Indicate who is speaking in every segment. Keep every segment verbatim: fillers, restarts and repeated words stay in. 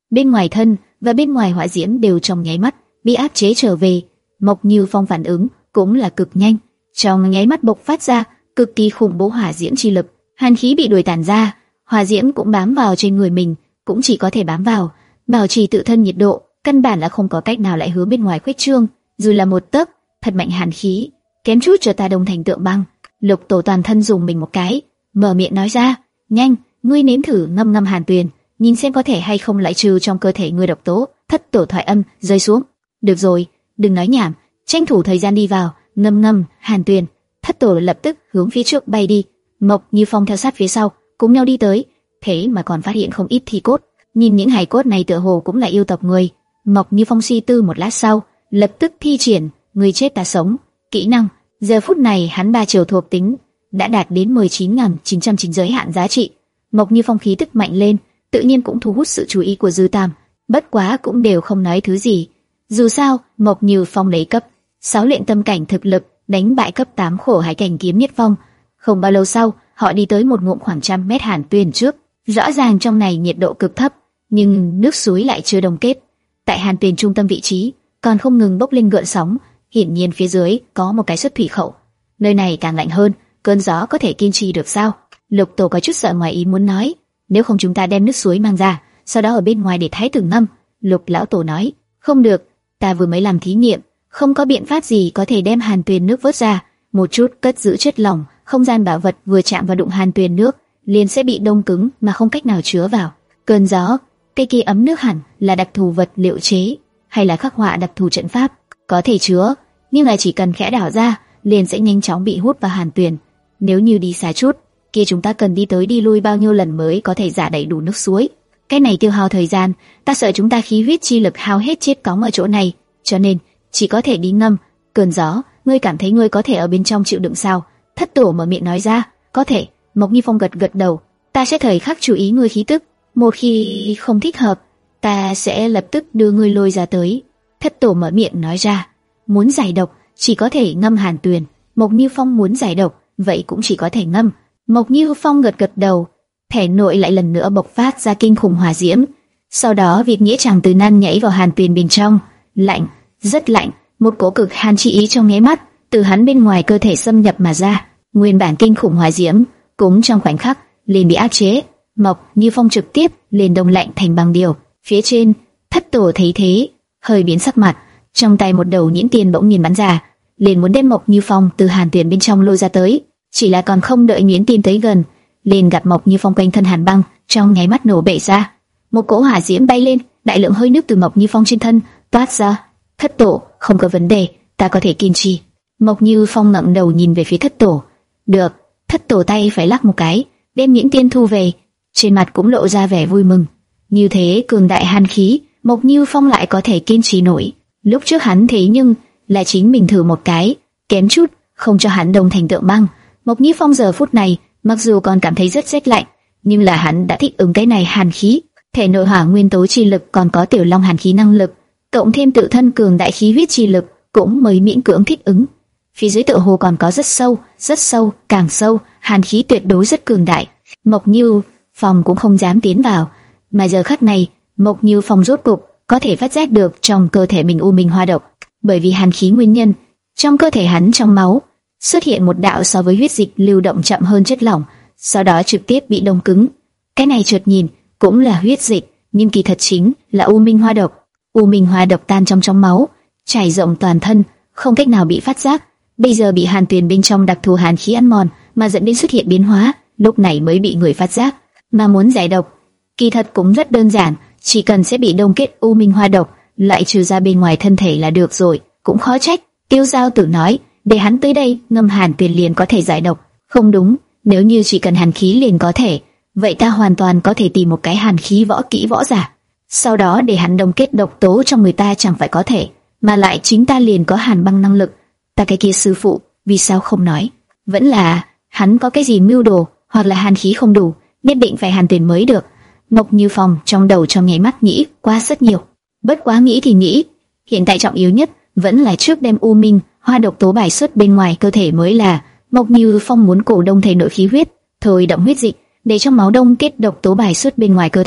Speaker 1: bên ngoài thân và bên ngoài hỏa diễm đều trong nháy mắt bị áp chế trở về. Mộc Như Phong phản ứng cũng là cực nhanh, trong nháy mắt bộc phát ra cực kỳ khủng bố hỏa diễm chi lực, hàn khí bị đuổi tản ra, hỏa diễm cũng bám vào trên người mình, cũng chỉ có thể bám vào, bảo trì tự thân nhiệt độ, căn bản là không có cách nào lại hướng bên ngoài khuếch trương, dù là một tấc, thật mạnh hàn khí, kém chút cho ta đông thành tượng băng. Lục Tổ toàn thân dùng mình một cái, mở miệng nói ra, nhanh, ngươi nếm thử ngâm ngâm hàn tuyền, nhìn xem có thể hay không loại trừ trong cơ thể ngươi độc tố. Thất Tổ thoại âm rơi xuống. Được rồi, đừng nói nhảm, tranh thủ thời gian đi vào, ngâm ngâm hàn tuyền. Thất Tổ lập tức hướng phía trước bay đi, Mộc Như Phong theo sát phía sau, cùng nhau đi tới, thế mà còn phát hiện không ít thi cốt. Nhìn những hài cốt này tựa hồ cũng là yêu tộc người. Mộc Như Phong suy tư một lát sau, lập tức thi triển người chết ta sống kỹ năng. Giờ phút này hắn ba chiều thuộc tính đã đạt đến mười chín nghìn chín trăm chín giới hạn giá trị. Mộc Như Phong khí tức mạnh lên, tự nhiên cũng thu hút sự chú ý của Dư Tam. Bất quá cũng đều không nói thứ gì. Dù sao, Mộc Như Phong lấy cấp sáu luyện tâm cảnh thực lực đánh bại cấp tám khổ hải cảnh kiếm nhất phong. Không bao lâu sau, họ đi tới một ngụm khoảng trăm mét hàn tuyền trước. Rõ ràng trong này nhiệt độ cực thấp, nhưng nước suối lại chưa đông kết. Tại hàn tuyền trung tâm vị trí, còn không ngừng bốc lên gợn sóng. Hiển nhiên phía dưới có một cái xuất thủy khẩu. Nơi này càng lạnh hơn, cơn gió có thể kiên trì được sao? Lục Tổ có chút sợ ngoài ý muốn nói, nếu không chúng ta đem nước suối mang ra, sau đó ở bên ngoài để thái tử ngâm. Lục lão tổ nói, không được, ta vừa mới làm thí nghiệm, không có biện pháp gì có thể đem hàn tuyền nước vớt ra. Một chút cất giữ chất lỏng, không gian bảo vật vừa chạm vào đụng hàn tuyền nước, liền sẽ bị đông cứng mà không cách nào chứa vào. Cơn gió, cây kia ấm nước hẳn là đặc thù vật liệu chế, hay là khắc họa đặc thù trận pháp, có thể chứa, nhưng là chỉ cần khẽ đảo ra, liền sẽ nhanh chóng bị hút vào hàn tuyền. Nếu như đi xa chút, kia chúng ta cần đi tới đi lui bao nhiêu lần mới có thể giả đầy đủ nước suối. Cái này tiêu hao thời gian, ta sợ chúng ta khí huyết chi lực hao hết chết cóng ở chỗ này, cho nên chỉ có thể đi ngâm. Cơn gió, ngươi cảm thấy ngươi có thể ở bên trong chịu đựng sao? Thất Tổ mở miệng nói ra, có thể. Mộc Như Phong gật gật đầu, ta sẽ thời khắc chú ý ngươi khí tức, một khi không thích hợp, ta sẽ lập tức đưa ngươi lôi ra tới. Thất Tổ mở miệng nói ra, muốn giải độc chỉ có thể ngâm hàn tuyền. Mộc Như Phong muốn giải độc, vậy cũng chỉ có thể ngâm. Mộc Như Phong gật gật đầu, thể nội lại lần nữa bộc phát ra kinh khủng hỏa diễm. Sau đó Việt Nghĩa Tràng từ nan nhảy vào hàn tuyền bên trong, lạnh, rất lạnh, một cỗ cực hàn chi ý trong nháy mắt từ hắn bên ngoài cơ thể xâm nhập mà ra. Nguyên bản kinh khủng hỏa diễm cũng trong khoảnh khắc liền bị áp chế. Mộc Như Phong trực tiếp liền đông lạnh thành băng điêu. Phía trên, Thất Tổ thấy thế, hơi biến sắc mặt, trong tay một đầu nhuyễn tiên bỗng nhiên bắn ra, liền muốn đem Mộc Như Phong từ hàn tuyền bên trong lôi ra tới. Chỉ là còn không đợi nhuyễn tiên tới gần, liền gặp Mộc Như Phong quanh thân hàn băng trong nháy mắt nổ bể ra, một cỗ hỏa diễm bay lên, đại lượng hơi nước từ Mộc Như Phong trên thân toát ra. Thất Tổ, không có vấn đề, ta có thể kiên trì. Mộc Như Phong ngẩng đầu nhìn về phía Thất Tổ. Được. Thất Tổ tay phải lắc một cái, đem nhuyễn tiên thu về, trên mặt cũng lộ ra vẻ vui mừng. Như thế cường đại hàn khí, Mộc Như Phong lại có thể kiên trì nổi. Lúc trước hắn thế nhưng là chính mình thử một cái, kém chút không cho hắn đông thành tượng băng. Mộc Như Phong giờ phút này mặc dù còn cảm thấy rất rét lạnh, nhưng là hắn đã thích ứng cái này hàn khí. Thể nội hỏa nguyên tố chi lực còn có tiểu long hàn khí năng lực, cộng thêm tự thân cường đại khí huyết chi lực, cũng mới miễn cưỡng thích ứng. Phía dưới tựa hồ còn có rất sâu, rất sâu, càng sâu, hàn khí tuyệt đối rất cường đại. Mộc Như Phong cũng không dám tiến vào, mà giờ khắc này, Mộc Như Phong rốt cục có thể phát giác được trong cơ thể mình u minh hoa độc, bởi vì hàn khí nguyên nhân, trong cơ thể hắn trong máu xuất hiện một đạo so với huyết dịch lưu động chậm hơn chất lỏng, sau đó trực tiếp bị đông cứng. Cái này chợt nhìn cũng là huyết dịch, nhưng kỳ thật chính là u minh hoa độc. U minh hoa độc tan trong trong máu, trải rộng toàn thân, không cách nào bị phát giác. Bây giờ bị hàn tuyền bên trong đặc thù hàn khí ăn mòn, mà dẫn đến xuất hiện biến hóa, lúc này mới bị người phát giác. Mà muốn giải độc, kỳ thật cũng rất đơn giản, chỉ cần sẽ bị đông kết u minh hoa độc, lại trừ ra bên ngoài thân thể là được rồi. Cũng khó trách Tiêu Giao Tử nói, để hắn tới đây ngâm hàn tuyền liền có thể giải độc. Không đúng, nếu như chỉ cần hàn khí liền có thể, vậy ta hoàn toàn có thể tìm một cái hàn khí võ kỹ võ giả, sau đó để hắn đông kết độc tố trong người ta chẳng phải có thể, mà lại chính ta liền có hàn băng năng lực. Ta cái kia sư phụ, vì sao không nói? Vẫn là hắn có cái gì mưu đồ, hoặc là hàn khí không đủ, nhất định phải hàn tuyền mới được. Mộc Như Phong trong đầu trong nháy mắt nghĩ quá rất nhiều. Bất quá nghĩ thì nghĩ, hiện tại trọng yếu nhất vẫn là trước đem u minh hoa độc tố bài xuất bên ngoài cơ thể mới là. Mộc Như Phong muốn cổ đông thể nội khí huyết, thôi động huyết dịch để trong máu đông kết độc tố bài xuất bên ngoài cơ thể.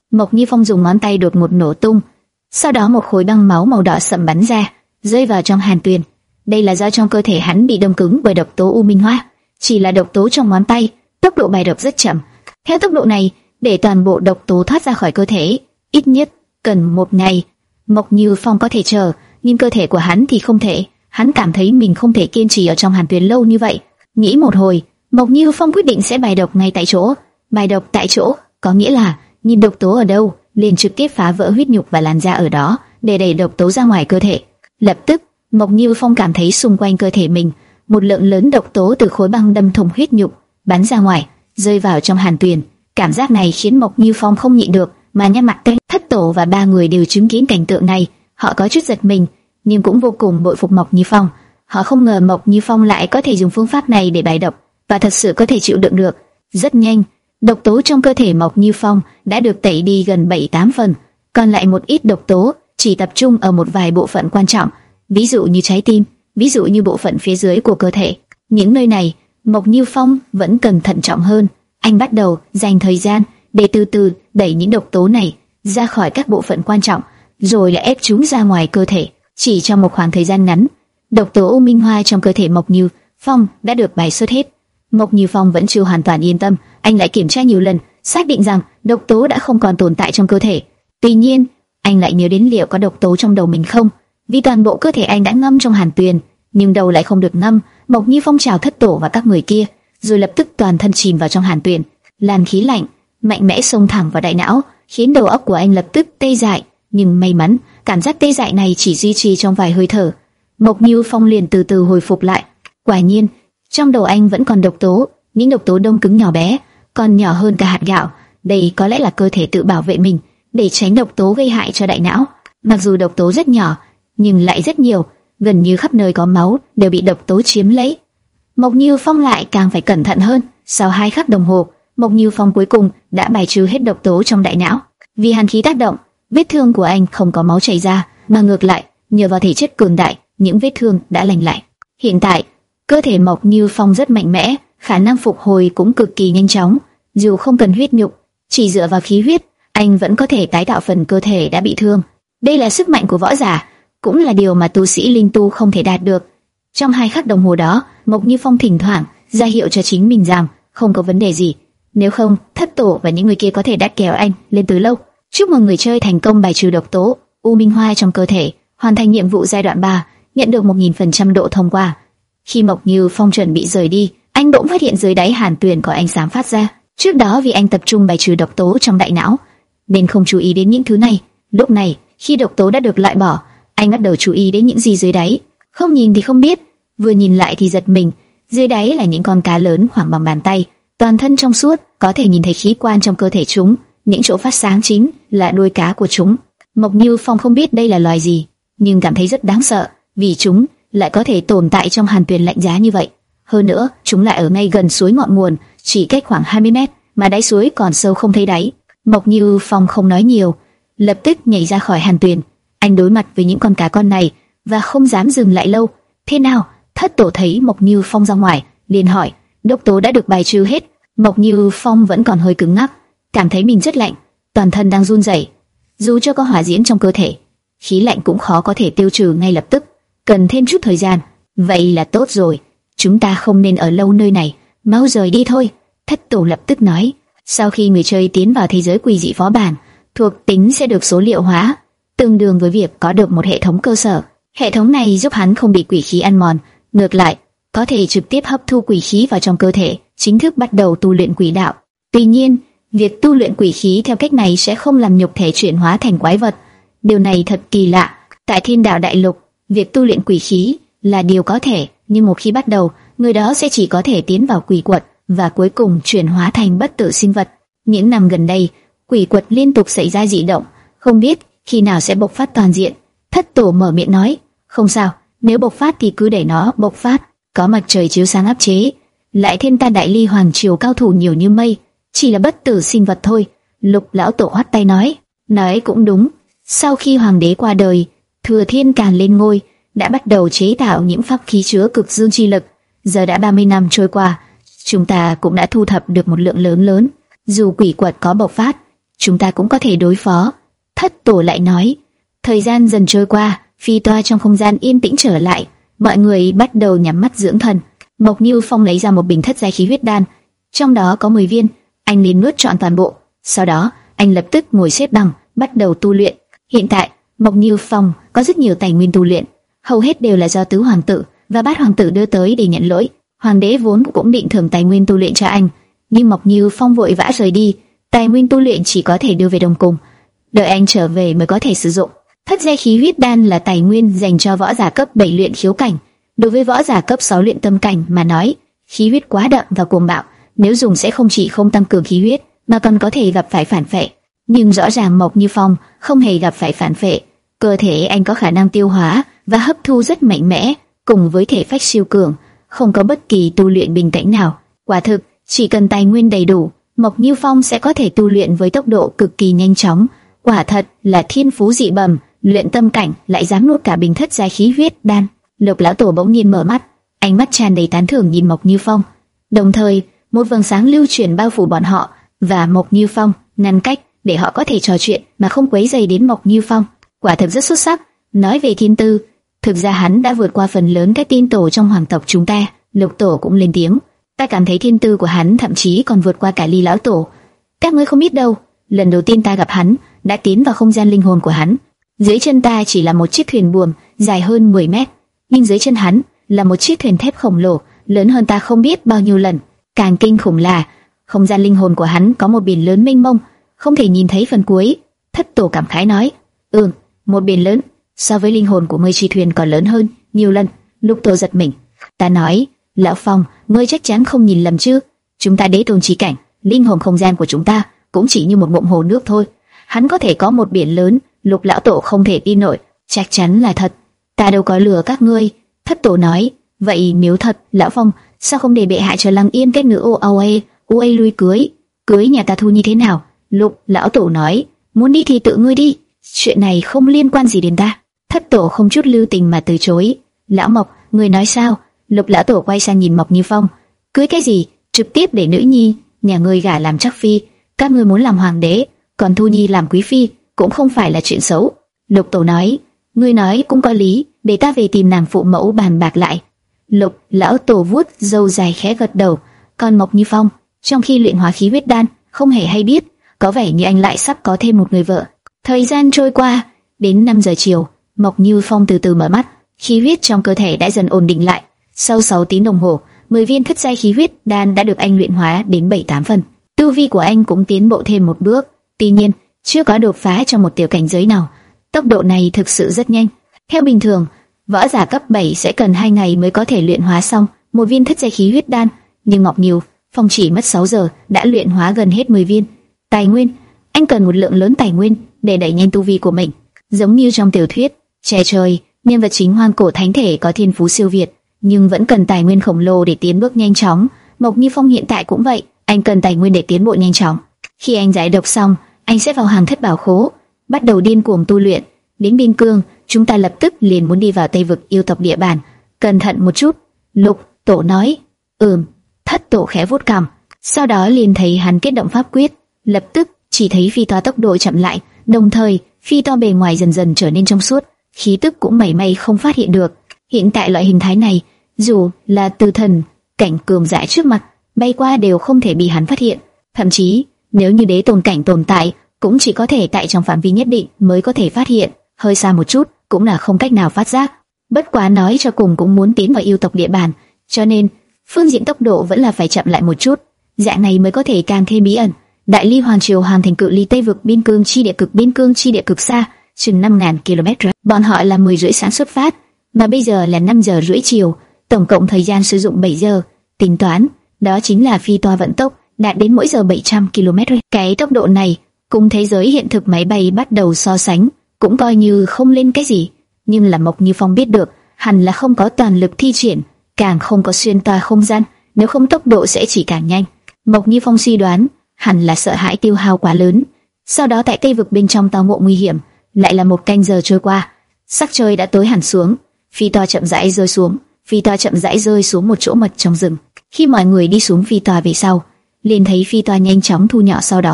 Speaker 1: Mộc Như Phong dùng ngón tay đột một nổ tung, sau đó một khối băng máu màu đỏ sậm bắn ra, rơi vào trong hàn tuyền. Đây là do trong cơ thể hắn bị đông cứng bởi độc tố U Minh Hoa. Chỉ là độc tố trong ngón tay, tốc độ bài độc rất chậm. Theo tốc độ này, để toàn bộ độc tố thoát ra khỏi cơ thể, ít nhất cần một ngày. Mộc Như Phong có thể chờ, nhưng cơ thể của hắn thì không thể. Hắn cảm thấy mình không thể kiên trì ở trong hàn tuyền lâu như vậy. Nghĩ một hồi, Mộc Như Phong quyết định sẽ bài độc ngay tại chỗ. Bài độc tại chỗ có nghĩa là nhìn độc tố ở đâu, liền trực tiếp phá vỡ huyết nhục và làn da ở đó, để đẩy độc tố ra ngoài cơ thể. Lập tức, Mộc Như Phong cảm thấy xung quanh cơ thể mình, một lượng lớn độc tố từ khối băng đâm thủng huyết nhục, bắn ra ngoài, rơi vào trong hàn tuyền. Cảm giác này khiến Mộc Như Phong không nhịn được mà nhăn mặt tới. Thất tổ và ba người đều chứng kiến cảnh tượng này, họ có chút giật mình, nhưng cũng vô cùng bội phục Mộc Như Phong. Họ không ngờ Mộc Như Phong lại có thể dùng phương pháp này để bài độc, và thật sự có thể chịu đựng được. Rất nhanh, độc tố trong cơ thể Mộc Như Phong đã được tẩy đi gần bảy tám phần, còn lại một ít độc tố chỉ tập trung ở một vài bộ phận quan trọng, ví dụ như trái tim, ví dụ như bộ phận phía dưới của cơ thể. Những nơi này, Mộc Như Phong vẫn cần thận trọng hơn. Anh bắt đầu dành thời gian để từ từ đẩy những độc tố này ra khỏi các bộ phận quan trọng, rồi lại ép chúng ra ngoài cơ thể. Chỉ trong một khoảng thời gian ngắn, độc tố U Minh Hoa trong cơ thể Mộc Như Phong đã được bài xuất hết. Mộc Như Phong vẫn chưa hoàn toàn yên tâm, anh lại kiểm tra nhiều lần, xác định rằng độc tố đã không còn tồn tại trong cơ thể. Tuy nhiên, anh lại nhớ đến liệu có độc tố trong đầu mình không, vì toàn bộ cơ thể anh đã ngâm trong hàn tuyền, nhưng đầu lại không được ngâm. Mộc Như Phong chào thất tổ và các người kia, rồi lập tức toàn thân chìm vào trong hàn tuyền. Làn khí lạnh mạnh mẽ xông thẳng vào đại não, khiến đầu óc của anh lập tức tê dại. Nhưng may mắn, cảm giác tê dại này chỉ duy trì trong vài hơi thở. Mộc Như Phong liền từ từ hồi phục lại. Quả nhiên, trong đầu anh vẫn còn độc tố, những độc tố đông cứng nhỏ bé, còn nhỏ hơn cả hạt gạo. Đây có lẽ là cơ thể tự bảo vệ mình, để tránh độc tố gây hại cho đại não. Mặc dù độc tố rất nhỏ, nhưng lại rất nhiều, gần như khắp nơi có máu đều bị độc tố chiếm lấy. Mộc Như Phong lại càng phải cẩn thận hơn. Sau hai khắc đồng hồ, Mộc Như Phong cuối cùng đã bài trừ hết độc tố trong đại não. Vì hàn khí tác động, vết thương của anh không có máu chảy ra, mà ngược lại, nhờ vào thể chất cường đại, những vết thương đã lành lại. Hiện tại, cơ thể Mộc Như Phong rất mạnh mẽ, khả năng phục hồi cũng cực kỳ nhanh chóng. Dù không cần huyết nhục, chỉ dựa vào khí huyết, anh vẫn có thể tái tạo phần cơ thể đã bị thương. Đây là sức mạnh của võ giả, cũng là điều mà tu sĩ linh tu không thể đạt được. Trong hai khắc đồng hồ đó, Mộc Như Phong thỉnh thoảng ra hiệu cho chính mình rằng không có vấn đề gì. Nếu không, thất tổ và những người kia có thể đã kéo anh lên từ lâu. Chúc mừng người chơi thành công bài trừ độc tố U Minh Hoa trong cơ thể, hoàn thành nhiệm vụ giai đoạn ba, nhận được một nghìn phần trăm độ thông qua. Khi Mộc Như Phong chuẩn bị rời đi, anh bỗng phát hiện dưới đáy hàn tuyền có ánh sáng phát ra. Trước đó vì anh tập trung bài trừ độc tố trong đại não, nên không chú ý đến những thứ này. Lúc này, khi độc tố đã được loại bỏ, anh bắt đầu chú ý đến những gì dưới đáy. Không nhìn thì không biết, vừa nhìn lại thì giật mình. Dưới đáy là những con cá lớn khoảng bằng bàn tay, toàn thân trong suốt, có thể nhìn thấy khí quan trong cơ thể chúng. Những chỗ phát sáng chính là đuôi cá của chúng. Mộc Như Phong không biết đây là loài gì, nhưng cảm thấy rất đáng sợ, vì chúng lại có thể tồn tại trong hàn tuyền lạnh giá như vậy. Hơn nữa, chúng lại ở ngay gần suối ngọn nguồn, chỉ cách khoảng hai mươi mét, mà đáy suối còn sâu không thấy đáy. Mộc Như Phong không nói nhiều, lập tức nhảy ra khỏi hàn tuyền. Anh đối mặt với những con cá con này và không dám dừng lại lâu. Thế nào? Thất tổ thấy Mộc Như Phong ra ngoài, liền hỏi. Độc tố đã được bài trừ hết. Mộc Như Phong vẫn còn hơi cứng ngắc, cảm thấy mình rất lạnh, toàn thân đang run rẩy. Dù cho có hỏa diễm trong cơ thể, khí lạnh cũng khó có thể tiêu trừ ngay lập tức, cần thêm chút thời gian. Vậy là tốt rồi, chúng ta không nên ở lâu nơi này, mau rời đi thôi. Thất tổ lập tức nói. Sau khi người chơi tiến vào thế giới quỷ dị phó bản, thuộc tính sẽ được số liệu hóa, tương đương với việc có được một hệ thống cơ sở. Hệ thống này giúp hắn không bị quỷ khí ăn mòn, ngược lại, có thể trực tiếp hấp thu quỷ khí vào trong cơ thể, chính thức bắt đầu tu luyện quỷ đạo. Tuy nhiên, việc tu luyện quỷ khí theo cách này sẽ không làm nhục thể chuyển hóa thành quái vật. Điều này thật kỳ lạ. Tại Thiên Đạo Đại Lục, việc tu luyện quỷ khí là điều có thể, nhưng một khi bắt đầu, người đó sẽ chỉ có thể tiến vào quỷ quật và cuối cùng chuyển hóa thành bất tử sinh vật. Những năm gần đây, quỷ quật liên tục xảy ra dị động, không biết khi nào sẽ bộc phát toàn diện. Thất tổ mở miệng nói, không sao, nếu bộc phát thì cứ để nó bộc phát. Có mặt trời chiếu sáng áp chế, lại thêm ta Đại Ly Hoàng triều cao thủ nhiều như mây, chỉ là bất tử sinh vật thôi. Lục lão tổ hất tay nói, nói cũng đúng. Sau khi hoàng đế qua đời, Thừa Thiên Càn lên ngôi, đã bắt đầu chế tạo những pháp khí chứa cực dương chi lực. Giờ đã ba mươi năm trôi qua, chúng ta cũng đã thu thập được một lượng lớn lớn. Dù quỷ quật có bộc phát, chúng ta cũng có thể đối phó. Thất tổ lại nói. Thời gian dần trôi qua, phi toa trong không gian yên tĩnh trở lại, mọi người bắt đầu nhắm mắt dưỡng thần. Mộc Như Phong lấy ra một bình thất giai khí huyết đan, trong đó có mười viên, anh liền nuốt trọn toàn bộ. Sau đó, anh lập tức ngồi xếp bằng, bắt đầu tu luyện. Hiện tại, Mộc Như Phong có rất nhiều tài nguyên tu luyện, hầu hết đều là do tứ hoàng tử và bát hoàng tử đưa tới để nhận lỗi. Hoàng đế vốn cũng định thưởng tài nguyên tu luyện cho anh, nhưng Mộc Như Phong vội vã rời đi, tài nguyên tu luyện chỉ có thể đưa về Đông Cung, đợi anh trở về mới có thể sử dụng. Thất giai khí huyết đan là tài nguyên dành cho võ giả cấp bảy luyện khiếu cảnh. Đối với võ giả cấp sáu luyện tâm cảnh mà nói, khí huyết quá đậm và cuồng bạo, nếu dùng sẽ không chỉ không tăng cường khí huyết, mà còn có thể gặp phải phản phệ. Nhưng rõ ràng Mộc Như Phong không hề gặp phải phản phệ, cơ thể anh có khả năng tiêu hóa và hấp thu rất mạnh mẽ, cùng với thể phách siêu cường, không có bất kỳ tu luyện bình tĩnh nào. Quả thực, chỉ cần tài nguyên đầy đủ, Mộc Như Phong sẽ có thể tu luyện với tốc độ cực kỳ nhanh chóng. Quả thật là thiên phú dị bẩm, luyện tâm cảnh lại dám nuốt cả bình thất giai khí huyết đan. Lục lão tổ bỗng nhiên mở mắt, ánh mắt tràn đầy tán thưởng nhìn Mộc Như Phong. Đồng thời, một vầng sáng lưu chuyển bao phủ bọn họ và Mộc Như Phong, ngăn cách để họ có thể trò chuyện mà không quấy rầy đến Mộc Như Phong. Quả thực rất xuất sắc. Nói về thiên tư, thực ra hắn đã vượt qua phần lớn các tiên tổ trong hoàng tộc chúng ta. Lục tổ cũng lên tiếng, ta cảm thấy thiên tư của hắn thậm chí còn vượt qua cả Ly lão tổ. Các ngươi không biết đâu, lần đầu tiên ta gặp hắn, đã tiến vào không gian linh hồn của hắn. Dưới chân ta chỉ là một chiếc thuyền buồm dài hơn mười mét, nhưng dưới chân hắn là một chiếc thuyền thép khổng lồ, lớn hơn ta không biết bao nhiêu lần. Càng kinh khủng là không gian linh hồn của hắn có một biển lớn mênh mông, không thể nhìn thấy phần cuối. Thất tổ cảm khái nói, ừm, một biển lớn, so với linh hồn của ngươi chi thuyền còn lớn hơn nhiều lần. Lục tổ giật mình. Ta nói, lão Phong, ngươi chắc chắn không nhìn lầm chứ? Chúng ta đế tôn chí cảnh, linh hồn không gian của chúng ta cũng chỉ như một ngụm hồ nước thôi. Hắn có thể có một biển lớn. Lục lão tổ không thể tin nổi, chắc chắn là thật. Ta đâu có lừa các ngươi. Thất tổ nói, vậy nếu thật, lão Phong, sao không để bệ hạ cho Lăng Yên kết nữ ô ê, ô ê lui cưới, cưới nhà ta thu như thế nào? Lục lão tổ nói, muốn đi thì tự ngươi đi, chuyện này không liên quan gì đến ta. Thất tổ không chút lưu tình mà từ chối. Lão Mộc, ngươi nói sao? Lục lão tổ quay sang nhìn Mộc Như Phong, cưới cái gì? Trực tiếp để nữ nhi nhà ngươi gả làm chắc phi. Các ngươi muốn làm hoàng đế, còn Thu Nhi làm quý phi cũng không phải là chuyện xấu. Lục tổ nói, ngươi nói cũng có lý, để ta về tìm nàng phụ mẫu bàn bạc lại. Lục lão tổ vuốt râu dài khẽ gật đầu. Còn Mộc Như Phong, trong khi luyện hóa khí huyết đan, không hề hay biết, có vẻ như anh lại sắp có thêm một người vợ. Thời gian trôi qua, đến năm giờ chiều, Mộc Như Phong từ từ mở mắt, khí huyết trong cơ thể đã dần ổn định lại. Sau sáu tiếng đồng hồ, mười viên thất giai khí huyết đan đã được anh luyện hóa đến bảy tám phần. Tu vi của anh cũng tiến bộ thêm một bước, tuy nhiên chưa có đột phá trong một tiểu cảnh giới nào. Tốc độ này thực sự rất nhanh. Theo bình thường, võ giả cấp bảy sẽ cần hai ngày mới có thể luyện hóa xong một viên thất giai khí huyết đan, nhưng Mộc Như Phong chỉ mất sáu giờ đã luyện hóa gần hết mười viên. Tài nguyên, anh cần một lượng lớn tài nguyên để đẩy nhanh tu vi của mình. Giống như trong tiểu thuyết Trẻ Trời, nhân vật chính Hoang Cổ Thánh Thể có thiên phú siêu việt, nhưng vẫn cần tài nguyên khổng lồ để tiến bước nhanh chóng. Mộc Như Phong hiện tại cũng vậy, anh cần tài nguyên để tiến bộ nhanh chóng. Khi anh giải độc xong, anh sẽ vào hàng thất bảo khố, bắt đầu điên cuồng tu luyện. Đến Biên Cương, chúng ta lập tức liền muốn đi vào Tây vực yêu tộc địa bàn. Cẩn thận một chút. Lục tổ nói. Ừm. Thất tổ khẽ vuốt cằm, sau đó liền thấy hắn kết động pháp quyết, lập tức chỉ thấy phi toa tốc độ chậm lại, đồng thời phi toa bề ngoài dần dần trở nên trong suốt, khí tức cũng mảy may không phát hiện được. Hiện tại loại hình thái này, dù là từ thần cảnh cường giả trước mặt bay qua đều không thể bị hắn phát hiện, thậm chí nếu như đế tôn cảnh tồn tại, cũng chỉ có thể tại trong phạm vi nhất định mới có thể phát hiện, hơi xa một chút cũng là không cách nào phát giác. Bất quá nói cho cùng cũng muốn tiến vào yêu tộc địa bàn, cho nên phương diện tốc độ vẫn là phải chậm lại một chút, dạng này mới có thể càng thêm bí ẩn. Đại Ly Hoàng triều hoàn thành cự ly Tây vực biên cương chi địa cực biên cương chi địa cực xa, chừng năm nghìn ki lô mét. Bọn họ là mười rưỡi sáng xuất phát, mà bây giờ là năm giờ rưỡi chiều, tổng cộng thời gian sử dụng bảy giờ. Tính toán, đó chính là phi toa vận tốc đạt đến mỗi giờ bảy trăm ki lô mét. Cái tốc độ này cùng thế giới hiện thực máy bay bắt đầu so sánh, cũng coi như không lên cái gì. Nhưng là Mộc Như Phong biết được, hẳn là không có toàn lực thi triển, càng không có xuyên toa không gian, nếu không tốc độ sẽ chỉ càng nhanh. Mộc Như Phong suy đoán, hẳn là sợ hãi tiêu hao quá lớn. Sau đó tại Tây vực bên trong tao ngộ nguy hiểm, lại là một canh giờ trôi qua, sắc trời đã tối hẳn xuống, phi toa chậm rãi rơi xuống, phi toa chậm rãi rơi xuống một chỗ mật trong rừng. Khi mọi người đi xuống phi toa về sau, liền thấy phi toa nhanh chóng thu nhỏ, sau đó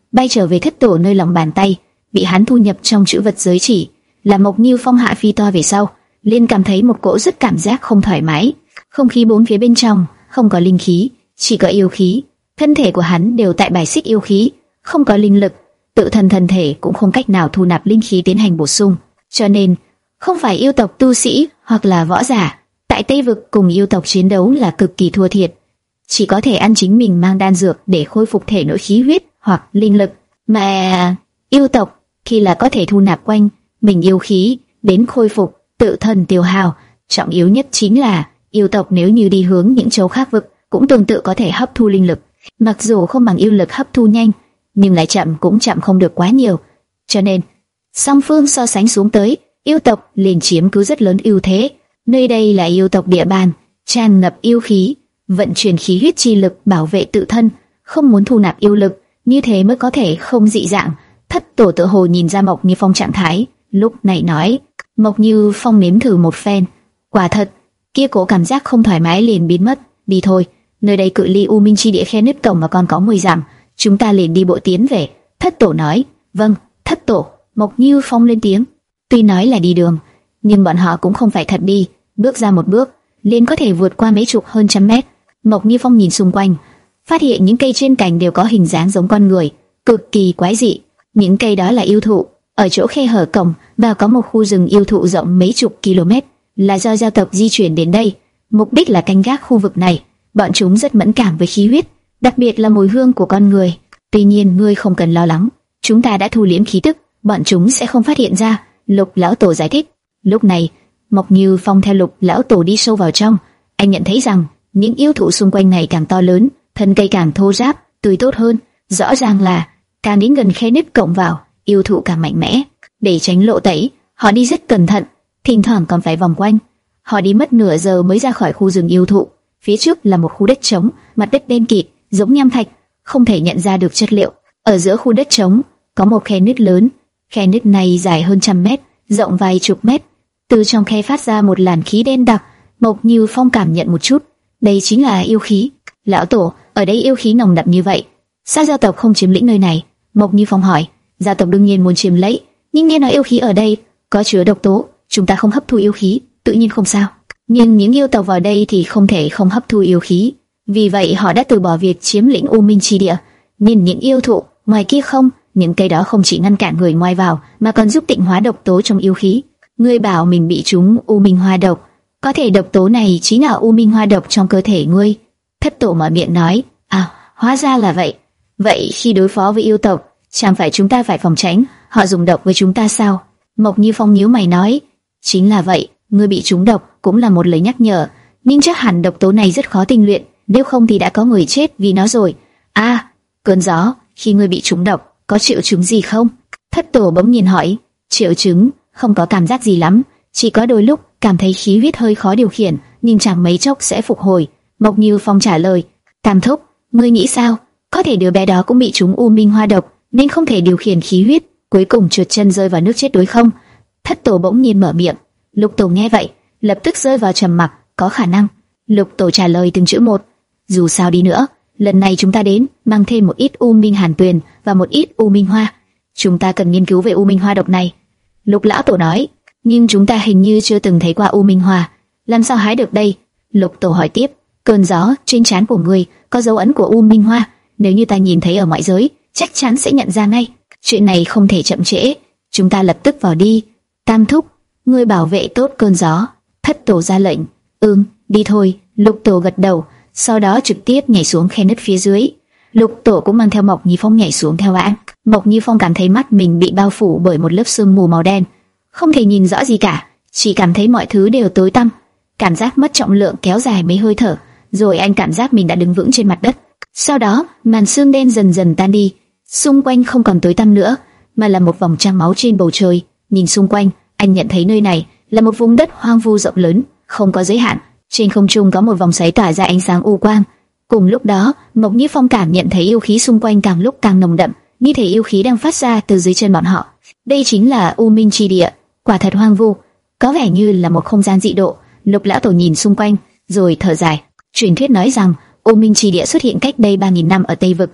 Speaker 1: bay trở về thất tổ nơi lòng bàn tay, bị hắn thu nhập trong chữ vật giới chỉ. Là Mộc Như Phong hạ phi to về sau, liền cảm thấy một cỗ rất cảm giác không thoải mái. Không khí bốn phía bên trong không có linh khí, chỉ có yêu khí. Thân thể của hắn đều tại bài xích yêu khí, không có linh lực, tự thân thân thể cũng không cách nào thu nạp linh khí tiến hành bổ sung. Cho nên, không phải yêu tộc tu sĩ hoặc là võ giả, tại Tây vực cùng yêu tộc chiến đấu là cực kỳ thua thiệt, chỉ có thể ăn chính mình mang đan dược để khôi phục thể nội khí huyết hoặc linh lực. Mà yêu tộc khi là có thể thu nạp quanh mình yêu khí đến khôi phục tự thân tiêu hao. Trọng yếu nhất chính là yêu tộc nếu như đi hướng những châu khác vực cũng tương tự có thể hấp thu linh lực, mặc dù không bằng yêu lực hấp thu nhanh, nhưng lại chậm cũng chậm không được quá nhiều. Cho nên song phương so sánh xuống tới, yêu tộc liền chiếm cứ rất lớn ưu thế. Nơi đây là yêu tộc địa bàn, tràn ngập yêu khí, vận chuyển khí huyết chi lực bảo vệ tự thân, không muốn thu nạp yêu lực, như thế mới có thể không dị dạng. Thất tổ tự hồ nhìn ra Mộc Như Phong trạng thái, lúc này nói. Mộc Như Phong nếm thử một phen, quả thật, kia cổ cảm giác không thoải mái liền biến mất. Đi thôi, nơi đây cự ly U Minh chi địa khe nứt cổng mà còn có mười dặm, chúng ta liền đi bộ tiến về. Thất tổ nói. Vâng, thất tổ. Mộc Như Phong lên tiếng. Tuy nói là đi đường, nhưng bọn họ cũng không phải thật đi, bước ra một bước liền có thể vượt qua mấy chục hơn trăm mét. Mộc Như Phong nhìn xung quanh, phát hiện những cây trên cành đều có hình dáng giống con người, cực kỳ quái dị. Những cây đó là yêu thụ. Ở chỗ khe hở cổng và có một khu rừng yêu thụ rộng mấy chục km, là do gia tộc di chuyển đến đây, mục đích là canh gác khu vực này. Bọn chúng rất mẫn cảm với khí huyết, đặc biệt là mùi hương của con người. Tuy nhiên ngươi không cần lo lắng, chúng ta đã thu liễm khí tức, bọn chúng sẽ không phát hiện ra. Lục lão tổ giải thích. Lúc này, Mộc Như Phong theo Lục lão tổ đi sâu vào trong, anh nhận thấy rằng những yêu thụ xung quanh này càng to lớn, thân cây càng thô ráp, tươi tốt hơn. Rõ ràng là càng đến gần khe nứt cổng vào, yêu thụ càng mạnh mẽ. Để tránh lộ tẩy, họ đi rất cẩn thận, thỉnh thoảng còn phải vòng quanh. Họ đi mất nửa giờ mới ra khỏi khu rừng yêu thụ. Phía trước là một khu đất trống, mặt đất đen kịt, giống nham thạch, không thể nhận ra được chất liệu. Ở giữa khu đất trống có một khe nứt lớn, khe nứt này dài hơn trăm mét, rộng vài chục mét. Từ trong khe phát ra một làn khí đen đặc. Mộc Như Phong cảm nhận một chút, đây chính là yêu khí. Lão tổ, ở đây yêu khí nồng đậm như vậy, sao gia tộc không chiếm lĩnh nơi này? Mộc Như Phong hỏi. Gia tộc đương nhiên muốn chiếm lấy, nhưng nghe nói yêu khí ở đây có chứa độc tố, chúng ta không hấp thu yêu khí, tự nhiên không sao. Nhưng những yêu tộc vào đây thì không thể không hấp thu yêu khí, vì vậy họ đã từ bỏ việc chiếm lĩnh U Minh chi địa. Nhìn những yêu thụ ngoài kia không, những cây đó không chỉ ngăn cản người ngoài vào, mà còn giúp tịnh hóa độc tố trong yêu khí. Ngươi bảo mình bị trúng U Minh hoa độc, có thể độc tố này chính là U Minh hoa độc trong cơ thể ngươi. Thất tổ mở miệng nói. À, hóa ra là vậy. Vậy khi đối phó với yêu tộc, chẳng phải chúng ta phải phòng tránh họ dùng độc với chúng ta sao? Mộc Như Phong nhíu mày nói. Chính là vậy, ngươi bị trúng độc cũng là một lời nhắc nhở, nhưng chắc hẳn độc tố này rất khó tinh luyện, nếu không thì đã có người chết vì nó rồi. À, cơn gió, khi ngươi bị trúng độc, có triệu chứng gì không? Thất tổ bỗng nhiên hỏi. Triệu chứng, không có cảm giác gì lắm, chỉ có đôi lúc cảm thấy khí huyết hơi khó điều khiển, nhưng chẳng mấy chốc sẽ phục hồi. Mộc Như Phong trả lời. Tam thúc, ngươi nghĩ sao? Có thể đứa bé đó cũng bị trúng U Minh hoa độc, nên không thể điều khiển khí huyết, cuối cùng trượt chân rơi vào nước chết đối không? Thất tổ bỗng nhiên mở miệng. Lục tổ nghe vậy, lập tức rơi vào trầm mặc. Có khả năng. Lục tổ trả lời từng chữ một. Dù sao đi nữa, lần này chúng ta đến mang thêm một ít U Minh hàn tuyền và một ít U Minh hoa. Chúng ta cần nghiên cứu về U Minh hoa độc này. Lục lão tổ nói. Nhưng chúng ta hình như chưa từng thấy qua U Minh hoa, làm sao hái được đây? Lục tổ hỏi tiếp. Cơn gió trên trán của ngươi có dấu ấn của U Minh hoa, nếu như ta nhìn thấy ở ngoại giới, chắc chắn sẽ nhận ra ngay. Chuyện này không thể chậm trễ, chúng ta lập tức vào đi. Tam thúc, ngươi bảo vệ tốt cơn gió. Thất tổ ra lệnh. Ừm, đi thôi. Lục tổ gật đầu, sau đó trực tiếp nhảy xuống khe nứt phía dưới. Lục tổ cũng mang theo Mộc Như Phong nhảy xuống theo bạn. Mộc Như Phong cảm thấy mắt mình bị bao phủ bởi một lớp sương mù màu đen, không thể nhìn rõ gì cả, chỉ cảm thấy mọi thứ đều tối tăm. Cảm giác mất trọng lượng kéo dài mấy hơi thở, rồi anh cảm giác mình đã đứng vững trên mặt đất. Sau đó, màn sương đen dần dần tan đi, xung quanh không còn tối tăm nữa, mà là một vòng trăng máu trên bầu trời. Nhìn xung quanh, anh nhận thấy nơi này là một vùng đất hoang vu rộng lớn, không có giới hạn. Trên không trung có một vòng xoáy tỏa ra ánh sáng u quang. Cùng lúc đó, Mộc Như Phong cảm nhận thấy yêu khí xung quanh càng lúc càng nồng đậm, như thể yêu khí đang phát ra từ dưới chân bọn họ. Đây chính là U Minh chi địa, quả thật hoang vu, có vẻ như là một không gian dị độ. Lục lão tổ nhìn xung quanh, rồi thở dài. Truyền thuyết nói rằng U Minh chi địa xuất hiện cách đây ba nghìn năm ở Tây vực,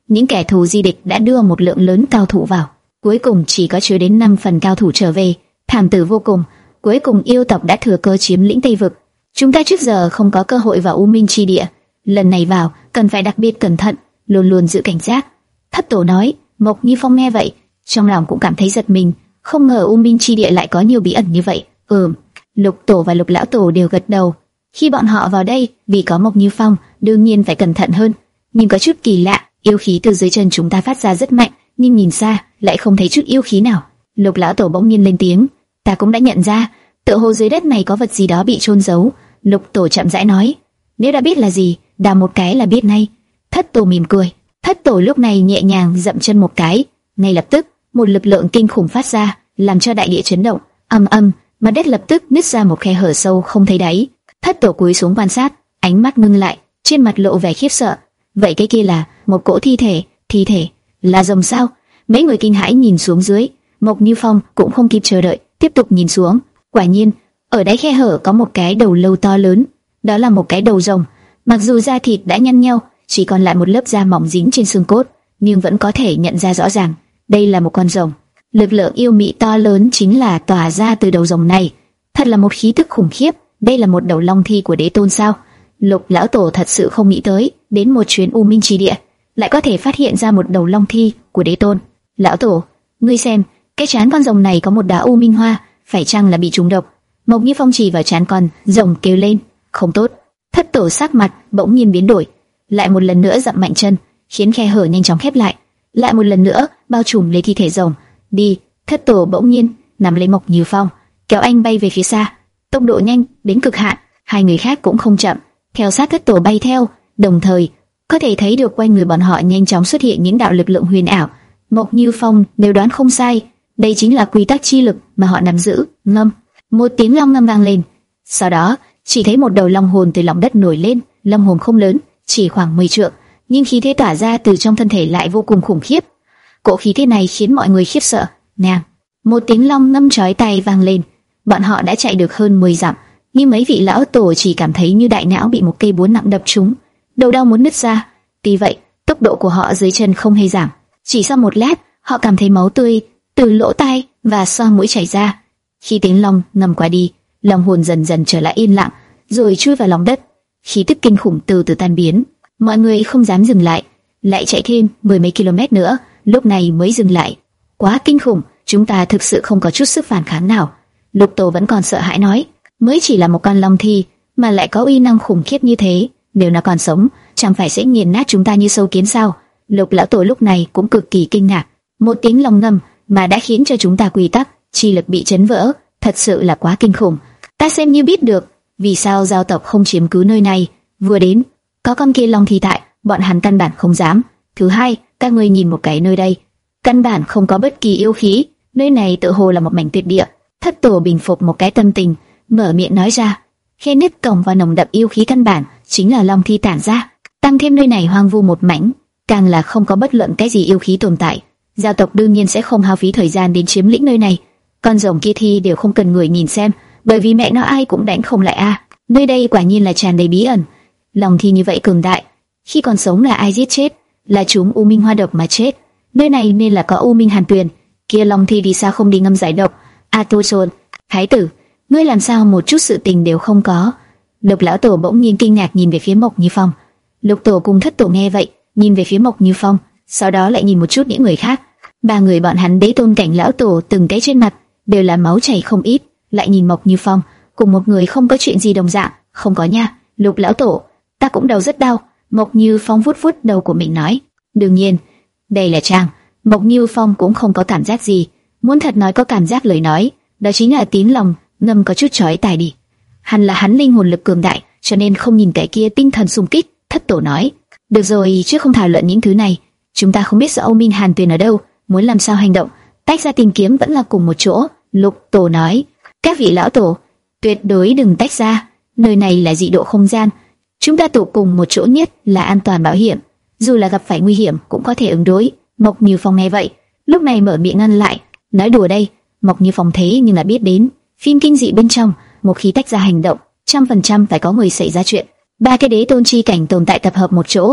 Speaker 1: những kẻ thù di địch đã đưa một lượng lớn cao thủ vào. Cuối cùng chỉ có chưa đến năm phần cao thủ trở về, thảm tử vô cùng. Cuối cùng yêu tộc đã thừa cơ chiếm lĩnh Tây vực. Chúng ta trước giờ không có cơ hội vào U Minh Chi Địa, lần này vào cần phải đặc biệt cẩn thận, luôn luôn giữ cảnh giác. Thất tổ nói. Mộc Như Phong nghe vậy, trong lòng cũng cảm thấy giật mình, không ngờ U Minh Chi Địa lại có nhiều bí ẩn như vậy. Ừm, Lục tổ và Lục lão tổ đều gật đầu. Khi bọn họ vào đây, vì có Mộc Như Phong, đương nhiên phải cẩn thận hơn. Nhưng có chút kỳ lạ, yêu khí từ dưới chân chúng ta phát ra rất mạnh, nhưng nhìn xa lại không thấy chút yêu khí nào. Lục lão tổ bỗng nhiên lên tiếng, ta cũng đã nhận ra, tựa hồ dưới đất này có vật gì đó bị chôn giấu. Lục tổ chậm rãi nói, nếu đã biết là gì, đào một cái là biết ngay. Thất tổ mỉm cười. Thất tổ lúc này nhẹ nhàng dậm chân một cái, ngay lập tức một lực lượng kinh khủng phát ra, làm cho đại địa chấn động. Ầm ầm, mặt đất lập tức nứt ra một khe hở sâu không thấy đáy. Thất tổ cúi xuống quan sát, ánh mắt ngưng lại, trên mặt lộ vẻ khiếp sợ. Vậy cái kia là một cỗ thi thể? Thi thể là rồng sao? Mấy người kinh hãi nhìn xuống dưới. Mộc Như Phong cũng không kịp chờ đợi, tiếp tục nhìn xuống. Quả nhiên, ở đáy khe hở có một cái đầu lâu to lớn, đó là một cái đầu rồng. Mặc dù da thịt đã nhăn nheo, chỉ còn lại một lớp da mỏng dính trên xương cốt, nhưng vẫn có thể nhận ra rõ ràng, đây là một con rồng. Lực lượng yêu mị to lớn chính là tỏa ra từ đầu rồng này, thật là một khí tức khủng khiếp. Đây là một đầu long thi của đế tôn sao? Lục lão tổ thật sự không nghĩ tới, đến một chuyến U Minh Chi Địa lại có thể phát hiện ra một đầu long thi của đế tôn. Lão tổ, ngươi xem, cái trán con rồng này có một đóa U Minh hoa, phải chăng là bị trúng độc? Mộc Như Phong chỉ vào trán con rồng kêu lên, không tốt. Thất tổ sắc mặt bỗng nhiên biến đổi, lại một lần nữa dậm mạnh chân, khiến khe hở nhanh chóng khép lại, lại một lần nữa bao trùm lấy thi thể rồng. Đi! Thất tổ bỗng nhiên nắm lấy Mộc Như Phong, kéo anh bay về phía xa, tốc độ nhanh đến cực hạn. Hai người khác cũng không chậm, theo sát thất tổ bay theo, đồng thời có thể thấy được quanh người bọn họ nhanh chóng xuất hiện những đạo lực lượng huyền ảo. Mộc Như Phong nếu đoán không sai, đây chính là quy tắc chi lực mà họ nắm giữ. Ngâm, một tiếng long ngâm vang lên, sau đó chỉ thấy một đầu long hồn từ lòng đất nổi lên. Long hồn không lớn, chỉ khoảng mười trượng, nhưng khí thế tỏa ra từ trong thân thể lại vô cùng khủng khiếp. Cỗ khí thế này khiến mọi người khiếp sợ. Nàng, một tiếng long ngâm chói tai vang lên. Bọn họ đã chạy được hơn mười dặm, nhưng mấy vị lão tổ chỉ cảm thấy như đại não bị một cây búa nặng đập trúng, đầu đau muốn nứt ra. Tuy vậy, tốc độ của họ dưới chân không hề giảm. Chỉ sau một lát, họ cảm thấy máu tươi từ lỗ tai và xoang mũi chảy ra. Khi tiếng long ngâm qua đi, long hồn dần dần trở lại yên lặng, rồi chui vào lòng đất. Khí tức kinh khủng từ từ tan biến. Mọi người không dám dừng lại, lại chạy thêm mười mấy km nữa, lúc này mới dừng lại. Quá kinh khủng, chúng ta thực sự không có chút sức phản kháng nào. Lục tổ vẫn còn sợ hãi nói, mới chỉ là một con long thi mà lại có uy năng khủng khiếp như thế, nếu nó còn sống, chẳng phải sẽ nghiền nát chúng ta như sâu kiến sao? Lục lão tổ lúc này cũng cực kỳ kinh ngạc. Một tiếng long ngâm mà đã khiến cho chúng ta quy tắc chi lực bị chấn vỡ, thật sự là quá kinh khủng. Ta xem như biết được vì sao giao tộc không chiếm cứ nơi này. Vừa đến, có con kia long thi tại, bọn hắn căn bản không dám. Thứ hai, các ngươi nhìn một cái nơi đây, căn bản không có bất kỳ yêu khí, nơi này tự hồ là một mảnh tuyệt địa. Thất tổ bình phục một cái tâm tình, mở miệng nói ra, khe nứt cổng và nồng đậm yêu khí căn bản chính là long thi tản ra, tăng thêm nơi này hoang vu một mảnh, càng là không có bất luận cái gì yêu khí tồn tại. Gia tộc đương nhiên sẽ không hao phí thời gian đến chiếm lĩnh nơi này. Con rồng kia thi đều không cần người nhìn xem, bởi vì mẹ nó ai cũng đánh không lại a. À. Nơi đây quả nhiên là tràn đầy bí ẩn. Long thi như vậy cường đại, khi còn sống là ai giết chết? Là chúng U Minh Hoa độc mà chết. Nơi này nên là có U Minh Hàn Tuyền. Kia long thi vì sao không đi ngâm giải độc? A Tô Sôn, thái tử, ngươi làm sao một chút sự tình đều không có? Lục lão tổ bỗng nhiên kinh ngạc nhìn về phía Mộc Như Phong. Lục tổ cùng thất tổ nghe vậy, nhìn về phía Mộc Như Phong, sau đó lại nhìn một chút những người khác. Ba người bọn hắn đế tôn cảnh lão tổ từng cái trên mặt đều là máu chảy không ít, lại nhìn Mộc Như Phong, cùng một người không có chuyện gì đồng dạng. Không có nha, Lục lão tổ, ta cũng đầu rất đau. Mộc Như Phong vuốt vuốt đầu của mình nói, đương nhiên, đây là trang. Mộc Như Phong cũng không có cảm giác gì. Muốn thật nói có cảm giác lời nói, đó chính là tiếng lòng ngâm có chút chói tai đi. Hẳn là hắn linh hồn lực cường đại, cho nên không nhìn cái kia tinh thần xung kích. Thất tổ nói, được rồi, trước không thảo luận những thứ này. Chúng ta không biết rõ U Minh Hàn Tuyền ở đâu, muốn làm sao hành động, tách ra tìm kiếm vẫn là cùng một chỗ. Lục tổ nói, các vị lão tổ, tuyệt đối đừng tách ra. Nơi này là dị độ không gian, chúng ta tụ cùng một chỗ nhất là an toàn bảo hiểm. Dù là gặp phải nguy hiểm cũng có thể ứng đối. Mộc Như Phong nghe vậy, lúc này mở miệng ngăn lại, nói đùa đây. Mộc Như Phong thế nhưng là biết đến phim kinh dị bên trong, một khi tách ra hành động, trăm phần trăm phải có người xảy ra chuyện. Ba cái đế tôn chi cảnh tồn tại tập hợp một chỗ,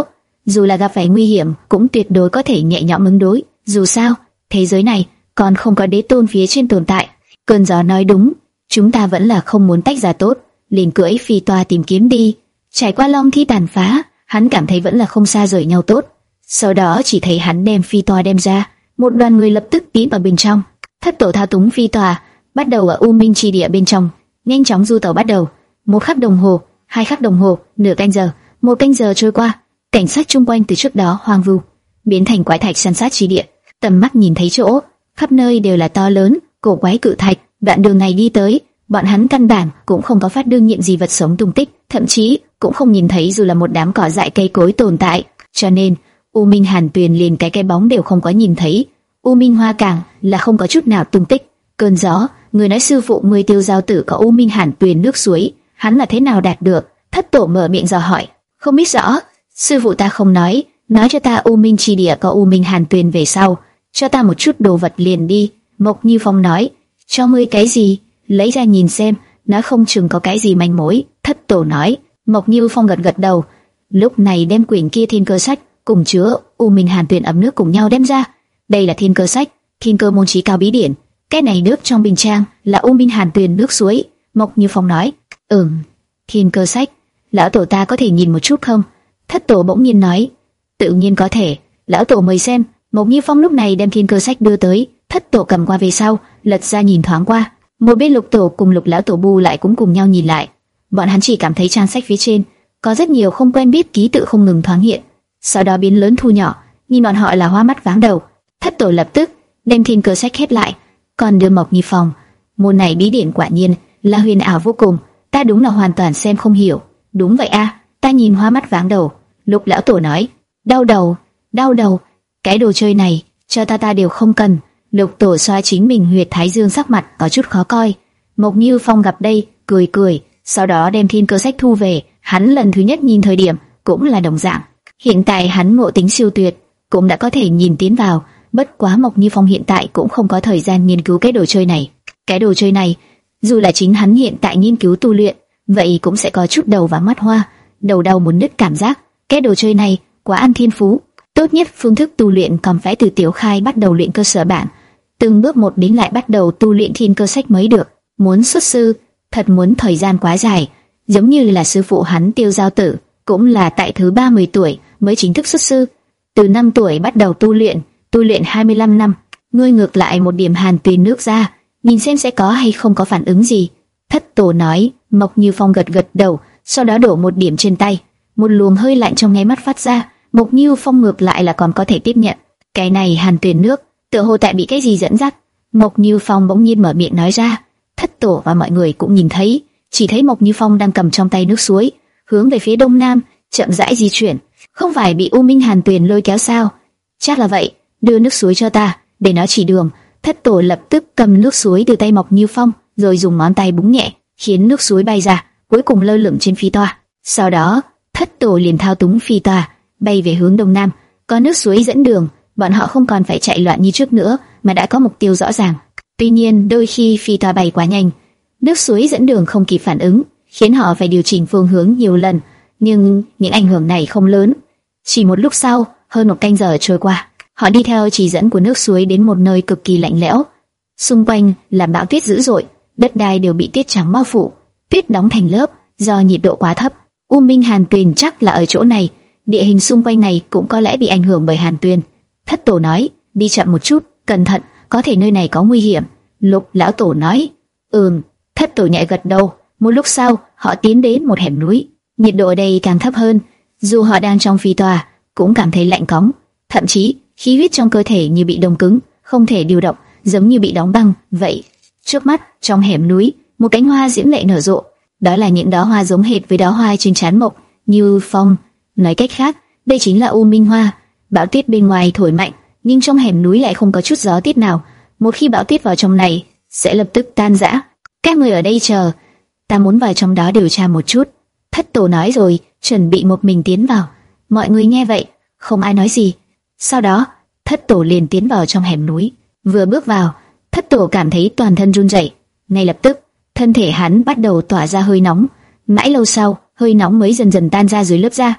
Speaker 1: dù là gặp phải nguy hiểm cũng tuyệt đối có thể nhẹ nhõm ứng đối. Dù sao, thế giới này còn không có đế tôn phía trên tồn tại. Cơn gió nói đúng, chúng ta vẫn là không muốn tách ra tốt, liền cưỡi phi toa tìm kiếm đi. Trải qua long thi tàn phá, hắn cảm thấy vẫn là không xa rời nhau tốt. Sau đó chỉ thấy hắn đem phi toa đem ra, một đoàn người lập tức tiến vào bên trong. Thất tổ thao túng phi toa, bắt đầu ở U Minh Chi Địa bên trong, nhanh chóng du tàu bắt đầu. Một khắc đồng hồ, hai khắc đồng hồ, nửa canh giờ, một canh giờ trôi qua, cảnh sát chung quanh từ trước đó hoang vu biến thành quái thạch san sát chi địa. Tầm mắt nhìn thấy chỗ, khắp nơi đều là to lớn, cổ quái cự thạch. Đoạn đường này đi tới, bọn hắn căn bản cũng không có phát đương nhiệm gì vật sống tung tích, thậm chí cũng không nhìn thấy dù là một đám cỏ dại cây cối tồn tại. Cho nên U Minh Hàn Tuyền liền cái cái bóng đều không có nhìn thấy. U Minh Hoa càng là không có chút nào tung tích. Cơn gió, người nói sư phụ ngươi Tiêu Giao Tử có U Minh Hàn Tuyền nước suối, hắn là thế nào đạt được? Thất tổ mở miệng dò hỏi. Không biết rõ, sư phụ ta không nói, nói cho ta U Minh Chi Địa có U Minh Hàn Tuyền về sau, cho ta một chút đồ vật liền đi. Mộc Như Phong nói. Cho ngươi cái gì? Lấy ra nhìn xem, nó không chừng có cái gì manh mối. Thất tổ nói. Mộc Như Phong gật gật đầu. Lúc này đem quyển kia thiên cơ sách cùng chứa U Minh Hàn Tuyền ấm nước cùng nhau đem ra. Đây là thiên cơ sách, thiên cơ môn chí cao bí điển. Cái này nước trong bình trang là U Minh Hàn Tuyền nước suối. Mộc Như Phong nói. Ừm, thiên cơ sách, lão tổ ta có thể nhìn một chút không? Thất tổ bỗng nhiên nói. Tự nhiên có thể, lão tổ mời xem. Mộc Như Phong lúc này đem thiên cơ sách đưa tới. Thất tổ cầm qua về sau, lật ra nhìn thoáng qua. Một bên lục tổ cùng lục lão tổ bu lại cũng cùng nhau nhìn lại. Bọn hắn chỉ cảm thấy trang sách phía trên có rất nhiều không quen biết ký tự không ngừng thoáng hiện, sau đó biến lớn thu nhỏ, nhìn bọn họ là hoa mắt váng đầu. Thất tổ lập tức đem thiên cơ sách khép lại, còn đưa Mộc Như Phong. Môn này bí điển quả nhiên là huyền ảo vô cùng, ta đúng là hoàn toàn xem không hiểu. Đúng vậy a, ta nhìn hoa mắt váng đầu. Lục lão tổ nói. Đau đầu, đau đầu, cái đồ chơi này cho ta ta đều không cần. Lục tổ xoa chính mình huyệt thái dương, sắc mặt có chút khó coi. Mộc Như Phong gặp đây, cười cười, sau đó đem thiên cơ sách thu về. Hắn lần thứ nhất nhìn thời điểm cũng là đồng dạng. Hiện tại hắn ngộ tính siêu tuyệt, cũng đã có thể nhìn tiến vào. Bất quá Mộc Như Phong hiện tại cũng không có thời gian nghiên cứu cái đồ chơi này. Cái đồ chơi này, dù là chính hắn hiện tại nghiên cứu tu luyện, vậy cũng sẽ có chút đầu và mắt hoa, đầu đau muốn nứt cảm giác. Cái đồ chơi này quá ăn thiên phú. Tốt nhất phương thức tu luyện còn phải từ tiểu khai bắt đầu luyện cơ sở bản, từng bước một đến lại bắt đầu tu luyện thiên cơ sách mới được. Muốn xuất sư, thật muốn thời gian quá dài. Giống như là sư phụ hắn Tiêu Giao Tử, cũng là tại thứ ba mươi tuổi mới chính thức xuất sư. Từ năm tuổi bắt đầu tu luyện, tu luyện hai mươi lăm năm. Ngươi ngược lại một điểm Hàn Tuyền nước ra, nhìn xem sẽ có hay không có phản ứng gì. Thất tổ nói. Mộc Như Phong gật gật đầu, sau đó đổ một điểm trên tay. Một luồng hơi lạnh trong ngay mắt phát ra. Mộc Như Phong ngược lại là còn có thể tiếp nhận. Cái này Hàn Tuyền nước, tựa hồ tại bị cái gì dẫn dắt. Mộc Như Phong bỗng nhiên mở miệng nói ra. Thất tổ và mọi người cũng nhìn thấy, chỉ thấy Mộc Như Phong đang cầm trong tay nước suối, hướng về phía đông nam chậm rãi di chuyển. Không phải bị U Minh Hàn Tuyền lôi kéo sao? Chắc là vậy. Đưa nước suối cho ta, để nó chỉ đường. Thất tổ lập tức cầm nước suối từ tay Mộc Như Phong, rồi dùng ngón tay búng nhẹ, khiến nước suối bay ra, cuối cùng lơ lửng trên phi toa. Sau đó, thất tổ liền thao túng phi toa bay về hướng đông nam. Có nước suối dẫn đường, bọn họ không còn phải chạy loạn như trước nữa, mà đã có mục tiêu rõ ràng. Tuy nhiên, đôi khi phi toa bay quá nhanh, nước suối dẫn đường không kịp phản ứng, khiến họ phải điều chỉnh phương hướng nhiều lần. Nhưng những ảnh hưởng này không lớn. Chỉ một lúc sau, hơn một canh giờ trôi qua, họ đi theo chỉ dẫn của nước suối đến một nơi cực kỳ lạnh lẽo. Xung quanh là bão tuyết dữ dội, đất đai đều bị tuyết trắng bao phủ, tuyết đóng thành lớp do nhiệt độ quá thấp. U Minh Hàn Tuyền chắc là ở chỗ này, địa hình xung quanh này cũng có lẽ bị ảnh hưởng bởi Hàn Tuyền. Thất tổ nói, đi chậm một chút, cẩn thận, có thể nơi này có nguy hiểm. Lục lão tổ nói, ừm. Thất tổ nhẹ gật đầu. Một lúc sau, họ tiến đến một hẻm núi. Nhiệt độ ở đây càng thấp hơn, dù họ đang trong phi toa cũng cảm thấy lạnh cóng, thậm chí khí huyết trong cơ thể như bị đông cứng, không thể điều động, giống như bị đóng băng vậy. Trước mắt, trong hẻm núi, một cánh hoa diễm lệ nở rộ. Đó là những đóa hoa giống hệt với đóa hoa trên trán Mộc Như Phong. Nói cách khác, đây chính là U Minh Hoa. Bão tuyết bên ngoài thổi mạnh, nhưng trong hẻm núi lại không có chút gió tuyết nào. Một khi bão tuyết vào trong này, sẽ lập tức tan rã. Các người ở đây chờ, ta muốn vào trong đó điều tra một chút. Thất tổ nói rồi, chuẩn bị một mình tiến vào. Mọi người nghe vậy, không ai nói gì. Sau đó, thất tổ liền tiến vào trong hẻm núi. Vừa bước vào, thất tổ cảm thấy toàn thân run rẩy. Ngay lập tức, thân thể hắn bắt đầu tỏa ra hơi nóng. Mãi lâu sau, hơi nóng mới dần dần tan ra dưới lớp da.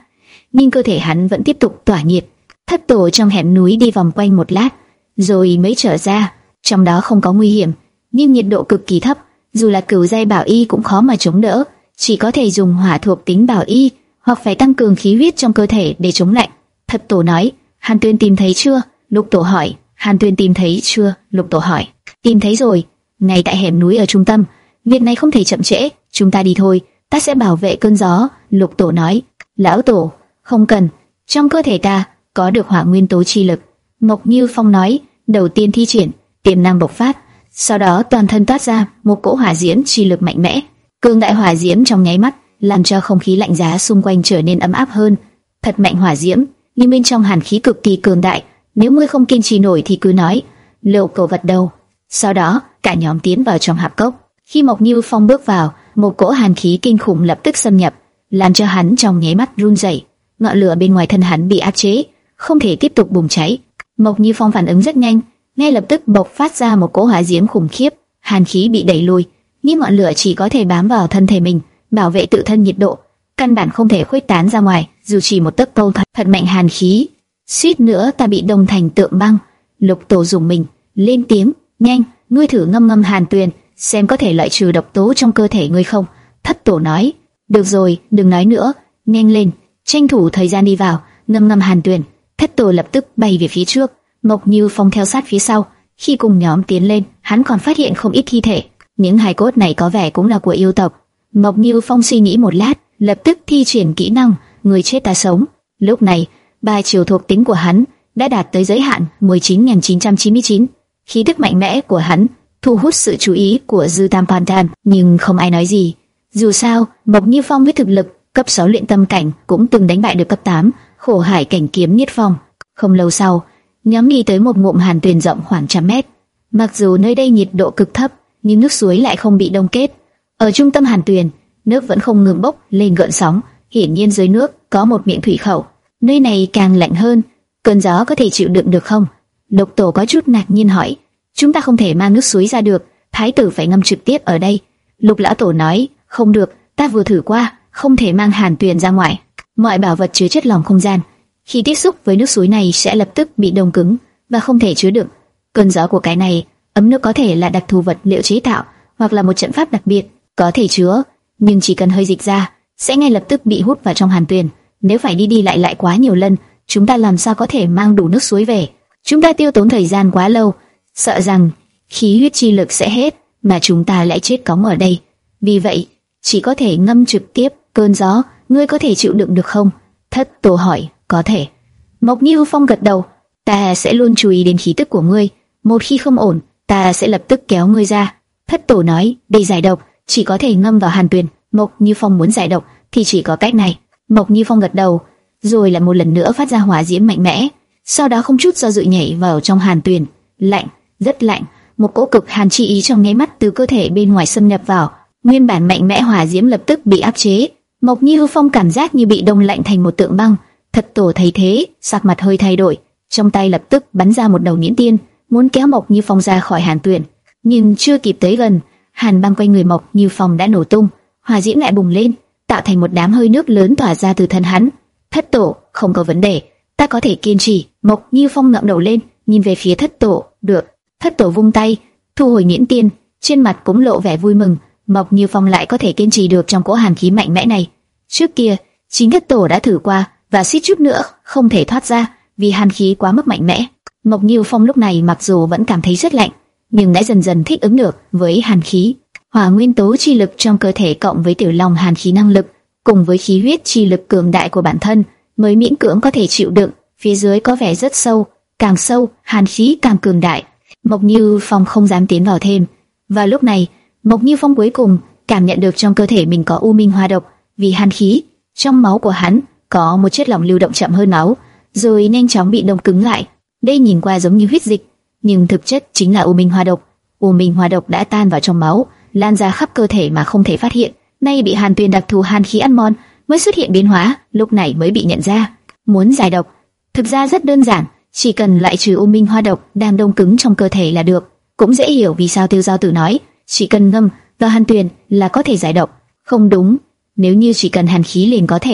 Speaker 1: nhưng cơ thể hắn vẫn tiếp tục tỏa nhiệt. Thất tổ trong hẻm núi đi vòng quanh một lát, rồi mới trở ra. Trong đó không có nguy hiểm, nhưng nhiệt độ cực kỳ thấp, dù là cửu giai bảo y cũng khó mà chống đỡ, chỉ có thể dùng hỏa thuộc tính bảo y, hoặc phải tăng cường khí huyết trong cơ thể để chống lạnh. Thất tổ nói, Hàn Tuyên tìm thấy chưa? Lục tổ hỏi. Hàn Tuyên tìm thấy chưa? Lục tổ hỏi. Tìm thấy rồi, ngay tại hẻm núi ở trung tâm. Việc này không thể chậm trễ, chúng ta đi thôi, ta sẽ bảo vệ cơn gió. Lục tổ nói. Lão tổ, không cần, trong cơ thể ta có được hỏa nguyên tố chi lực. Mộc Như Phong nói. Đầu tiên thi triển tiềm năng bộc phát, sau đó toàn thân toát ra một cỗ hỏa diễm chi lực mạnh mẽ. Cường đại hỏa diễm trong nháy mắt làm cho không khí lạnh giá xung quanh trở nên ấm áp hơn. Thật mạnh hỏa diễm, nhưng bên trong hàn khí cực kỳ cường đại. Nếu ngươi không kiên trì nổi thì cứ nói. Lục tổ gật đầu. Sau đó cả nhóm tiến vào trong hạp cốc. Khi Mộc Như Phong bước vào, một cỗ hàn khí kinh khủng lập tức xâm nhập, làm cho hắn trong nháy mắt run rẩy. Ngọn lửa bên ngoài thân hắn bị áp chế, không thể tiếp tục bùng cháy. Mộc Như Phong phản ứng rất nhanh, ngay lập tức bộc phát ra một cỗ hỏa diễm khủng khiếp. Hàn khí bị đẩy lùi, nhưng ngọn lửa chỉ có thể bám vào thân thể mình, bảo vệ tự thân nhiệt độ, căn bản không thể khuếch tán ra ngoài. Dù chỉ một tấc câu thật, thật mạnh hàn khí, suýt nữa ta bị đông thành tượng băng. Lục tổ dùng mình lên tiếng, nhanh, ngươi thử ngâm ngâm Hàn Tuyền, xem có thể loại trừ độc tố trong cơ thể ngươi không. Thất tổ nói. Được rồi, đừng nói nữa, nhanh lên, tranh thủ thời gian đi vào, ngâm ngâm Hàn Tuyền. Thất tổ lập tức bay về phía trước, Mộc Như Phong theo sát phía sau. Khi cùng nhóm tiến lên, hắn còn phát hiện không ít thi thể. Những hài cốt này có vẻ cũng là của yêu tộc. Mộc Như Phong suy nghĩ một lát, lập tức thi triển kỹ năng người chết ta sống. Lúc này, ba chiều thuộc tính của hắn đã đạt tới giới hạn mười chín nghìn chín trăm chín mươi chín. Khí tức mạnh mẽ của hắn thu hút sự chú ý của Dư Tam Pantan, nhưng không ai nói gì. Dù sao, Mộc Như Phong với thực lực cấp sáu luyện tâm cảnh cũng từng đánh bại được cấp tám Khổ Hải cảnh kiếm Niết Phong. Không lâu sau, nhóm đi tới một ngụm Hàn Tuyền rộng khoảng trăm mét. Mặc dù nơi đây nhiệt độ cực thấp, nhưng nước suối lại không bị đông kết. Ở trung tâm Hàn Tuyền, nước vẫn không ngừng bốc lên gợn sóng. Hiển nhiên dưới nước có một miệng thủy khẩu. Nơi này càng lạnh hơn, cơn gió có thể chịu đựng được không? Lục tổ có chút ngạc nhiên hỏi. Chúng ta không thể mang nước suối ra được, thái tử phải ngâm trực tiếp ở đây. Lục lão tổ nói. Không được, ta vừa thử qua, không thể mang Hàn Tuyền ra ngoài. Mọi bảo vật chứa chất lỏng không gian, khi tiếp xúc với nước suối này sẽ lập tức bị đông cứng và không thể chứa đựng. Cơn gió của cái này, ấm nước có thể là đặc thù vật liệu chế tạo, hoặc là một trận pháp đặc biệt có thể chứa, nhưng chỉ cần hơi dịch ra, sẽ ngay lập tức bị hút vào trong Hàn Tuyền. Nếu phải đi đi lại lại quá nhiều lần, chúng ta làm sao có thể mang đủ nước suối về? Chúng ta tiêu tốn thời gian quá lâu, sợ rằng khí huyết chi lực sẽ hết, mà chúng ta lại chết cóng ở đây. Vì vậy, chỉ có thể ngâm trực tiếp. Cơn gió, ngươi có thể chịu đựng được không? Thất tổ hỏi. Có thể. Mộc Như Phong gật đầu. Ta sẽ luôn chú ý đến khí tức của ngươi. Một khi không ổn, ta sẽ lập tức kéo ngươi ra. Thất tổ nói. Để giải độc, chỉ có thể ngâm vào Hàn Tuyền. Mộc Như Phong muốn giải độc thì chỉ có cách này. Mộc Như Phong gật đầu, rồi lại một lần nữa phát ra hỏa diễm mạnh mẽ. Sau đó không chút do dự nhảy vào trong Hàn Tuyền. Lạnh, rất lạnh. Một cỗ cực hàn chi ý trong nháy mắt từ cơ thể bên ngoài xâm nhập vào. Nguyên bản mạnh mẽ hỏa diễm lập tức bị áp chế. Mộc Như Phong cảm giác như bị đông lạnh thành một tượng băng. Thất tổ thấy thế, sắc mặt hơi thay đổi, trong tay lập tức bắn ra một đầu nhuyễn tiên, muốn kéo Mộc Như Phong ra khỏi Hàn Tuyền. Nhưng chưa kịp tới gần, hàn băng quanh người Mộc Như Phong đã nổ tung, hỏa diễm lại bùng lên, tạo thành một đám hơi nước lớn tỏa ra từ thân hắn. Thất tổ, không có vấn đề, ta có thể kiên trì. Mộc Như Phong ngẩng đầu lên, nhìn về phía thất tổ. Được. Thất tổ vung tay, thu hồi nhuyễn tiên, trên mặt cũng lộ vẻ vui mừng. Mộc Như Phong lại có thể kiên trì được trong cỗ hàn khí mạnh mẽ này. Trước kia, chính thất tổ đã thử qua và suýt chút nữa không thể thoát ra vì hàn khí quá mức mạnh mẽ. Mộc Như Phong lúc này mặc dù vẫn cảm thấy rất lạnh, nhưng đã dần dần thích ứng được với hàn khí. Hỏa nguyên tố chi lực trong cơ thể cộng với tiểu long hàn khí năng lực, cùng với khí huyết chi lực cường đại của bản thân, mới miễn cưỡng có thể chịu đựng. Phía dưới có vẻ rất sâu, càng sâu, hàn khí càng cường đại. Mộc Như Phong không dám tiến vào thêm. Và lúc này, Mộc Như Phong cuối cùng cảm nhận được trong cơ thể mình có u minh hoa độc, vì hàn khí trong máu của hắn có một chất lỏng lưu động chậm hơn máu, rồi nhanh chóng bị đông cứng lại. Đây nhìn qua giống như huyết dịch, nhưng thực chất chính là u minh hoa độc. U minh hoa độc đã tan vào trong máu, lan ra khắp cơ thể mà không thể phát hiện. Nay bị Hàn Tuyền đặc thù hàn khí ăn mòn, mới xuất hiện biến hóa, lúc này mới bị nhận ra. Muốn giải độc, thực ra rất đơn giản, chỉ cần loại trừ u minh hoa độc đang đông cứng trong cơ thể là được. Cũng dễ hiểu vì sao Tiêu Giao Tử nói, chỉ cần ngâm vào Hàn Tuyền là có thể giải độc. Không đúng, nếu như chỉ cần hàn khí liền có thể,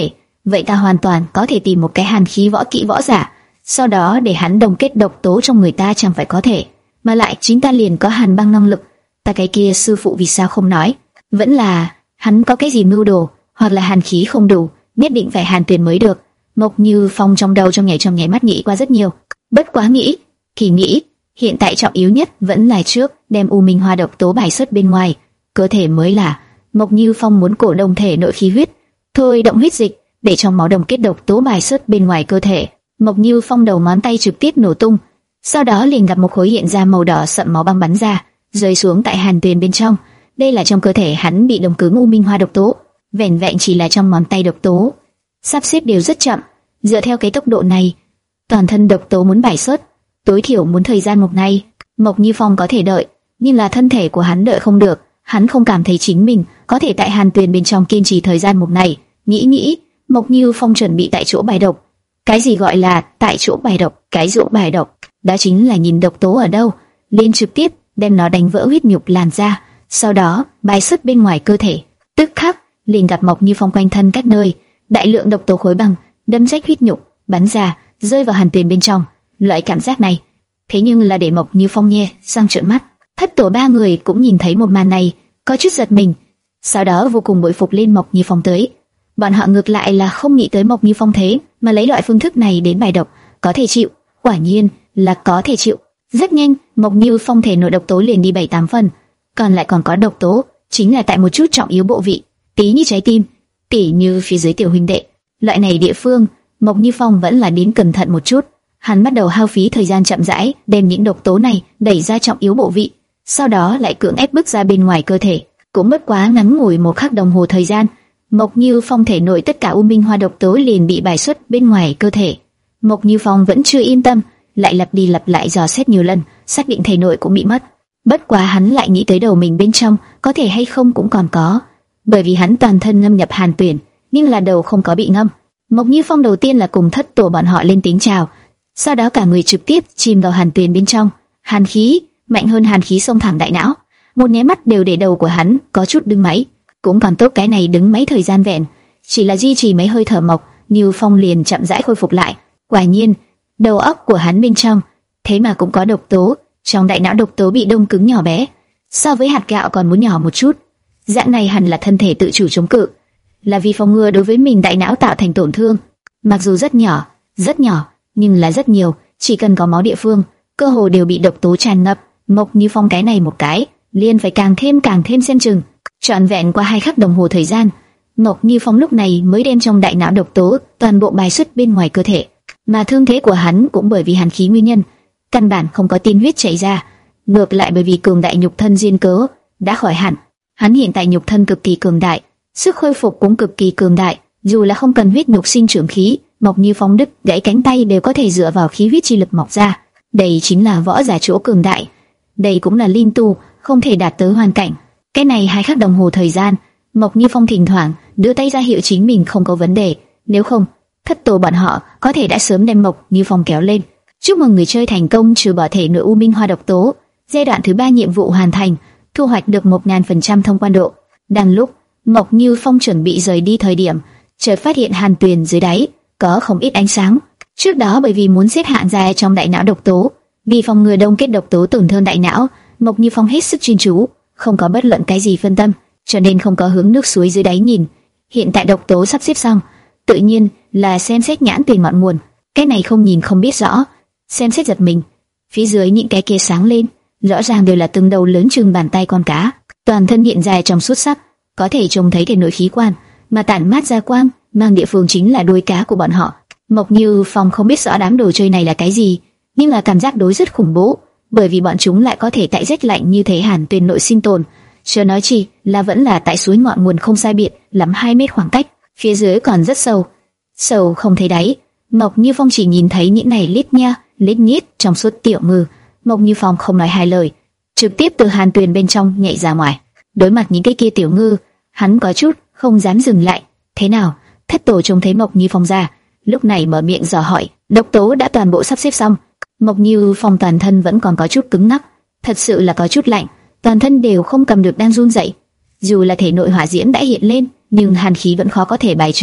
Speaker 1: vậy ta hoàn toàn có thể tìm một cái hàn khí võ kỹ võ giả, sau đó để hắn đồng kết độc tố trong người ta chẳng phải có thể. Mà lại chính ta liền có hàn băng năng lực, ta cái kia sư phụ vì sao không nói? Vẫn là hắn có cái gì mưu đồ, hoặc là hàn khí không đủ, nhất định phải Hàn Tuyền mới được. Mộc Như Phong trong đầu trong nhảy trong nháy mắt nghĩ qua rất nhiều, bất quá nghĩ, kỳ nghĩ, hiện tại trọng yếu nhất vẫn là trước đem U Minh Hoa độc tố bài xuất bên ngoài cơ thể mới là. Mộc Như Phong muốn cổ động thể nội khí huyết, thôi động huyết dịch để trong máu đồng kết độc tố bài xuất bên ngoài cơ thể. Mộc Như Phong đầu ngón tay trực tiếp nổ tung, sau đó liền gặp một khối hiện ra màu đỏ sậm máu băng bắn ra, rơi xuống tại Hàn Tuyền bên trong. Đây là trong cơ thể hắn bị đông cứng U Minh Hoa độc tố, vẻn vẹn chỉ là trong ngón tay độc tố sắp xếp đều rất chậm. Dựa theo cái tốc độ này, toàn thân độc tố muốn bài xuất, tối thiểu muốn thời gian một ngày. Mộc Như Phong có thể đợi, nhưng là thân thể của hắn đợi không được. Hắn không cảm thấy chính mình có thể tại Hàn Tuyền bên trong kiên trì thời gian một ngày. Nghĩ nghĩ, Mộc Như Phong chuẩn bị tại chỗ bài độc. Cái gì gọi là tại chỗ bài độc? Cái chỗ bài độc đó chính là nhìn độc tố ở đâu, liền trực tiếp đem nó đánh vỡ huyết nhục làn da, sau đó bài xuất bên ngoài cơ thể. Tức khắc liền gặp Mộc Như Phong quanh thân các nơi đại lượng độc tố khối băng đâm rách huyết nhục, bắn ra, rơi vào Hàn Tuyền bên trong. Loại cảm giác này, thế nhưng là để Mộc Như Phong nghe sang trợn mắt. Thất tổ ba người cũng nhìn thấy một màn này, có chút giật mình, sau đó vô cùng bội phục lên Mộc Như Phong tới. Bọn họ ngược lại là không nghĩ tới Mộc Như Phong thế mà lấy loại phương thức này đến bài độc, có thể chịu, quả nhiên là có thể chịu. Rất nhanh, Mộc Như Phong thể nội độc tố liền đi bảy tám phần, còn lại còn có độc tố chính là tại một chút trọng yếu bộ vị, tí như trái tim, tỉ như phía dưới tiểu huynh đệ. Loại này địa phương, Mộc Như Phong vẫn là đến cẩn thận một chút. Hắn bắt đầu hao phí thời gian chậm rãi đem những độc tố này đẩy ra trọng yếu bộ vị, sau đó lại cưỡng ép bước ra bên ngoài cơ thể. Cũng bất quá ngắn ngủi một khắc đồng hồ thời gian, Mộc Như Phong thể nội tất cả U Minh Hoa độc tố liền bị bài xuất bên ngoài cơ thể. Mộc Như Phong vẫn chưa yên tâm, lại lặp đi lặp lại dò xét nhiều lần, xác định thể nội cũng bị mất. Bất quá hắn lại nghĩ tới đầu mình bên trong có thể hay không cũng còn có, bởi vì hắn toàn thân ngâm nhập Hàn Tuyền, nhưng là đầu không có bị ngâm. Mộc Như Phong đầu tiên là cùng thất tổ bọn họ lên tiếng chào, sau đó cả người trực tiếp chìm vào Hàn Tuyền bên trong. Hàn khí mạnh hơn hàn khí xông thẳng đại não, một nháy mắt đều để đầu của hắn có chút đứng máy. Cũng còn tốt cái này đứng mấy thời gian vẹn, chỉ là duy trì mấy hơi thở, Mộc Như Phong liền chậm rãi khôi phục lại. Quả nhiên, đầu óc của hắn bên trong thế mà cũng có độc tố, trong đại não độc tố bị đông cứng nhỏ bé, so với hạt gạo còn muốn nhỏ một chút. Dạng này hẳn là thân thể tự chủ chống cự, là vì phòng ngừa đối với mình đại não tạo thành tổn thương. Mặc dù rất nhỏ, rất nhỏ, nhưng là rất nhiều, chỉ cần có máu địa phương, cơ hồ đều bị độc tố tràn ngập. Mộc Như Phong cái này một cái, liền phải càng thêm càng thêm xem chừng. Trọn vẹn qua hai khắc đồng hồ thời gian, Mộc Như Phong lúc này mới đem trong đại não độc tố toàn bộ bài xuất bên ngoài cơ thể. Mà thương thế của hắn cũng bởi vì hàn khí nguyên nhân, căn bản không có tiên huyết chảy ra, ngược lại bởi vì cường đại nhục thân duyên cớ, đã khỏi hẳn. Hắn hiện tại nhục thân cực kỳ cường đại, sức khôi phục cũng cực kỳ cường đại, dù là không cần huyết nhục sinh trưởng khí, Mộc Như Phong đứt gãy cánh tay đều có thể dựa vào khí huyết chi lực mọc ra. Đây chính là võ giả chỗ cường đại, đây cũng là linh tu không thể đạt tới hoàn cảnh. Cái này hai khắc đồng hồ thời gian, Mộc Như Phong thỉnh thoảng đưa tay ra hiệu chính mình không có vấn đề, nếu không, thất tổ bọn họ có thể đã sớm đem Mộc Như Phong kéo lên. Chúc mừng người chơi thành công trừ bỏ thể nội U Minh Hoa độc tố, giai đoạn thứ ba nhiệm vụ hoàn thành, thu hoạch được một nghìn phần trăm thông quan độ. Đang lúc Mộc Như Phong chuẩn bị rời đi thời điểm, chợt phát hiện Hàn Tuyền dưới đáy có không ít ánh sáng. Trước đó bởi vì muốn xếp hạng ra trong đại não độc tố, vì phòng ngừa đông kết độc tố tổn thương đại não, Mộc Như Phong hết sức chuyên chú, không có bất luận cái gì phân tâm, cho nên không có hướng nước suối dưới đáy nhìn. Hiện tại độc tố sắp xếp xong, tự nhiên là xem xét nhãn tiền ngọn nguồn. Cái này không nhìn không biết rõ, xem xét giật mình. Phía dưới những cái kia sáng lên, rõ ràng đều là từng đầu lớn chừng bàn tay con cá, toàn thân hiện ra trong suốt sắc, có thể trông thấy thể nội khí quan mà tản mát ra quang, mang địa phương chính là đuôi cá của bọn họ. Mộc Như Phong không biết rõ đám đồ chơi này là cái gì, nhưng là cảm giác đối rất khủng bố, bởi vì bọn chúng lại có thể tại rét lạnh như thế Hàn Tuyền nội sinh tồn. Chưa nói chi là vẫn là tại suối ngọn nguồn không sai biệt lắm hai mét khoảng cách, phía dưới còn rất sâu, sâu không thấy đáy. Mộc Như Phong chỉ nhìn thấy những này lít nha, lít nhít trong suốt tiểu ngư. Mộc Như Phong không nói hai lời, trực tiếp từ Hàn Tuyền bên trong nhảy ra ngoài. Đối mặt những cái kia tiểu ngư, hắn có chút không dám dừng lại. Thế nào? Thất tổ trông thấy Mộc Như Phong ra, lúc này mở miệng dò hỏi. Độc tố đã toàn bộ sắp xếp xong. Mộc Như Phong toàn thân vẫn còn có chút cứng ngắc, thật sự là có chút lạnh, toàn thân đều không cầm được đang run rẩy. Dù là thể nội hỏa diễm đã hiện lên, nhưng hàn khí vẫn khó có thể bài trừ,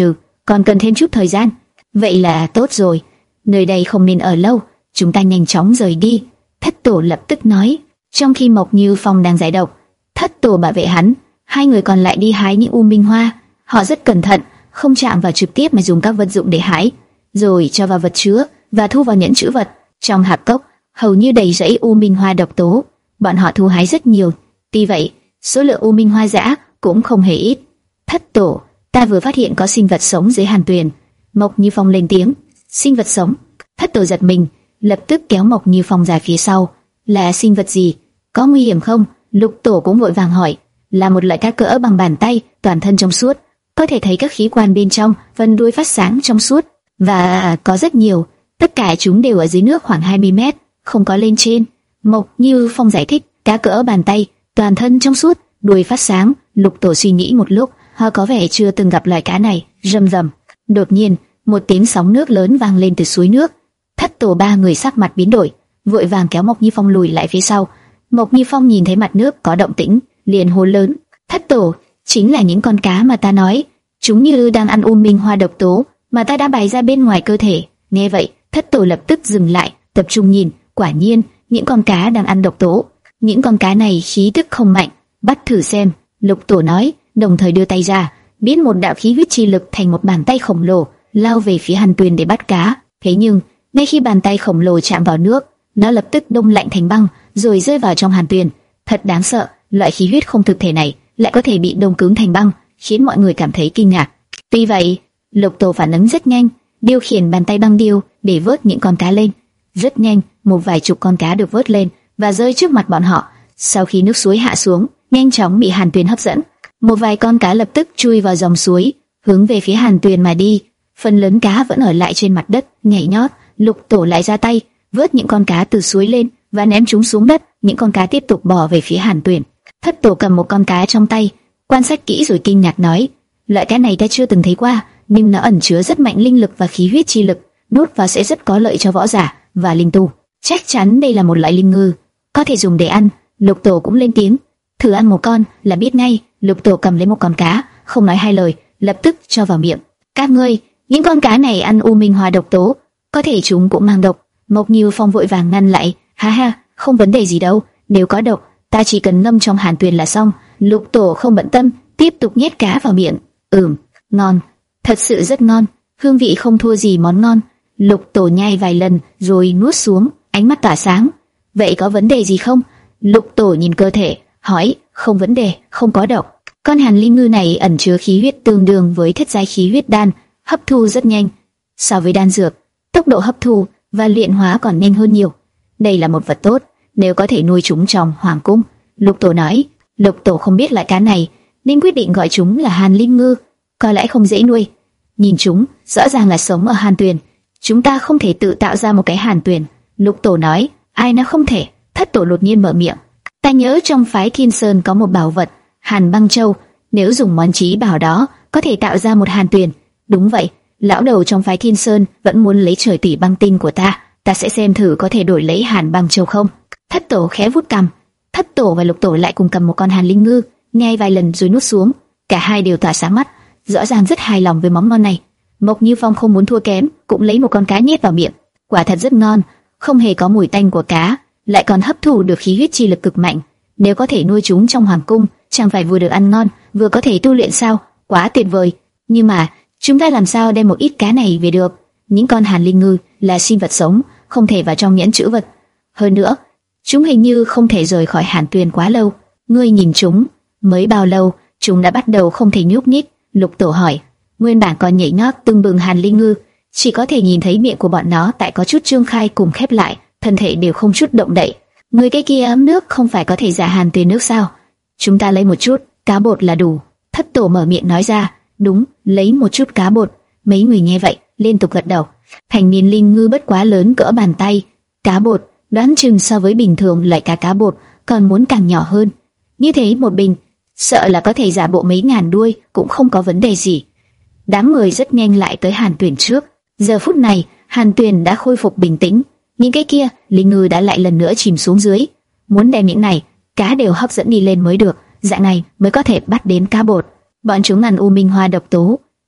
Speaker 1: còn cần thêm chút thời gian. Vậy là tốt rồi, nơi đây không nên ở lâu, chúng ta nhanh chóng rời đi. Thất tổ lập tức nói. Trong khi Mộc Như Phong đang giải độc, thất tổ bảo vệ hắn, hai người còn lại đi hái những u minh hoa. Họ rất cẩn thận, không chạm vào trực tiếp mà dùng các vật dụng để hái, rồi cho vào vật chứa và thu vào nhẫn trữ vật. Trong hạp cốc hầu như đầy rẫy u minh hoa độc tố, bọn họ thu hái rất nhiều. Tuy vậy, số lượng u minh hoa dã cũng không hề ít. Thất tổ, ta vừa phát hiện có sinh vật sống dưới hàn tuyền. Mộc Như Phong lên tiếng. Sinh vật sống? Thất tổ giật mình, lập tức kéo Mộc Như Phong ra phía sau. Là sinh vật gì? Có nguy hiểm không? Lục tổ cũng vội vàng hỏi. Là một loại cá cỡ bằng bàn tay, toàn thân trong suốt, có thể thấy các khí quan bên trong, phần đuôi phát sáng trong suốt, và có rất nhiều. Tất cả chúng đều ở dưới nước khoảng hai mươi mét, không có lên trên. Mộc Như Phong giải thích. Cá cỡ bàn tay, toàn thân trong suốt, đuôi phát sáng. Lục tổ suy nghĩ một lúc, họ có vẻ chưa từng gặp loài cá này. Rầm rầm. Đột nhiên, một tiếng sóng nước lớn vang lên từ suối nước. Thất tổ ba người sắc mặt biến đổi, vội vàng kéo Mộc Như Phong lùi lại phía sau. Mộc Như Phong nhìn thấy mặt nước có động tĩnh, liền hô lớn. Thất tổ, chính là những con cá mà ta nói. Chúng như đang ăn u minh hoa độc tố mà ta đã bày ra bên ngoài cơ thể. Nghe vậy, thất tổ lập tức dừng lại, tập trung nhìn. Quả nhiên, những con cá đang ăn độc tố. Những con cá này khí tức không mạnh, bắt thử xem. Lục tổ nói, đồng thời đưa tay ra, biến một đạo khí huyết chi lực thành một bàn tay khổng lồ, lao về phía hàn tuyền để bắt cá. Thế nhưng, ngay khi bàn tay khổng lồ chạm vào nước, nó lập tức đông lạnh thành băng, rồi rơi vào trong hàn tuyền. Thật đáng sợ, loại khí huyết không thực thể này lại có thể bị đông cứng thành băng, khiến mọi người cảm thấy kinh ngạc. Tuy vậy, Lục tổ phản ứng rất nhanh, điều khiển bàn tay băng điêu để vớt những con cá lên. Rất nhanh, một vài chục con cá được vớt lên và rơi trước mặt bọn họ. Sau khi nước suối hạ xuống, nhanh chóng bị hàn tuyền hấp dẫn. Một vài con cá lập tức chui vào dòng suối, hướng về phía hàn tuyền mà đi. Phần lớn cá vẫn ở lại trên mặt đất, nhảy nhót. Lục tổ lại ra tay, vớt những con cá từ suối lên và ném chúng xuống đất. Những con cá tiếp tục bò về phía hàn tuyền. Thất tổ cầm một con cá trong tay, quan sát kỹ rồi kinh ngạc nói: loại cá này ta chưa từng thấy qua, nhưng nó ẩn chứa rất mạnh linh lực và khí huyết chi lực, nuốt vào sẽ rất có lợi cho võ giả và linh tu. Chắc chắn đây là một loại linh ngư, có thể dùng để ăn. Lục tổ cũng lên tiếng: thử ăn một con là biết ngay. Lục tổ cầm lấy một con cá, không nói hai lời, lập tức cho vào miệng. Các ngươi, những con cá này ăn u minh hoa độc tố, có thể chúng cũng mang độc. Mộc Như Phong vội vàng ngăn lại: ha ha, không vấn đề gì đâu, nếu có độc, ta chỉ cần ngâm trong hàn tuyền là xong. Lục tổ không bận tâm, tiếp tục nhét cá vào miệng. Ừm, ngon, thật sự rất ngon, hương vị không thua gì món ngon. Lục tổ nhai vài lần rồi nuốt xuống, ánh mắt tỏa sáng. Vậy có vấn đề gì không? Lục tổ nhìn cơ thể, hỏi. Không vấn đề, không có độc. Con hàn linh ngư này ẩn chứa khí huyết tương đương với thất giai khí huyết đan, hấp thu rất nhanh. So với đan dược, tốc độ hấp thu và luyện hóa còn nhanh hơn nhiều. Đây là một vật tốt, nếu có thể nuôi chúng trong hoàng cung. Lục tổ nói. Lục tổ không biết loại cá này, nên quyết định gọi chúng là hàn linh ngư. Có lẽ không dễ nuôi. Nhìn chúng, rõ ràng là sống ở hàn tuyền. Chúng ta không thể tự tạo ra một cái hàn tuyền. Lục tổ nói. Ai nói không thể? Thất tổ đột nhiên mở miệng. Ta nhớ trong phái Thiên Sơn có một bảo vật, Hàn Băng Châu. Nếu dùng món trí bảo đó, có thể tạo ra một hàn tuyền. Đúng vậy, lão đầu trong phái Thiên Sơn vẫn muốn lấy trời tỷ băng tinh của ta. Ta sẽ xem thử có thể đổi lấy Hàn Băng Châu không. Thất tổ khẽ vuốt cằm. Thất tổ và lục tổ lại cùng cầm một con hàn linh ngư, nhai vài lần rồi nuốt xuống. Cả hai đều tỏa sáng mắt, rõ ràng rất hài lòng với món ngon này. Mộc Như Phong không muốn thua kém, cũng lấy một con cá nhét vào miệng. Quả thật rất ngon, không hề có mùi tanh của cá, lại còn hấp thụ được khí huyết chi lực cực mạnh. Nếu có thể nuôi chúng trong hoàng cung, chẳng phải vừa được ăn ngon, vừa có thể tu luyện sao? Quá tuyệt vời. Nhưng mà chúng ta làm sao đem một ít cá này về được? Những con hàn linh ngư là sinh vật sống, không thể vào trong nhẫn trữ vật. Hơn nữa, chúng hình như không thể rời khỏi hàn tuyền quá lâu. Ngươi nhìn chúng, mới bao lâu, chúng đã bắt đầu không thể nhúc nhích? Lục tổ hỏi. Nguyên bản còn nhảy nhót tưng bừng hàn linh ngư, chỉ có thể nhìn thấy miệng của bọn nó tại có chút trương khai cùng khép lại, thân thể đều không chút động đậy. Người cái kia ấm nước không phải có thể giả hàn tuyền nước sao? Chúng ta lấy một chút cá bột là đủ. Thất tổ mở miệng nói ra. Đúng, lấy một chút cá bột. Mấy người nghe vậy liên tục gật đầu. Thành niên linh ngư bất quá lớn cỡ bàn tay. Cá bột đoán chừng so với bình thường loại cá cá bột còn muốn càng nhỏ hơn. Như thế một bình, sợ là có thể giả bộ mấy ngàn đuôi cũng không có vấn đề gì. Đám người rất nhanh lại tới hàn tuyền trước. Giờ phút này hàn tuyền đã khôi phục bình tĩnh. Những cái kia linh ngư đã lại lần nữa chìm xuống dưới. Muốn đem những này cá đều hấp dẫn đi lên mới được, dạng này mới có thể bắt đến cá bột. Bọn chúng ăn u minh hoa độc tố,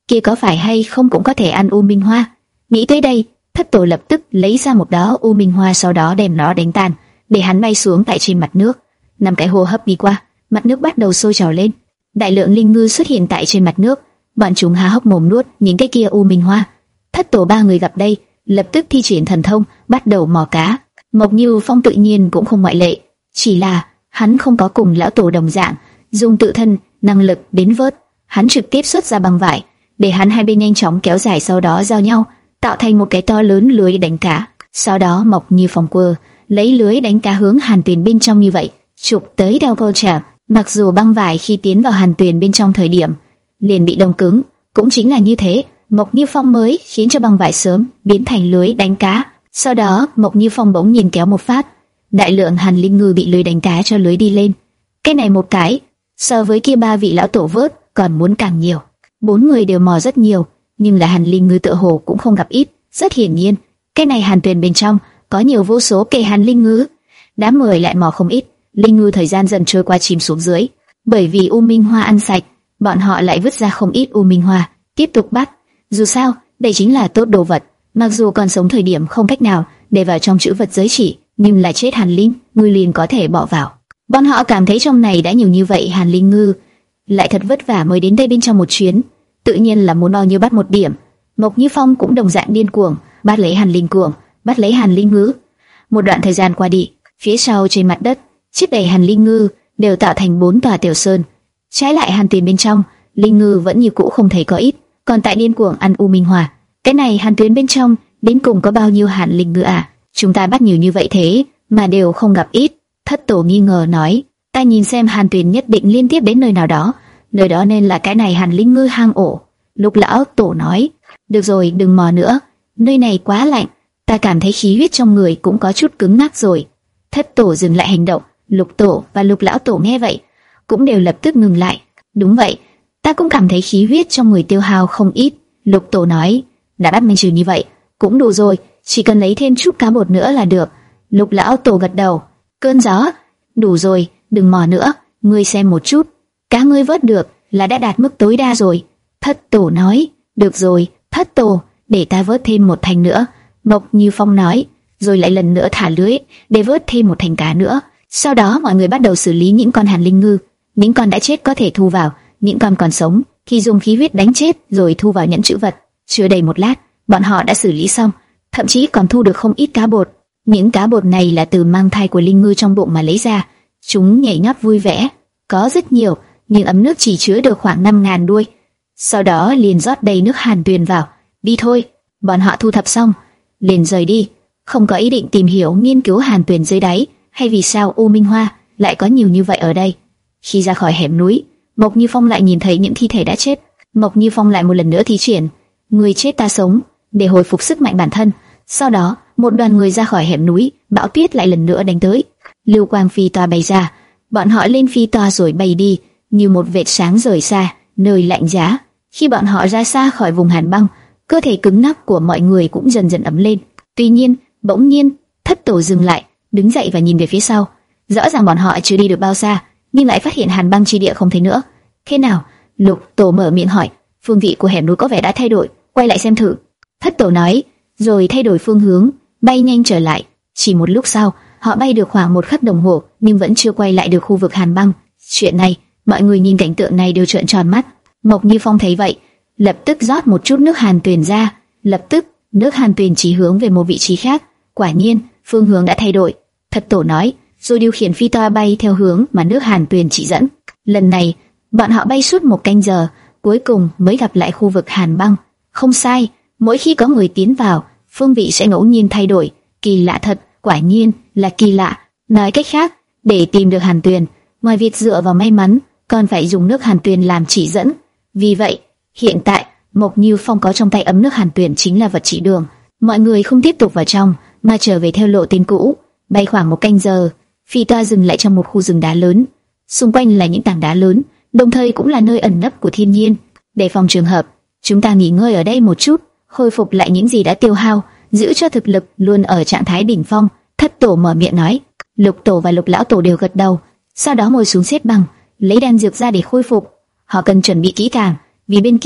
Speaker 1: kia có phải hay không cũng có thể ăn u minh hoa. Nghĩ tới đây, Thất Tổ lập tức lấy ra một đó u minh hoa, sau đó đem nó đánh tan, để hắn bay xuống tại trên mặt nước. Năm cái hô hấp đi qua, mặt nước bắt đầu sôi trào lên. Đại lượng linh ngư xuất hiện tại trên mặt nước, bọn chúng há hốc mồm nuốt những cái kia u minh hoa. Thất Tổ ba người gặp đây, lập tức thi triển thần thông, bắt đầu mò cá. Mộc Như Phong tự nhiên cũng không ngoại lệ, chỉ là hắn không có cùng lão tổ đồng dạng dùng tự thân năng lực đến vớt, hắn trực tiếp xuất ra băng vải, để hắn hai bên nhanh chóng kéo dài, sau đó giao nhau, tạo thành một cái to lớn lưới đánh cá. Sau đó Mộc Như Phong quơ lấy lưới đánh cá hướng Hàn Tuyền bên trong như vậy, chụp tới đao câu chạm. Mặc dù băng vải khi tiến vào Hàn Tuyền bên trong thời điểm liền bị đông cứng, cũng chính là như thế, Mộc Như Phong mới khiến cho băng vải sớm biến thành lưới đánh cá. Sau đó Mộc Như Phong bỗng nhìn kéo một phát, đại lượng hàn linh ngư bị lưới đánh cá cho lưới đi lên. Cái này một cái, so với kia ba vị lão tổ vớt còn muốn càng nhiều. Bốn người đều mò rất nhiều, nhưng là hàn linh ngư tựa hồ cũng không gặp ít. Rất hiển nhiên, cái này Hàn Tuyền bên trong có nhiều vô số kề hàn linh ngư. Đám người lại mò không ít, linh ngư thời gian dần trôi qua chìm xuống dưới. Bởi vì u minh hoa ăn sạch, bọn họ lại vứt ra không ít u minh hoa, tiếp tục bắt. Dù sao, đây chính là tốt đồ vật. Mặc dù còn sống thời điểm không cách nào để vào trong chữ vật giới chỉ, nhưng là chết hàn linh ngư liền có thể bỏ vào. Bọn họ cảm thấy trong này đã nhiều như vậy hàn linh ngư, lại thật vất vả mới đến đây bên trong một chuyến, tự nhiên là muốn bao nhiêu bắt một điểm. Mộc Như Phong cũng đồng dạng điên cuồng, bắt lấy hàn linh cuồng, bắt lấy hàn linh ngư. Một đoạn thời gian qua đi, phía sau trên mặt đất chất đầy hàn linh ngư đều tạo thành bốn tòa tiểu sơn. Trái lại Hàn Tuyền bên trong, linh ngư vẫn như cũ không thấy có ít, còn tại điên cuồng ăn u minh hoa. Cái này Hàn Tuyền bên trong đến cùng có bao nhiêu hàn linh ngư à? Chúng ta bắt nhiều như vậy thế mà đều không gặp ít. Thất Tổ nghi ngờ nói, ta nhìn xem Hàn Tuyền nhất định liên tiếp đến nơi nào đó, nơi đó nên là cái này hàn linh ngư hang ổ. Lục lão tổ nói, được rồi, đừng mò nữa, nơi này quá lạnh, ta cảm thấy khí huyết trong người cũng có chút cứng ngắc rồi. Thất Tổ dừng lại hành động, Lục tổ và Lục lão tổ nghe vậy cũng đều lập tức ngừng lại. Đúng vậy, ta cũng cảm thấy khí huyết trong người tiêu hao không ít. Lục tổ nói, đã bắt mình trừ như vậy cũng đủ rồi, chỉ cần lấy thêm chút cá bột nữa là được. Lục lão tổ gật đầu, cơn gió, đủ rồi, đừng mò nữa, ngươi xem một chút, cá ngươi vớt được là đã đạt mức tối đa rồi. Thất Tổ nói, được rồi, Thất Tổ, để ta vớt thêm một thành nữa. Mộc Như Phong nói, rồi lại lần nữa thả lưới để vớt thêm một thành cá nữa. Sau đó mọi người bắt đầu xử lý những con hàn linh ngư, những con đã chết có thể thu vào, những con còn sống thì dùng khí huyết đánh chết rồi thu vào nhẫn trữ vật. Chưa đầy một lát, bọn họ đã xử lý xong, thậm chí còn thu được không ít cá bột. Những cá bột này là từ mang thai của linh ngư trong bụng mà lấy ra. Chúng nhảy nhót vui vẻ, có rất nhiều, nhưng ấm nước chỉ chứa được khoảng năm ngàn đuôi. Sau đó liền rót đầy nước Hàn Tuyền vào. Đi thôi, bọn họ thu thập xong, liền rời đi, không có ý định tìm hiểu nghiên cứu Hàn Tuyền dưới đáy, hay vì sao u minh hoa lại có nhiều như vậy ở đây. Khi ra khỏi hẻm núi, Mộc Như Phong lại nhìn thấy những thi thể đã chết. Mộc Như Phong lại một lần nữa thi triển người chết ta sống để hồi phục sức mạnh bản thân. Sau đó, một đoàn người ra khỏi hẻm núi, bão tuyết lại lần nữa đánh tới. Lưu quang phi toa bay ra, bọn họ lên phi toa rồi bay đi, như một vệt sáng rời xa nơi lạnh giá. Khi bọn họ ra xa khỏi vùng hàn băng, cơ thể cứng nhắc của mọi người cũng dần dần ấm lên. Tuy nhiên, bỗng nhiên, Thất Tổ dừng lại, đứng dậy và nhìn về phía sau. Rõ ràng bọn họ chưa đi được bao xa, nhưng lại phát hiện hàn băng chi địa không thấy nữa. Thế nào? Lục Tổ mở miệng hỏi. Phương vị của hẻm núi có vẻ đã thay đổi, quay lại xem thử. Thất Tổ nói, rồi thay đổi phương hướng, bay nhanh trở lại. Chỉ một lúc sau, họ bay được khoảng một khắc đồng hồ, nhưng vẫn chưa quay lại được khu vực hàn băng. Chuyện này, mọi người nhìn cảnh tượng này đều trợn tròn mắt. Mộc Như Phong thấy vậy, lập tức rót một chút nước Hàn Tuyền ra. Lập tức, nước Hàn Tuyền chỉ hướng về một vị trí khác. Quả nhiên, phương hướng đã thay đổi. Thất Tổ nói, rồi điều khiển phi toa bay theo hướng mà nước Hàn Tuyền chỉ dẫn. Lần này, bọn họ bay suốt một canh giờ, cuối cùng mới gặp lại khu vực hàn băng. Không sai, mỗi khi có người tiến vào, phương vị sẽ ngẫu nhiên thay đổi. Kỳ lạ thật, quả nhiên là kỳ lạ. Nói cách khác, để tìm được Hàn Tuyền, ngoài việc dựa vào may mắn, còn phải dùng nước Hàn Tuyền làm chỉ dẫn. Vì vậy, hiện tại Mộc Như Phong có trong tay ấm nước Hàn Tuyền chính là vật chỉ đường. Mọi người không tiếp tục vào trong, mà trở về theo lộ tên cũ. Bay khoảng một canh giờ, phi toa dừng lại trong một khu rừng đá lớn. Xung quanh là những tảng đá lớn, đồng thời cũng là nơi ẩn nấp của thiên nhiên. Để phòng trường hợp, chúng ta nghỉ ngơi ở đây một chút, khôi phục lại những gì đã tiêu hao, giữ cho thực lực luôn ở trạng thái đỉnh phong. Thất Tổ mở miệng nói. Lục Tổ và Lục lão tổ đều gật đầu, sau đó ngồi xuống xếp bằng, lấy đan dược ra để khôi phục. Họ cần chuẩn bị kỹ càng, vì bên kia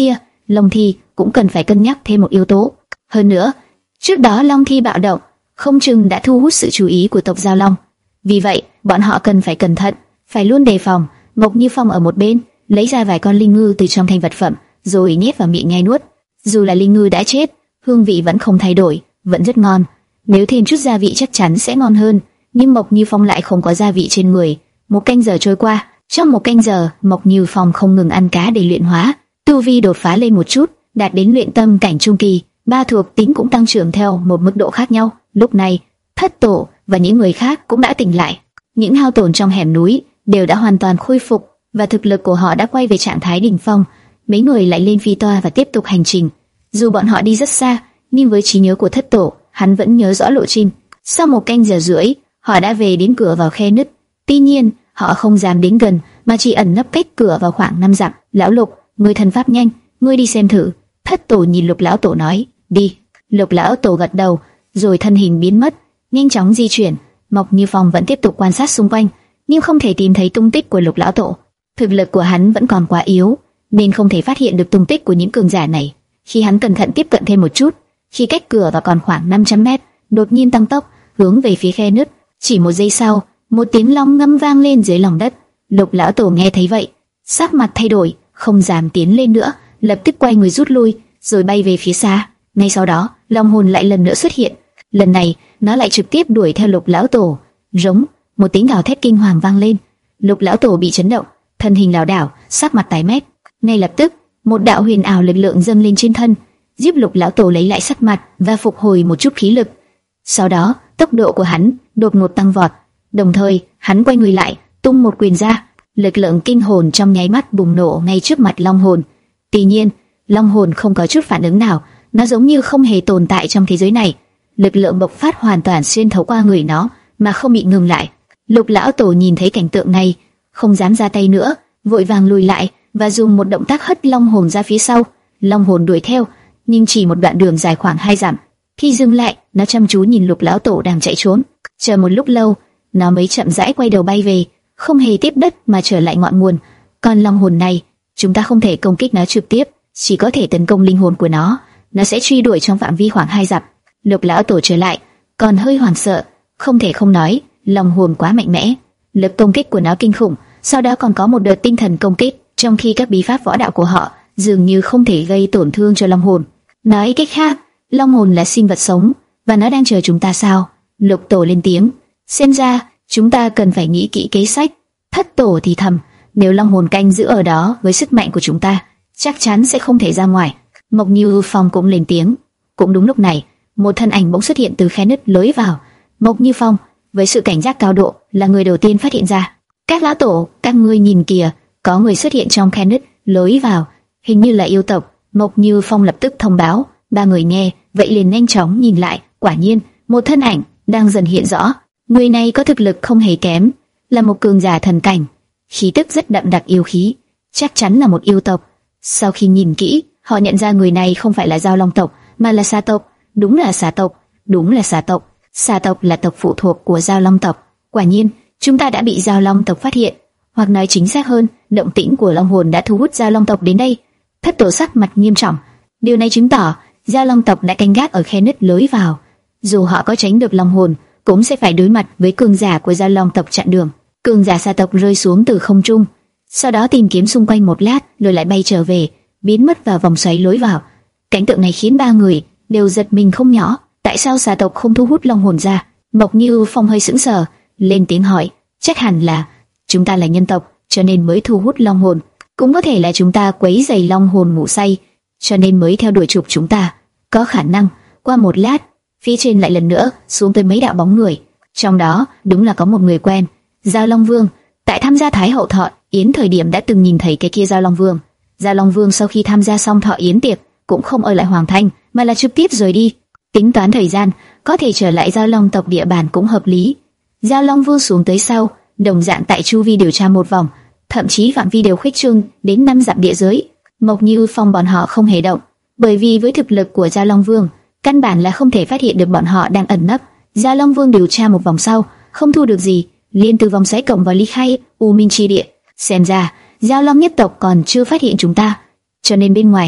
Speaker 1: Long Thi cũng cần phải cân nhắc thêm một yếu tố. Hơn nữa, trước đó Long Thi bạo động, không chừng đã thu hút sự chú ý của tộc Giao Long. Vì vậy, bọn họ cần phải cẩn thận, phải luôn đề phòng. Mộc Như Phong ở một bên, lấy ra vài con linh ngư từ trong thanh vật phẩm, rồi nhét vào miệng nhai nuốt. Dù là linh ngư đã chết, hương vị vẫn không thay đổi, vẫn rất ngon. Nếu thêm chút gia vị chắc chắn sẽ ngon hơn, nhưng Mộc Như Phong lại không có gia vị trên người. Một canh giờ trôi qua, trong một canh giờ, Mộc Như Phong không ngừng ăn cá để luyện hóa, tu vi đột phá lên một chút, đạt đến luyện tâm cảnh trung kỳ. Ba thuộc tính cũng tăng trưởng theo một mức độ khác nhau. Lúc này, Thất Tổ và những người khác cũng đã tỉnh lại. Những hao tổn trong hẻm núi đều đã hoàn toàn khôi phục và thực lực của họ đã quay về trạng thái đỉnh phong. Mấy người lại lên phi toa và tiếp tục hành trình. Dù bọn họ đi rất xa, nhưng với trí nhớ của Thất Tổ, hắn vẫn nhớ rõ lộ trình. Sau một canh giờ rưỡi, họ đã về đến cửa vào khe nứt. Tuy nhiên, họ không dám đến gần, mà chỉ ẩn nấp cách cửa vào khoảng năm dặm. Lão Lục, ngươi thần pháp nhanh, ngươi đi xem thử. Thất Tổ nhìn Lục lão tổ nói, đi. Lục lão tổ gật đầu, rồi thân hình biến mất, nhanh chóng di chuyển. Mộc Như Phong vẫn tiếp tục quan sát xung quanh, nhưng không thể tìm thấy tung tích của Lục lão tổ. Thực lực của hắn vẫn còn quá yếu, nên không thể phát hiện được tung tích của những cường giả này. Khi hắn cẩn thận tiếp cận thêm một chút, khi cách cửa vào còn khoảng năm trăm mét, đột nhiên tăng tốc, hướng về phía khe nứt. Chỉ một giây sau, một tiếng long ngâm vang lên dưới lòng đất. Lục lão tổ nghe thấy vậy, sắc mặt thay đổi, không dám tiến lên nữa, lập tức quay người rút lui, rồi bay về phía xa. Ngay sau đó, long hồn lại lần nữa xuất hiện. Lần này, nó lại trực tiếp đuổi theo Lục lão tổ. Rống, một tiếng gào thét kinh hoàng vang lên. Lục lão tổ bị chấn động, thân hình lảo đảo, sắc mặt tái mét. Ngay lập tức, một đạo huyền ảo lực lượng dâng lên trên thân, giúp Lục lão tổ lấy lại sắc mặt và phục hồi một chút khí lực. Sau đó, tốc độ của hắn đột ngột tăng vọt, đồng thời hắn quay người lại, tung một quyền ra, lực lượng kinh hồn trong nháy mắt bùng nổ ngay trước mặt long hồn. Tuy nhiên, long hồn không có chút phản ứng nào, nó giống như không hề tồn tại trong thế giới này. Lực lượng bộc phát hoàn toàn xuyên thấu qua người nó mà không bị ngừng lại. Lục lão tổ nhìn thấy cảnh tượng này, không dám ra tay nữa, vội vàng lùi lại và dùng một động tác hất long hồn ra phía sau. Long hồn đuổi theo, nhưng chỉ một đoạn đường dài khoảng hai dặm. Khi dừng lại, nó chăm chú nhìn Lục lão tổ đang chạy trốn. Chờ một lúc lâu, nó mới chậm rãi quay đầu bay về, không hề tiếp đất mà trở lại ngọn nguồn. Con long hồn này, chúng ta không thể công kích nó trực tiếp, chỉ có thể tấn công linh hồn của nó. Nó sẽ truy đuổi trong phạm vi khoảng hai dặm. Lục lão tổ trở lại, còn hơi hoảng sợ, không thể không nói, long hồn quá mạnh mẽ, lực công kích của nó kinh khủng. Sau đó còn có một đợt tinh thần công kích, trong khi các bí pháp võ đạo của họ dường như không thể gây tổn thương cho long hồn. Nói cách khác, long hồn là sinh vật sống và nó đang chờ chúng ta sao? Lục tổ lên tiếng, xem ra chúng ta cần phải nghĩ kỹ kế sách. Thất tổ thì thầm, nếu long hồn canh giữ ở đó với sức mạnh của chúng ta, chắc chắn sẽ không thể ra ngoài. Mộc Như Phong cũng lên tiếng. Cũng đúng lúc này, một thân ảnh bỗng xuất hiện từ khe nứt lối vào. Mộc Như Phong, với sự cảnh giác cao độ, là người đầu tiên phát hiện ra. Các lão tổ, các ngươi nhìn kìa, có người xuất hiện trong khe nứt lối vào, hình như là yêu tộc. Mộc Như Phong lập tức thông báo. Ba người nghe vậy liền nhanh chóng nhìn lại, quả nhiên một thân ảnh đang dần hiện rõ. Người này có thực lực không hề kém, là một cường giả thần cảnh, khí tức rất đậm đặc yêu khí, chắc chắn là một yêu tộc. Sau khi nhìn kỹ, họ nhận ra người này không phải là Giao Long tộc, mà là xà tộc. Đúng là xà tộc, đúng là xà tộc. Xà tộc là tộc phụ thuộc của Giao Long tộc. Quả nhiên, chúng ta đã bị Giao Long tộc phát hiện, hoặc nói chính xác hơn, động tĩnh của long hồn đã thu hút Giao Long tộc đến đây. Thất tổ sắc mặt nghiêm trọng, điều này chứng tỏ Giao Long tộc đã canh gác ở khe nứt lối vào. Dù họ có tránh được long hồn, cũng sẽ phải đối mặt với cường giả của Giao Long tộc chặn đường. Cường giả xà tộc rơi xuống từ không trung, sau đó tìm kiếm xung quanh một lát, rồi lại bay trở về, biến mất vào vòng xoáy lối vào. Cảnh tượng này khiến ba người đều giật mình không nhỏ. Tại sao xà tộc không thu hút long hồn ra? Mộc Như Phong hơi sững sờ, lên tiếng hỏi, chắc hẳn là chúng ta là nhân tộc, cho nên mới thu hút long hồn. Cũng có thể là chúng ta quấy rầy long hồn ngủ say, cho nên mới theo đuổi chụp chúng ta. Có khả năng. Qua một lát, phía trên lại lần nữa xuống tới mấy đạo bóng người, trong đó đúng là có một người quen, Giao Long Vương. Tại tham gia Thái Hậu Thọ Yến thời điểm đã từng nhìn thấy cái kia Giao Long Vương. Giao Long Vương sau khi tham gia xong Thọ Yến tiệc cũng không ở lại Hoàng Thành, mà là trực tiếp rời đi. Tính toán thời gian, có thể trở lại Giao Long tộc địa bàn cũng hợp lý. Giao Long Vương xuống tới sau, đồng dạng tại chu vi điều tra một vòng, thậm chí phạm vi đều khuếch trương đến năm dặm địa giới. Mộc Như Phong bọn họ không hề động, bởi vì với thực lực của Giao Long Vương, căn bản là không thể phát hiện được bọn họ đang ẩn nấp. Giao Long Vương điều tra một vòng sau, không thu được gì, liền từ vòng xoáy cổng vào ly khai U Minh Chi Địa. Xem ra Giao Long nhất tộc còn chưa phát hiện chúng ta, cho nên bên ngoài hẳn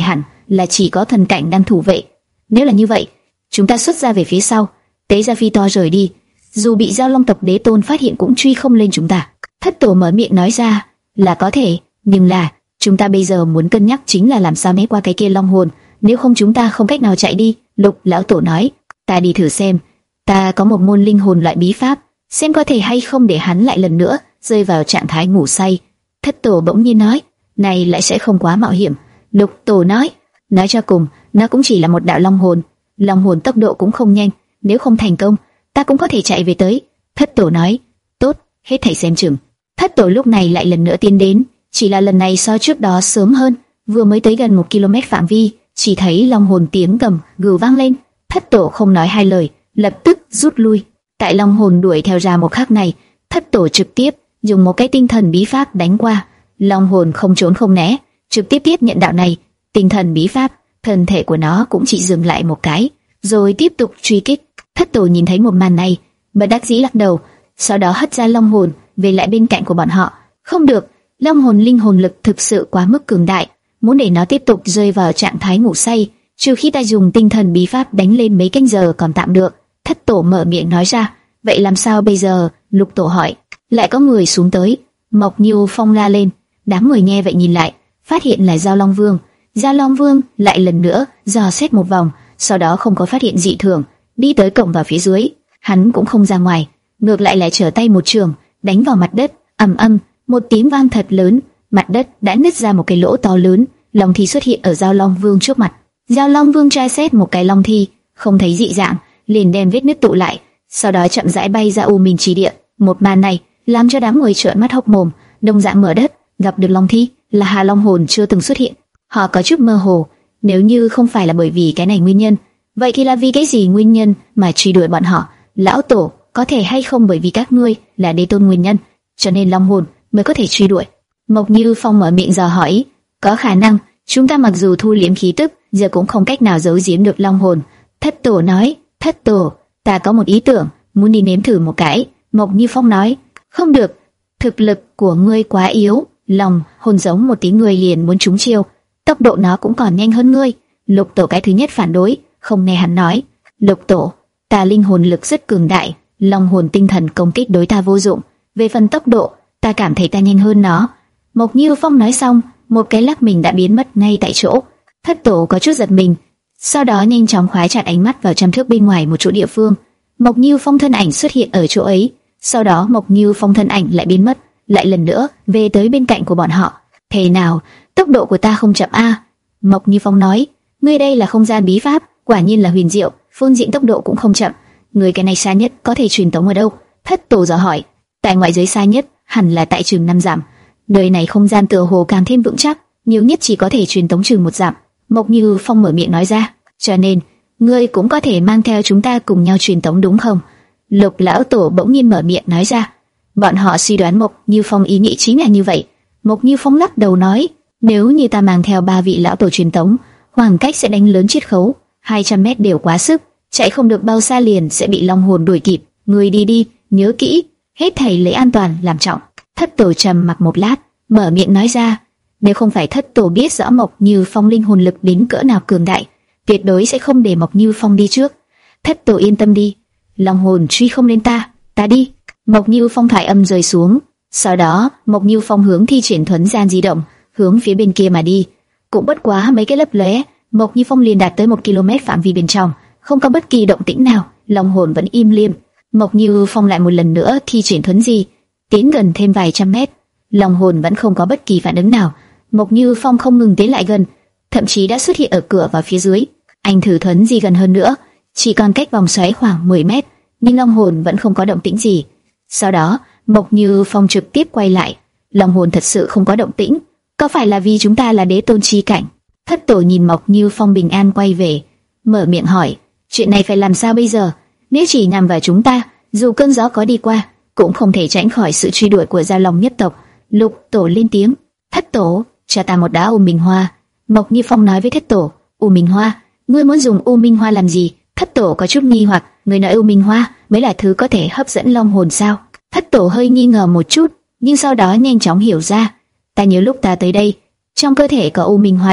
Speaker 1: là chỉ có thần cảnh đang thủ vệ. Nếu là như vậy, chúng ta xuất ra về phía sau, tế ra phi to rời đi. Dù bị Giao Long tộc đế tôn phát hiện cũng truy không lên chúng ta. Thất tổ mở miệng nói ra, là có thể, nhưng là chúng ta bây giờ muốn cân nhắc chính là làm sao né qua cái kia long hồn, nếu không chúng ta không cách nào chạy đi. Lục lão tổ nói, ta đi thử xem, ta có một môn linh hồn loại bí pháp, xem có thể hay không để hắn lại lần nữa rơi vào trạng thái ngủ say. Thất tổ bỗng nhiên nói, này lại sẽ không quá mạo hiểm. Lục tổ nói, nói cho cùng, nó cũng chỉ là một đạo long hồn, long hồn tốc độ cũng không nhanh, nếu không thành công, ta cũng có thể chạy về tới. Thất tổ nói, tốt, hết thảy xem chừng. Thất tổ lúc này lại lần nữa tiến đến, chỉ là lần này so trước đó sớm hơn, vừa mới tới gần một ki lô mét phạm vi, chỉ thấy long hồn tiếng gầm gừ vang lên. Thất tổ không nói hai lời, lập tức rút lui. Tại long hồn đuổi theo ra một khắc này, thất tổ trực tiếp dùng một cái tinh thần bí pháp đánh qua. Long hồn không trốn không né, trực tiếp tiếp nhận đạo này. Tinh thần bí pháp, thân thể của nó cũng chỉ dừng lại một cái, rồi tiếp tục truy kích. Thất tổ nhìn thấy một màn này, bất đắc dĩ lắc đầu, sau đó hất ra long hồn về lại bên cạnh của bọn họ. Không được, long hồn linh hồn lực thực sự quá mức cường đại, muốn để nó tiếp tục rơi vào trạng thái ngủ say, trừ khi ta dùng tinh thần bí pháp đánh lên mấy canh giờ còn tạm được. Thất tổ mở miệng nói ra, vậy làm sao bây giờ? Lục tổ hỏi. Lại có người xuống tới. Mộc Như Phong la lên. Đám người nghe vậy nhìn lại, phát hiện là Giao Long Vương. Giao Long Vương lại lần nữa dò xét một vòng, sau đó không có phát hiện dị thường, đi tới cổng vào phía dưới. Hắn cũng không ra ngoài, ngược lại lại trở tay một trường đánh vào mặt đất. Ầm ầm, một tiếng vang thật lớn, mặt đất đã nứt ra một cái lỗ to lớn. Long thi xuất hiện ở Giao Long Vương trước mặt. Giao Long Vương tra xét một cái long thi, không thấy dị dạng, liền đem vết nứt tụ lại, sau đó chậm rãi bay ra U Minh Chi Địa. Một màn này làm cho đám người trợn mắt hốc mồm. Đông dạng mở đất, gặp được long thi, là Hà Long hồn chưa từng xuất hiện. Họ có chút mơ hồ, nếu như không phải là bởi vì cái này nguyên nhân, vậy thì là vì cái gì nguyên nhân mà truy đuổi bọn họ? Lão tổ, có thể hay không bởi vì các ngươi là đế tôn nguyên nhân, cho nên long hồn mới có thể truy đuổi? Mộc Như Phong mở miệng dò hỏi. Có khả năng, chúng ta mặc dù thu liễm khí tức, giờ cũng không cách nào giấu giếm được long hồn. Thất tổ nói. Thất tổ, ta có một ý tưởng, muốn đi nếm thử một cái. Mộc Như Phong nói. Không được, thực lực của ngươi quá yếu. Long hồn giống một tí người liền muốn trúng chiêu, tốc độ nó cũng còn nhanh hơn ngươi. Lục tổ cái thứ nhất phản đối, không nghe hắn nói. Lục tổ, ta linh hồn lực rất cường đại, long hồn tinh thần công kích đối ta vô dụng. Về phần tốc độ, ta cảm thấy ta nhanh hơn nó. Mộc Như Phong nói xong, một cái lắc mình đã biến mất ngay tại chỗ. Thất tổ có chút giật mình, sau đó nhanh chóng khóa chặt ánh mắt vào trăm thước bên ngoài một chỗ địa phương. Mộc Như Phong thân ảnh xuất hiện ở chỗ ấy, sau đó Mộc Như Phong thân ảnh lại biến mất, lại lần nữa về tới bên cạnh của bọn họ. Thế nào, tốc độ của ta không chậm a? À? Mộc Như Phong nói, ngươi đây là không gian bí pháp, quả nhiên là huyền diệu, phương diện tốc độ cũng không chậm. Ngươi cái này xa nhất có thể truyền tống ở đâu? Thất tổ dò hỏi. Tại ngoại giới xa nhất, hẳn là tại trường năm dặm. Nơi này không gian tựa hồ càng thêm vững chắc, nhiều nhất chỉ có thể truyền tống chừng một dặm. Mộc Như Phong mở miệng nói ra, cho nên ngươi cũng có thể mang theo chúng ta cùng nhau truyền tống đúng không? Lục lão tổ bỗng nhiên mở miệng nói ra. Bọn họ suy đoán Mộc Như Phong ý nghĩ chính là như vậy. Mộc Như Phong lắc đầu nói, nếu như ta mang theo ba vị lão tổ truyền tống, khoảng cách sẽ đánh lớn chiết khấu, hai trăm mét đều quá sức, chạy không được bao xa liền sẽ bị long hồn đuổi kịp. Ngươi đi đi, nhớ kỹ, hết thảy lấy an toàn làm trọng. Thất tổ trầm mặc một lát, mở miệng nói ra, nếu không phải thất tổ biết rõ Mộc Như Phong linh hồn lực đến cỡ nào cường đại, tuyệt đối sẽ không để Mộc Như Phong đi trước. Thất tổ yên tâm đi, long hồn truy không lên ta, ta đi. Mộc Như Phong thoại âm rơi xuống, sau đó Mộc Như Phong hướng thi triển thuấn gian di động, hướng phía bên kia mà đi. Cũng bất quá mấy cái lấp lóe, Mộc Như Phong liền đạt tới một ki lô mét phạm vi bên trong, không có bất kỳ động tĩnh nào, long hồn vẫn im liêm. Mộc Như Phong lại một lần nữa thi triển thuấn di, tiến gần thêm vài trăm mét, long hồn vẫn không có bất kỳ phản ứng nào. Mộc Như Phong không ngừng tiến lại gần, thậm chí đã xuất hiện ở cửa vào phía dưới. Anh thử thuấn di gần hơn nữa, chỉ còn cách vòng xoáy khoảng mười mét, nhưng long hồn vẫn không có động tĩnh gì. Sau đó, Mộc Như Phong trực tiếp quay lại, long hồn thật sự không có động tĩnh, có phải là vì chúng ta là đế tôn chi cảnh? Thất tổ nhìn Mộc Như Phong bình an quay về, mở miệng hỏi, chuyện này phải làm sao bây giờ? Nếu chỉ nhằm vào chúng ta, dù cơn gió có đi qua, cũng không thể tránh khỏi sự truy đuổi của Giao Long nhất tộc. Lục tổ lên tiếng, thất tổ, cho ta một đá U Minh Hoa. Mộc Như Phong nói với thất tổ, U Minh Hoa, ngươi muốn dùng U Minh Hoa làm gì? Thất tổ có chút nghi hoặc, người nói U Minh Hoa mới là thứ có thể hấp dẫn long hồn sao? Thất tổ hơi nghi ngờ một chút, nhưng sau đó nhanh chóng hiểu ra, ta nhớ lúc ta tới đây, trong cơ thể có U Minh Hoa độc,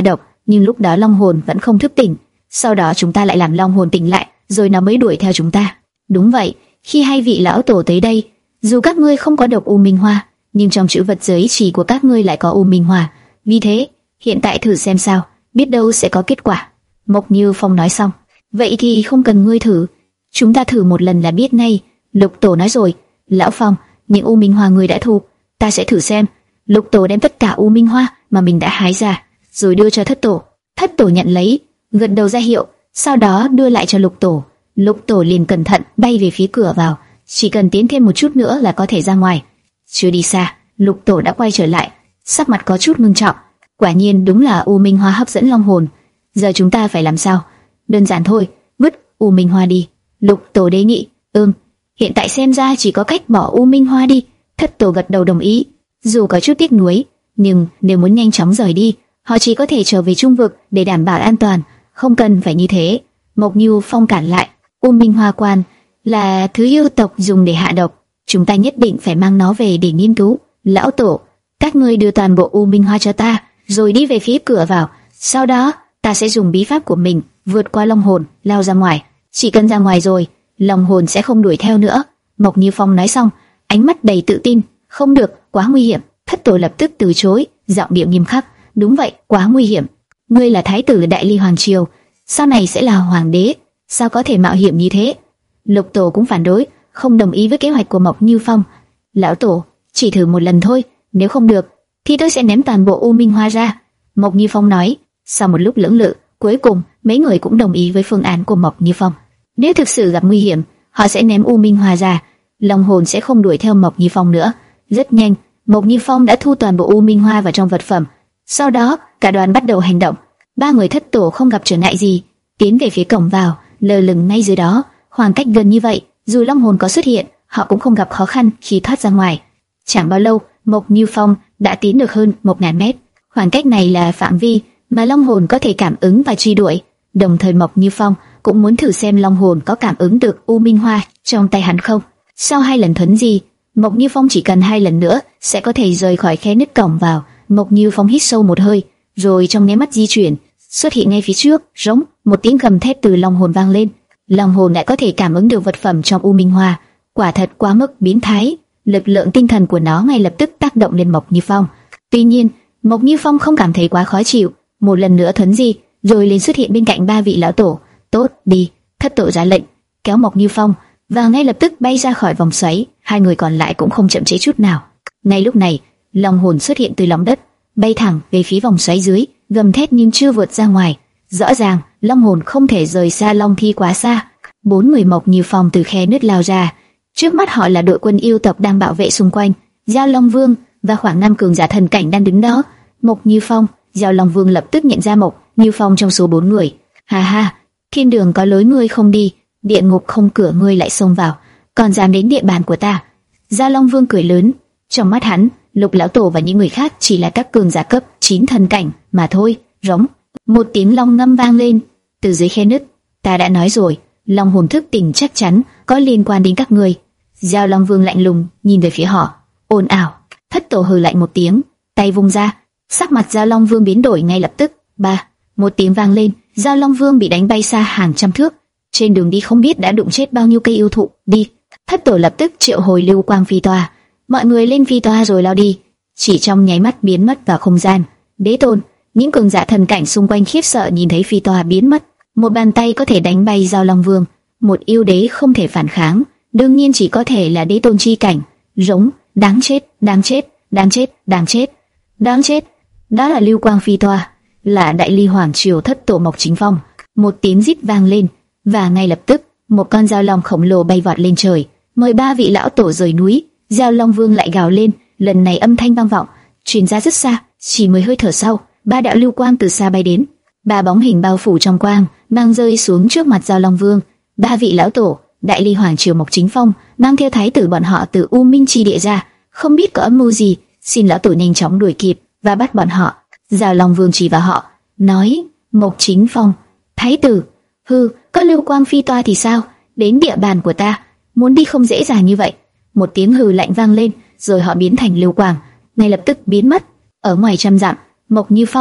Speaker 1: nhưng lúc đó long hồn vẫn không thức tỉnh. Sau đó chúng ta lại làm long hồn tỉnh lại, rồi nó mới đuổi theo chúng ta. Đúng vậy, khi hai vị lão tổ tới đây, dù các ngươi không có độc u minh hoa, nhưng trong chữ vật giới chỉ của các ngươi lại có u minh hoa. Vì thế, hiện tại thử xem sao, biết đâu sẽ có kết quả. Mộc Như Phong nói xong. Vậy thì không cần ngươi thử, chúng ta thử một lần là biết ngay. Lục tổ nói rồi, lão Phong, những u minh hoa ngươi đã thu, ta sẽ thử xem. Lục tổ đem tất cả u minh hoa mà mình đã hái ra, rồi đưa cho thất tổ. Thất tổ nhận lấy, gật đầu ra hiệu, sau đó đưa lại cho lục tổ. Lục tổ liền cẩn thận bay về phía cửa vào, chỉ cần tiến thêm một chút nữa là có thể ra ngoài. Chưa đi xa, lục tổ đã quay trở lại, sắc mặt có chút ngưng trọng. Quả nhiên đúng là u minh hoa hấp dẫn long hồn. Giờ chúng ta phải làm sao? Đơn giản thôi, vứt u minh hoa đi. Lục tổ đề nghị. Ừm, hiện tại xem ra chỉ có cách bỏ u minh hoa đi. Thất tổ gật đầu đồng ý. Dù có chút tiếc nuối, nhưng nếu muốn nhanh chóng rời đi, họ chỉ có thể trở về trung vực để đảm bảo an toàn, không cần phải như thế. Mộc Như Phong cản lại. U minh hoa quan là thứ yêu tộc dùng để hạ độc, chúng ta nhất định phải mang nó về để nghiên cứu. Lão tổ, các ngươi đưa toàn bộ u minh hoa cho ta, rồi đi về phía cửa vào. Sau đó, ta sẽ dùng bí pháp của mình vượt qua long hồn, lao ra ngoài. Chỉ cần ra ngoài rồi, long hồn sẽ không đuổi theo nữa. Mộc Như Phong nói xong, ánh mắt đầy tự tin. Không được, quá nguy hiểm. Thất tổ lập tức từ chối, giọng điệu nghiêm khắc. Đúng vậy, quá nguy hiểm. Ngươi là thái tử Đại Ly Hoàng Triều, sau này sẽ là hoàng đế, sao có thể mạo hiểm như thế? Lục tổ cũng phản đối, không đồng ý với kế hoạch của Mộc Như Phong. Lão tổ, chỉ thử một lần thôi, nếu không được, thì tôi sẽ ném toàn bộ u minh hoa ra. Mộc Như Phong nói. Sau một lúc lưỡng lự, cuối cùng mấy người cũng đồng ý với phương án của Mộc Như Phong. Nếu thực sự gặp nguy hiểm, họ sẽ ném u minh hoa ra, long hồn sẽ không đuổi theo Mộc Như Phong nữa. Rất nhanh, Mộc Như Phong đã thu toàn bộ u minh hoa vào trong vật phẩm. Sau đó, cả đoàn bắt đầu hành động. Ba người thất tổ không gặp trở ngại gì, tiến về phía cổng vào, lơ lửng ngay dưới đó. Khoảng cách gần như vậy, dù long hồn có xuất hiện, họ cũng không gặp khó khăn khi thoát ra ngoài. Chẳng bao lâu, Mộc Như Phong đã tiến được hơn một nghìn mét. Khoảng cách này là phạm vi mà long hồn có thể cảm ứng và truy đuổi. Đồng thời Mộc Như Phong cũng muốn thử xem long hồn có cảm ứng được u minh hoa trong tay hắn không. Sau hai lần thuấn di, Mộc Như Phong chỉ cần hai lần nữa sẽ có thể rời khỏi khe nứt cổng vào. Mộc Như Phong hít sâu một hơi, rồi trong nháy mắt di chuyển, xuất hiện ngay phía trước. Rống, một tiếng gầm thét từ long hồn vang lên. Long hồn lại có thể cảm ứng được vật phẩm trong u minh hoa, quả thật quá mức biến thái. Lực lượng tinh thần của nó ngay lập tức tác động lên Mộc Như Phong. Tuy nhiên, Mộc Như Phong không cảm thấy quá khó chịu, một lần nữa thuấn di, rồi liền xuất hiện bên cạnh ba vị lão tổ. Tốt, đi. Thất tổ ra lệnh, kéo Mộc Như Phong và ngay lập tức bay ra khỏi vòng xoáy. Hai người còn lại cũng không chậm trễ chút nào. Ngay lúc này, long hồn xuất hiện từ lòng đất, bay thẳng về phía vòng xoáy dưới, gầm thét nhưng chưa vượt ra ngoài. Rõ ràng, long hồn không thể rời xa long thi quá xa. Bốn người Mộc Như Phong từ khe nứt lao ra. Trước mắt họ là đội quân yêu tộc đang bảo vệ xung quanh. Giao Long Vương và khoảng năm cường giả thần cảnh đang đứng đó. Mộc Như Phong, Giao Long Vương lập tức nhận ra Mộc Như Phong trong số bốn người. Ha ha, thiên đường có lối ngươi không đi, địa ngục không cửa ngươi lại xông vào, còn dám đến địa bàn của ta. Giao Long Vương cười lớn, trong mắt hắn, Lục lão tổ và những người khác chỉ là các cường giả cấp chín thần cảnh mà thôi. Rống, một tiếng long ngâm vang lên từ dưới khe nứt. Ta đã nói rồi, long hồn thức tỉnh chắc chắn có liên quan đến các ngươi. Giao Long Vương lạnh lùng nhìn về phía họ. Ồn ào. Thất tổ hừ lạnh một tiếng, tay vung ra, sắc mặt Giao Long Vương biến đổi ngay lập tức. Ba, một tiếng vang lên, Giao Long Vương bị đánh bay xa hàng trăm thước. Trên đường đi không biết đã đụng chết bao nhiêu cây yêu thụ. Đi. Thất tổ lập tức triệu hồi lưu quang phi toa. Mọi người lên phi toa rồi lao đi, chỉ trong nháy mắt biến mất vào không gian. Đế tôn, những cường giả thần cảnh xung quanh khiếp sợ nhìn thấy phi toa biến mất. Một bàn tay có thể đánh bay Giao Long Vương, một yêu đế không thể phản kháng, đương nhiên chỉ có thể là đế tôn chi cảnh. Rống, đáng chết, đáng chết, đáng chết, đáng chết, đáng chết. Đó là lưu quang phi toa, là Đại Ly Hoàng Triều thất tổ Mộc Chính Phong. Một tiếng rít vang lên, và ngay lập tức một con giao long khổng lồ bay vọt lên trời, mời ba vị lão tổ rời núi. Giao Long Vương lại gào lên, lần này âm thanh vang vọng, truyền ra rất xa. Chỉ mới hơi thở sau, ba đạo lưu quang từ xa bay đến, ba bóng hình bao phủ trong quang, mang rơi xuống trước mặt Giao Long Vương. Ba vị lão tổ, Đại Ly Hoàng Triều Mộc Chính Phong, mang theo thái tử bọn họ từ U Minh Chi Địa ra, không biết có âm mưu gì, xin lão tổ nhanh chóng đuổi kịp và bắt bọn họ. Giao Long Vương chỉ vào họ, nói: Mộc Chính Phong, thái tử, hư, có lưu quang phi toa thì sao? Đến địa bàn của ta, muốn đi không dễ dàng như vậy. Một tiếng hừ lạnh vang lên, rồi họ biến thành lưu quang, ngay lập tức biến mất. Ở ngoài trăm dặm, Mộc Như Phong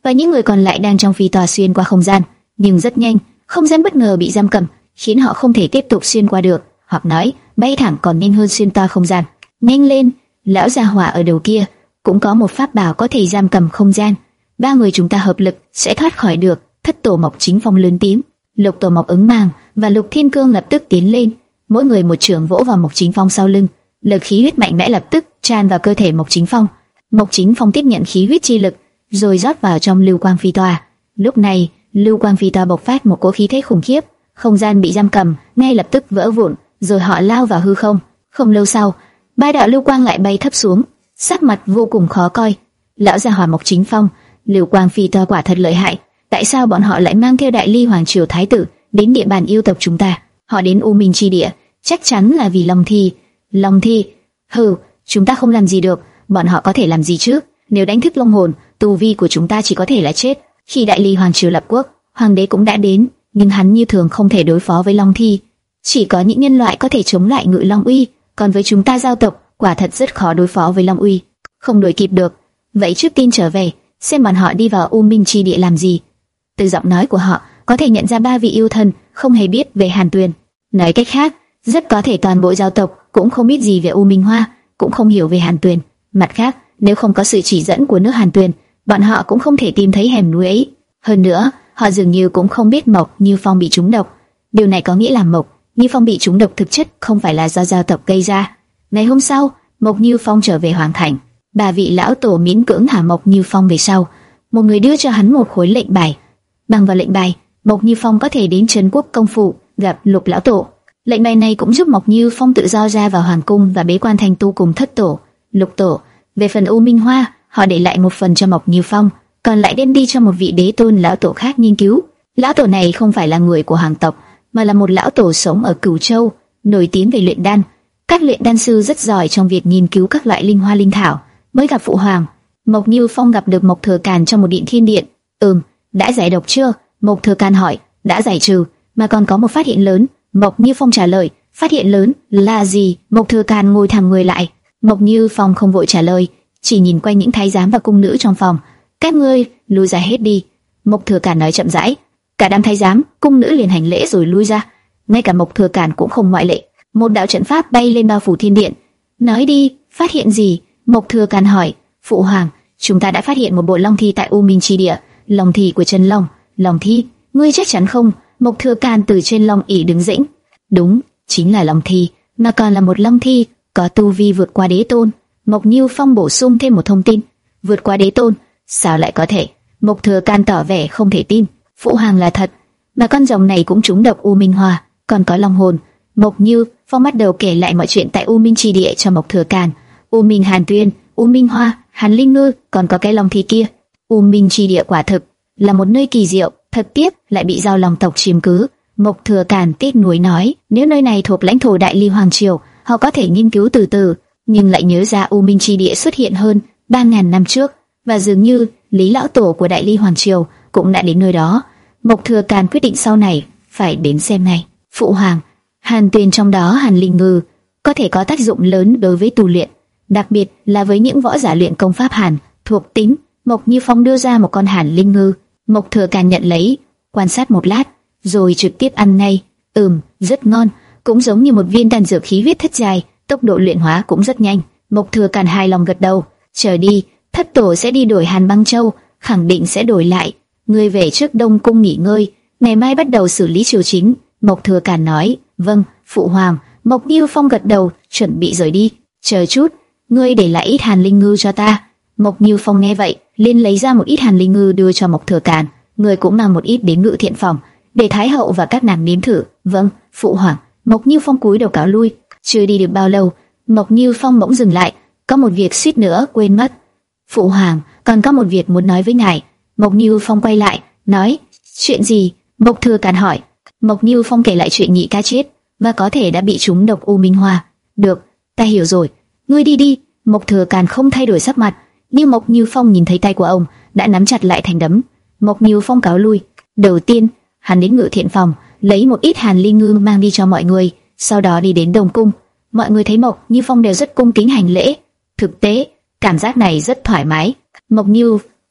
Speaker 1: và những người còn lại đang trong phi tòa xuyên qua không gian. Nhưng rất nhanh, không gian bất ngờ bị giam cầm, khiến họ không thể tiếp tục xuyên qua được, hoặc nói bay thẳng còn nhanh hơn xuyên toa không gian. Nhanh lên! Lão già hỏa ở đầu kia cũng có một pháp bảo có thể giam cầm không gian. Ba người chúng ta hợp lực sẽ thoát khỏi được. Thất tổ Mộc Chính Phong lớn tiếng. Lục tổ Mộc Ứng Màng và Lục Thiên Cương lập tức tiến lên, mỗi người một chưởng vỗ vào Mộc Chính Phong sau lưng. Lực khí huyết mạnh mẽ lập tức tràn vào cơ thể Mộc Chính Phong. Mộc Chính Phong tiếp nhận khí huyết chi lực, rồi rót vào trong lưu quang phi toa. Lúc này, lưu quang phi toa bộc phát một cỗ khí thế khủng khiếp, không gian bị giam cầm ngay lập tức vỡ vụn, rồi họ lao vào hư không. Không lâu sau, ba đạo lưu quang lại bay thấp xuống, sắc mặt vô cùng khó coi. Lão già hỏa Mộc Chính Phong, lưu quang phi toa quả thật lợi hại. Tại sao bọn họ lại mang theo Đại Ly Hoàng Triều Thái tử đến địa bàn yêu tộc chúng ta? Họ đến U Minh Chi Địa chắc chắn là vì Long Thi. Long Thi? Hừ, chúng ta không làm gì được, bọn họ có thể làm gì chứ? Nếu đánh thức Long hồn, tu vi của chúng ta chỉ có thể là chết. Khi Đại Ly Hoàng Triều lập quốc, Hoàng đế cũng đã đến, nhưng hắn như thường không thể đối phó với Long Thi. Chỉ có những nhân loại có thể chống lại Ngự Long uy, còn với chúng ta giao tộc, quả thật rất khó đối phó với Long uy. Không đuổi kịp được. Vậy trước tiên trở về, xem bọn họ đi vào U Minh Chi Địa làm gì. Từ giọng nói của họ, có thể nhận ra ba vị yêu thần không hề biết về Hàn Tuyền. Nói cách khác, rất có thể toàn bộ giao tộc cũng không biết gì về U Minh Hoa, cũng không hiểu về Hàn Tuyền. Mặt khác, nếu không có sự chỉ dẫn của nước Hàn Tuyền, bọn họ cũng không thể tìm thấy hẻm núi ấy. Hơn nữa, họ dường như cũng không biết Mộc Như Phong bị trúng độc. Điều này có nghĩa là Mộc Như Phong bị trúng độc thực chất không phải là do giao tộc gây ra. Ngày hôm sau, Mộc Như Phong trở về hoàng thành. Ba vị lão tổ miễn cưỡng thả Mộc Như Phong về sau. Một người đưa cho hắn một khối lệnh bài. Bằng vào lệnh bài, Mộc Như Phong có thể đến Trấn Quốc công phủ gặp Lục lão tổ. Lệnh bài này cũng giúp Mộc Như Phong tự do ra vào hoàng cung và bế quan thành tu cùng thất tổ, Lục tổ. Về phần U Minh Hoa, họ để lại một phần cho Mộc Như Phong, còn lại đem đi cho một vị đế tôn lão tổ khác nghiên cứu. Lão tổ này không phải là người của hoàng tộc, mà là một lão tổ sống ở Cửu Châu, nổi tiếng về luyện đan. Các luyện đan sư rất giỏi trong việc nghiên cứu các loại linh hoa linh thảo. Mới gặp phụ hoàng, Mộc Như Phong gặp được Mộc Thừa Càn trong một điện thiên điện. Ừm, đã giải độc chưa? Mộc Thừa Càn hỏi. Đã giải trừ, mà còn có một phát hiện lớn. Mộc Như Phong trả lời. Phát hiện lớn là gì? Mộc Thừa Càn ngồi thẳng người lại. Mộc Như Phong không vội trả lời, chỉ nhìn quanh những thái giám và cung nữ trong phòng. Các ngươi lui ra hết đi. Mộc Thừa Càn nói chậm rãi. Cả đám thái giám, cung nữ liền hành lễ rồi lui ra. Ngay cả Mộc Thừa Càn cũng không ngoại lệ. Một đạo trận pháp bay lên bao phủ thiên điện. Nói đi, phát hiện gì? Mộc Thừa Càn hỏi. Phụ hoàng, chúng ta đã phát hiện một bộ long thi tại U Minh Chi Địa. Long thi của chân long. Long thi? Ngươi chắc chắn không? Mộc Thừa Càn từ trên long ỷ đứng dĩnh. Đúng, chính là long thi, mà còn là một long thi có tu vi vượt qua đế tôn. Mộc Như Phong bổ sung thêm một thông tin. Vượt qua đế tôn? Sao lại có thể? Mộc Thừa Càn tỏ vẻ không thể tin. Phụ hoàng là thật, mà con rồng này cũng trúng độc U Minh Hoa, còn có long hồn. Mộc Như Phong bắt đầu kể lại mọi chuyện tại U Minh Chi Địa cho Mộc Thừa Càn. U Minh Hàn Tuyên, U Minh Hoa, Hàn Linh Ngư, còn có cái long thi kia. U Minh Chi Địa quả thực là một nơi kỳ diệu, thật tiếc lại bị giao long tộc chiếm cứ. Mộc Thừa Càn tiếc nuối nói, nếu nơi này thuộc lãnh thổ Đại Ly Hoàng Triều, họ có thể nghiên cứu từ từ, nhưng lại nhớ ra U Minh Chi Địa xuất hiện hơn ba ngàn năm trước, và dường như Lý lão tổ của Đại Ly Hoàng Triều cũng đã đến nơi đó. Mộc Thừa Càn quyết định sau này phải đến xem này. Phụ hoàng, Hàn Tuyền trong đó Hàn Linh Ngư có thể có tác dụng lớn đối với tu luyện, đặc biệt là với những võ giả luyện công pháp Hàn thuộc tính. Mộc Như Phong đưa ra một con Hàn Linh Ngư. Mộc Thừa Càn nhận lấy, quan sát một lát, rồi trực tiếp ăn ngay. Ừm, rất ngon, cũng giống như một viên đan dược khí huyết thất giai, tốc độ luyện hóa cũng rất nhanh. Mộc Thừa Càn hài lòng gật đầu. Chờ đi, thất tổ sẽ đi đổi Hàn Băng Châu, khẳng định sẽ đổi lại. Ngươi về trước Đông Cung nghỉ ngơi, ngày mai bắt đầu xử lý triều chính. Mộc Thừa Càn nói. Vâng, phụ hoàng. Mộc Như Phong gật đầu, chuẩn bị rời đi. Chờ chút, ngươi để lại ít Hàn Linh Ngư cho ta. Mộc Như Phong nghe vậy, liền lấy ra một ít Hàn Linh Ngư đưa cho Mộc Thừa Càn. Ngươi cũng mang một ít đến Ngự Thiện phòng, để Thái hậu và các nàng nếm thử. Vâng, phụ hoàng. Mộc Như Phong cúi đầu cáo lui. Chưa đi được bao lâu, Mộc Như Phong bỗng dừng lại. Có một việc suýt nữa quên mất. Phụ hoàng, còn có một việc muốn nói với ngài. Mộc Như Phong quay lại, nói. Chuyện gì? Mộc Thừa Càn hỏi. Mộc Như Phong kể lại chuyện nhị ca chết và có thể đã bị trúng độc U Minh Hoa. Được, ta hiểu rồi. Ngươi đi đi. Mộc Thừa Càn không thay đổi sắc mặt, nhưng Mộc Như Phong nhìn thấy tay của ông đã nắm chặt lại thành đấm. Mộc Như Phong cáo lui. Đầu tiên, hắn đến Ngự Thiện phòng, lấy một ít Hàn Linh Ngư mang đi cho mọi người, sau đó đi đến Đông Cung. Mọi người thấy Mộc Như Phong đều rất cung kính hành lễ. Thực tế, cảm giác này rất thoải mái. Mộc Như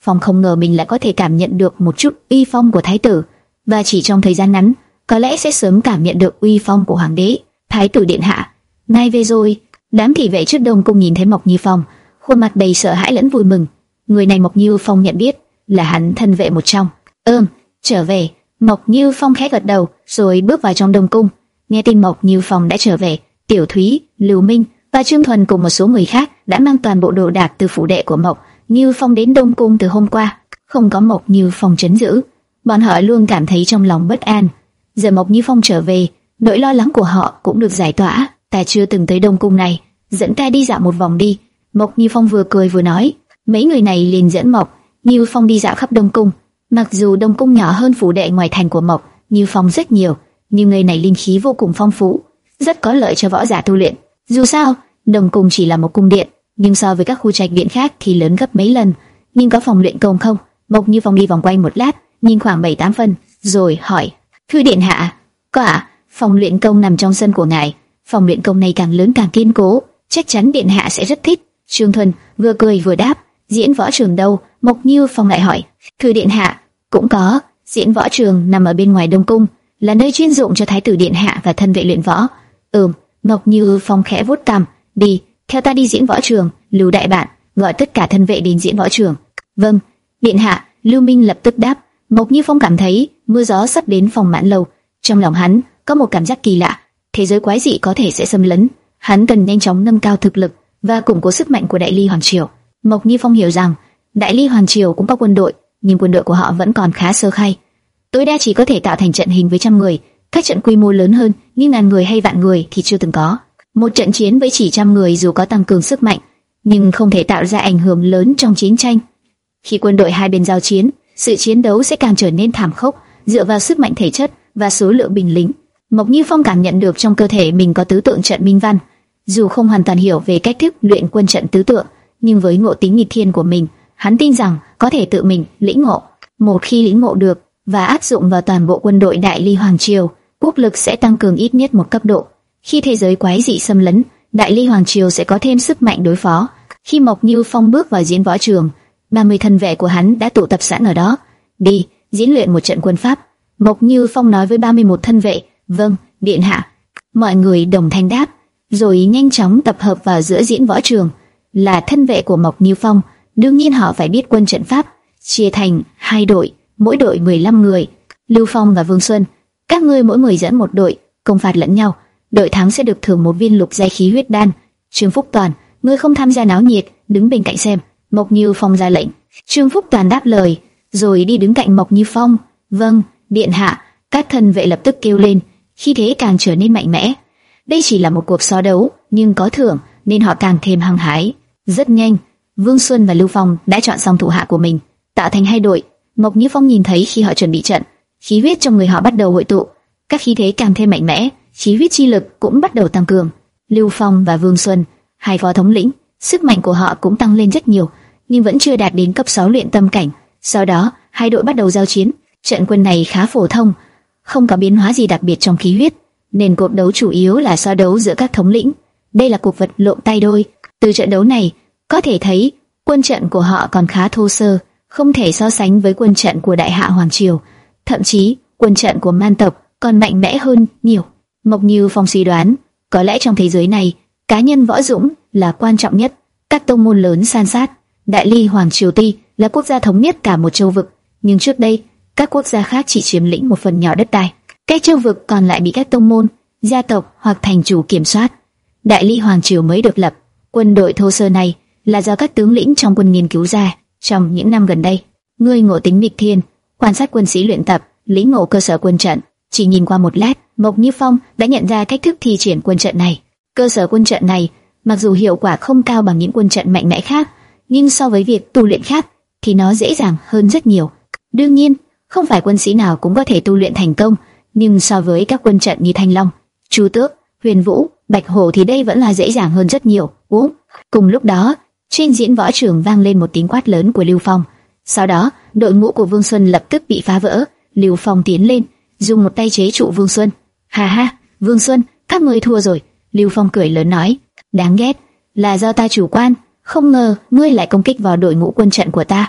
Speaker 1: Phong không ngờ mình lại có thể cảm nhận được một chút uy phong của thái tử, và chỉ trong thời gian ngắn, có lẽ sẽ sớm cảm nhận được uy phong của hoàng đế. Thái tử điện hạ, nay về rồi. Đám thị vệ trước đông cung nhìn thấy Mộc Như Phong, khuôn mặt đầy sợ hãi lẫn vui mừng. Người này Mộc Như Phong nhận biết, là hắn thân vệ một trong. Ừm, trở về. Mộc Như Phong khẽ gật đầu, rồi bước vào trong đông cung. Nghe tin Mộc Như Phong đã trở về, Tiểu Thúy, Lưu Minh và Trương Thuần cùng một số người khác đã mang toàn bộ đồ đạc từ phủ đệ của Mộc Như Phong đến đông cung từ hôm qua. Không có Mộc Như Phong trấn giữ, bọn họ luôn cảm thấy trong lòng bất an. Giờ Mộc Như Phong trở về, nỗi lo lắng của họ cũng được giải tỏa. Ta chưa từng tới đông cung này, dẫn ta đi dạo một vòng đi. Mộc Như Phong vừa cười vừa nói. Mấy người này liền dẫn Mộc Như Phong đi dạo khắp đông cung. Mặc dù đông cung nhỏ hơn phủ đệ ngoài thành của Mộc Như Phong rất nhiều, nhưng nơi này linh khí vô cùng phong phú, rất có lợi cho võ giả tu luyện. Dù sao, đông cung chỉ là một cung điện, nhưng so với các khu trạch viện khác thì lớn gấp mấy lần. Nhưng có phòng luyện công không? Mộc Như Phong đi vòng quanh một lát, nhìn khoảng bảy tám phân, rồi hỏi: Thưa điện hạ, có ạ? Phòng luyện công nằm trong sân của ngài. Phòng luyện công này càng lớn càng kiên cố, chắc chắn điện hạ sẽ rất thích. Trương Thuần vừa cười vừa đáp: Diễn võ trường đâu? Mộc Như Phong lại hỏi: Thưa điện hạ, cũng có. Diễn võ trường nằm ở bên ngoài đông cung, là nơi chuyên dụng cho thái tử điện hạ và thân vệ luyện võ. Ừm. Mộc Như Phong khẽ vuốt cằm. Đi, theo ta đi diễn võ trường. Lưu đại bạn, gọi tất cả thân vệ đến diễn võ trường. Vâng, điện hạ. Lưu Minh lập tức đáp. Mộc Như Phong cảm thấy mưa gió sắp đến phòng Mãn Lâu. Trong lòng hắn có một cảm giác kỳ lạ, thế giới quái dị có thể sẽ xâm lấn. Hắn cần nhanh chóng nâng cao thực lực và củng cố sức mạnh của Đại Ly Hoàng Triều. Mộc Như Phong hiểu rằng Đại Ly Hoàng Triều cũng có quân đội, nhưng quân đội của họ vẫn còn khá sơ khai, tối đa chỉ có thể tạo thành trận hình với trăm người. Các trận quy mô lớn hơn, như ngàn người hay vạn người thì chưa từng có. Một trận chiến với chỉ trăm người dù có tăng cường sức mạnh, nhưng không thể tạo ra ảnh hưởng lớn trong chiến tranh. Khi quân đội hai bên giao chiến, sự chiến đấu sẽ càng trở nên thảm khốc, dựa vào sức mạnh thể chất và số lượng binh lính. Mộc Như Phong cảm nhận được trong cơ thể mình có tứ tượng trận minh văn. Dù không hoàn toàn hiểu về cách thức luyện quân trận tứ tượng, nhưng với ngộ tính nghịch thiên của mình, hắn tin rằng có thể tự mình lĩnh ngộ. Một khi lĩnh ngộ được và áp dụng vào toàn bộ quân đội Đại Ly Hoàng Triều, quốc lực sẽ tăng cường ít nhất một cấp độ. Khi thế giới quái dị xâm lấn, Đại Ly Hoàng Triều sẽ có thêm sức mạnh đối phó. Khi Mộc Như Phong bước vào diễn võ trường, ba mươi thân vệ của hắn đã tụ tập sẵn ở đó. Đi, diễn luyện một trận quân pháp. Mộc Như Phong nói với ba mươi mốt thân vệ. Vâng, điện hạ. Mọi người đồng thanh đáp, rồi nhanh chóng tập hợp vào giữa diễn võ trường. Là thân vệ của Mộc Như Phong, đương nhiên họ phải biết quân trận pháp. Chia thành hai đội, mỗi đội mười lăm người. Lưu Phong và Vương Xuân, các ngươi mỗi người dẫn một đội, công phạt lẫn nhau. Đội thắng sẽ được thưởng một viên lục giai khí huyết đan. Trương Phúc Toàn, ngươi không tham gia náo nhiệt, đứng bên cạnh xem. Mộc Như Phong ra lệnh. Trương Phúc Toàn đáp lời, rồi đi đứng cạnh Mộc Như Phong. Vâng, điện hạ. Các thân vệ lập tức kêu lên, khi thế càng trở nên mạnh mẽ. Đây chỉ là một cuộc so đấu, nhưng có thưởng nên họ càng thêm hăng hái. Rất nhanh, Vương Xuân và Lưu Phong đã chọn xong thủ hạ của mình, tạo thành hai đội. Mộc Như Phong nhìn thấy khi họ chuẩn bị trận, khí huyết trong người họ bắt đầu hội tụ, các khí thế càng thêm mạnh mẽ, khí huyết chi lực cũng bắt đầu tăng cường. Lưu Phong và Vương Xuân, hai phó thống lĩnh, sức mạnh của họ cũng tăng lên rất nhiều, nhưng vẫn chưa đạt đến cấp sáu luyện tâm cảnh. Sau đó, hai đội bắt đầu giao chiến. Trận quân này khá phổ thông, không có biến hóa gì đặc biệt trong khí huyết, nên cuộc đấu chủ yếu là so đấu giữa các thống lĩnh. Đây là cuộc vật lộn tay đôi. Từ trận đấu này, có thể thấy quân trận của họ còn khá thô sơ, không thể so sánh với quân trận của Đại Hạ Hoàng Triều. Thậm chí, quân trận của Man tộc còn mạnh mẽ hơn nhiều. Mộc Như Phong suy đoán, có lẽ trong thế giới này, cá nhân võ dũng là quan trọng nhất. Các tông môn lớn san sát. Đại Ly Hoàng Triều tuy là quốc gia thống nhất cả một châu vực, nhưng trước đây, các quốc gia khác chỉ chiếm lĩnh một phần nhỏ đất đai. Các châu vực còn lại bị các tông môn, gia tộc hoặc thành chủ kiểm soát. Đại Ly Hoàng Triều mới được lập. Quân đội thô sơ này là do các tướng lĩnh trong quân nghiên cứu ra trong những năm gần đây. Ngươi ngộ tính nghịch thiên, quan sát quân sĩ luyện tập, lĩnh ngộ cơ sở quân trận. Chỉ nhìn qua một lát, Mộc Như Phong đã nhận ra cách thức thi triển quân trận này. Cơ sở quân trận này, mặc dù hiệu quả không cao bằng những quân trận mạnh mẽ khác, nhưng so với việc tu luyện khác thì nó dễ dàng hơn rất nhiều. Đương nhiên, không phải quân sĩ nào cũng có thể tu luyện thành công, nhưng so với các quân trận như Thanh Long, Chu Tước, Huyền Vũ, Bạch Hổ thì đây vẫn là dễ dàng hơn rất nhiều. Ú, cùng lúc đó, trên diễn võ trường vang lên một tiếng quát lớn của Lưu Phong. Sau đó, đội ngũ của Vương Xuân lập tức bị phá vỡ. Lưu Phong tiến lên, dùng một tay chế trụ Vương Xuân. Ha ha, Vương Xuân, các ngươi thua rồi. Lưu Phong cười lớn nói, đáng ghét, là do ta chủ quan, không ngờ ngươi lại công kích vào đội ngũ quân trận của ta.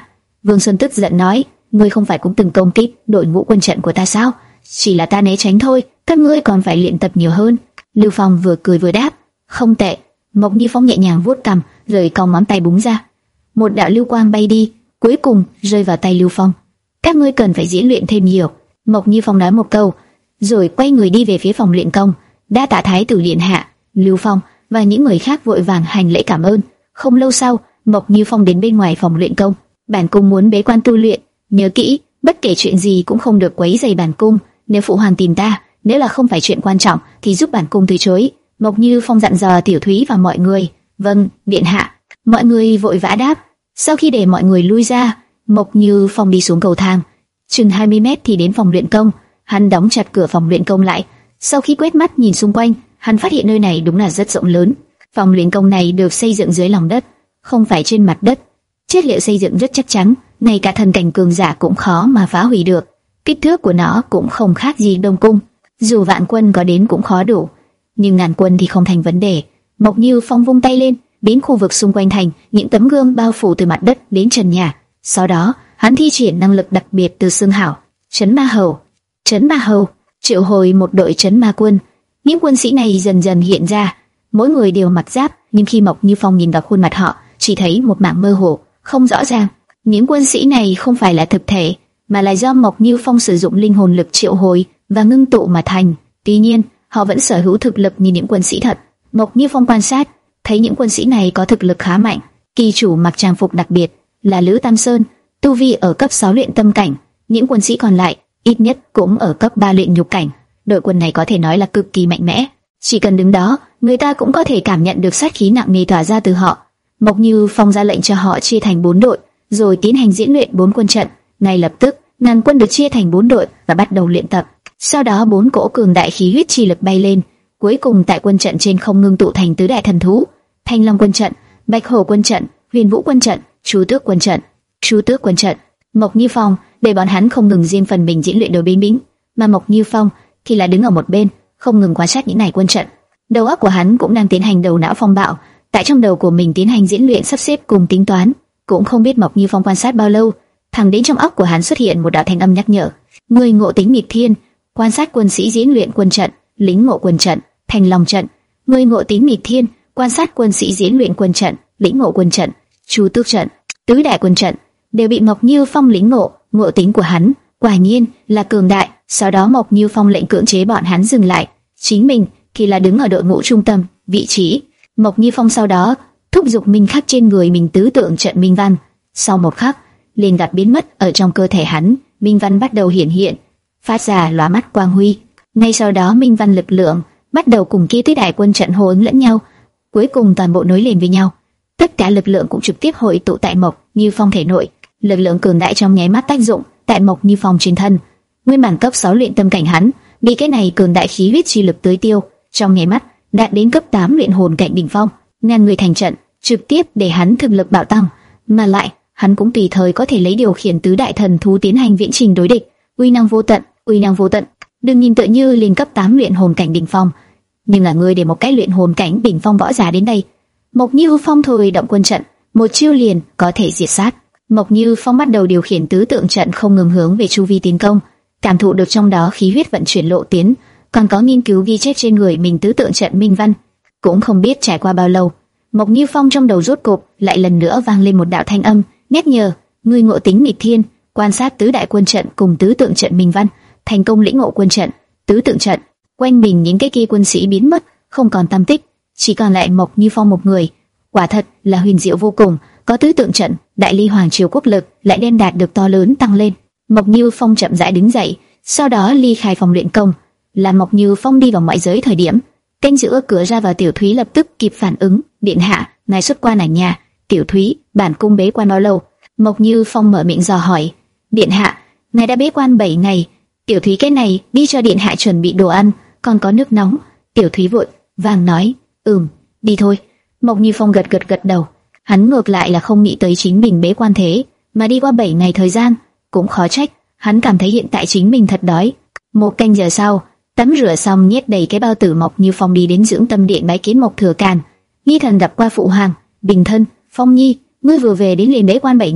Speaker 1: Vương Xuân tức giận nói, ngươi không phải cũng từng công kích đội ngũ quân trận của ta sao? Chỉ là ta né tránh thôi, các ngươi còn phải luyện tập nhiều hơn. Lưu Phong vừa cười vừa đáp, không tệ. Mộc Như Phong nhẹ nhàng vuốt cằm, rồi cong ngón tay búng ra, một đạo lưu quang bay đi, cuối cùng rơi vào tay Lưu Phong. Các ngươi cần phải diễn luyện thêm nhiều. Mộc Như Phong nói một câu, rồi quay người đi về phía phòng luyện công. Đa tạ thái tử điện hạ. Lưu Phong và những người khác vội vàng hành lễ cảm ơn. Không lâu sau, Mộc Như Phong đến bên ngoài phòng luyện công. Bản cung muốn bế quan tu luyện, nhớ kỹ, bất kể chuyện gì cũng không được quấy rầy bản cung. Nếu phụ hoàng tìm ta, nếu là không phải chuyện quan trọng thì giúp bản cung từ chối. Mộc Như Phong dặn dò Tiểu Thúy và mọi người. Vâng, điện hạ. Mọi người vội vã đáp. Sau khi để mọi người lui ra, Mộc Như Phong đi xuống cầu thang, chừng hai mươi mét thì đến phòng luyện công. Hắn đóng chặt cửa phòng luyện công lại. Sau khi quét mắt nhìn xung quanh, hắn phát hiện nơi này đúng là rất rộng lớn. Phòng luyện công này được xây dựng dưới lòng đất, không phải trên mặt đất. Chất liệu xây dựng rất chắc chắn, ngay cả thần cảnh cường giả cũng khó mà phá hủy được. Kích thước của nó cũng không khác gì Đông Cung, dù vạn quân có đến cũng khó đủ, nhưng ngàn quân thì không thành vấn đề. Mộc Như Phong vung tay lên, biến khu vực xung quanh thành những tấm gương bao phủ từ mặt đất đến trần nhà. Sau đó, hắn thi triển năng lực đặc biệt từ xương hảo, Trấn Ma Hầu. Trấn Ma Hầu triệu hồi một đội trấn ma quân. Những quân sĩ này dần dần hiện ra, mỗi người đều mặc giáp, nhưng khi Mộc Như Phong nhìn vào khuôn mặt họ, chỉ thấy một mảng mơ hồ, không rõ ràng. Những quân sĩ này không phải là thực thể, mà là do Mộc Như Phong sử dụng linh hồn lực triệu hồi và ngưng tụ mà thành. Tuy nhiên, họ vẫn sở hữu thực lực như những quân sĩ thật. Mộc Như Phong quan sát, thấy những quân sĩ này có thực lực khá mạnh. Kỳ chủ mặc trang phục đặc biệt là Lữ Tam Sơn, tu vi ở cấp sáu luyện tâm cảnh. Những quân sĩ còn lại ít nhất cũng ở cấp ba luyện nhục cảnh. Đội quân này có thể nói là cực kỳ mạnh mẽ. Chỉ cần đứng đó, người ta cũng có thể cảm nhận được sát khí nặng nề tỏa ra từ họ. Mộc Như Phong ra lệnh cho họ chia thành bốn đội, rồi tiến hành diễn luyện bốn quân trận. Ngay lập tức, ngàn quân được chia thành bốn đội và bắt đầu luyện tập. Sau đó bốn cỗ cường đại khí huyết chi lực bay lên, cuối cùng tại quân trận trên không ngưng tụ thành tứ đại thần thú: Thanh Long quân trận, Bạch Hổ quân trận, Huyền Vũ quân trận, Chu Tước quân trận. Chu Tước quân trận. Mộc Như Phong để bọn hắn không ngừng riêng phần mình diễn luyện đối binh binh, mà Mộc Như Phong thì là đứng ở một bên, không ngừng quan sát những này quân trận. Đầu óc của hắn cũng đang tiến hành đầu não phong bạo, tại trong đầu của mình tiến hành diễn luyện sắp xếp cùng tính toán. Cũng không biết Mộc Như Phong quan sát bao lâu, thẳng đến trong óc của hắn xuất hiện một đạo thanh âm nhắc nhở: người ngộ tính nghịch thiên, quan sát quân sĩ diễn luyện quân trận, lính ngộ quân trận, Thanh Long trận. Người ngộ tính nghịch thiên, quan sát quân sĩ diễn luyện quân trận, lĩnh ngộ quân trận, Chu Tước trận. Tứ đại quân trận đều bị Mộc Như Phong lĩnh ngộ. Ngộ tính của hắn quả nhiên là cường đại. Sau đó Mộc Như Phong lệnh cưỡng chế bọn hắn dừng lại, chính mình thì là đứng ở đội ngũ trung tâm vị trí. Mộc Như Phong sau đó thúc giục minh khắc trên người mình tứ tượng trận minh văn. Sau một khắc, liền đặt biến mất ở trong cơ thể hắn, minh văn bắt đầu hiển hiện, phát ra lóa mắt quang huy. Ngay sau đó minh văn lực lượng bắt đầu cùng kia tứ đại quân trận hô ứng lẫn nhau, cuối cùng toàn bộ nối liền với nhau. Tất cả lực lượng cũng trực tiếp hội tụ tại Mộc Như Phong thể nội. Lực lượng cường đại trong nháy mắt tác dụng tại Mộc Như Phong trên thân. Nguyên bản cấp sáu luyện tâm cảnh hắn bị cái này cường đại khí huyết chi lực tưới tiêu, trong nháy mắt đạt đến cấp tám luyện hồn cảnh đỉnh phong. Ngàn người thành trận, trực tiếp để hắn thực lực bạo tăng, mà lại hắn cũng tùy thời có thể lấy điều khiển tứ đại thần thú tiến hành viễn trình đối địch. Uy năng vô tận, uy năng vô tận. Đừng nhìn tựa như liền cấp tám luyện hồn cảnh đỉnh phong, nhưng là người để một cái luyện hồn cảnh đỉnh phong võ giả đến đây. Mộc Như Phong thôi động quân trận, một chiêu liền có thể diệt sát. Mộc Như Phong bắt đầu điều khiển tứ tượng trận không ngừng hướng về chu vi tiến công, cảm thụ được trong đó khí huyết vận chuyển lộ tiến, còn có nghiên cứu ghi chép trên người mình tứ tượng trận minh văn. Cũng không biết trải qua bao lâu, Mộc Như Phong trong đầu rốt cục lại lần nữa vang lên một đạo thanh âm nhắc nhở: ngươi ngộ tính nghịch thiên, quan sát tứ đại quân trận cùng tứ tượng trận minh văn, thành công lĩnh ngộ quân trận, tứ tượng trận. Quanh mình những cái kia quân sĩ biến mất, không còn tăm tích, chỉ còn lại Mộc Như Phong một người. Quả thật là huyền diệu vô cùng, có tứ tượng trận, đại ly hoàng triều quốc lực lại đem đạt được to lớn tăng lên. Mộc Như Phong chậm rãi đứng dậy, sau đó ly khai phòng luyện công. Là Mộc Như Phong đi vào ngoại giới thời điểm, canh giữ ở cửa ra vào Tiểu Thúy lập tức kịp phản ứng: điện hạ, ngài xuất quan ở nhà. Tiểu Thúy, bản cung bế quan bao lâu? Mộc Như Phong mở miệng dò hỏi. Điện hạ, ngài đã bế quan bảy ngày. Tiểu Thúy, cái này đi cho điện hạ chuẩn bị đồ ăn, còn có nước nóng. Tiểu Thúy vội vàng nói: ừm, đi thôi. Mộc Như Phong gật gật gật đầu. Hắn ngược lại là không nghĩ tới chính mình bế quan thế mà đi qua bảy ngày thời gian, cũng khó trách. Hắn cảm thấy hiện tại chính mình thật đói. Một canh giờ sau, tắm rửa xong nhét đầy cái bao tử, Mộc Như Phong đi đến dưỡng tâm điện bái kiến Mộc Thừa Càn. Nhi thần gặp qua phụ hoàng. Bình thân, Phong nhi, ngươi vừa về đến liền bế quan bảy ngày,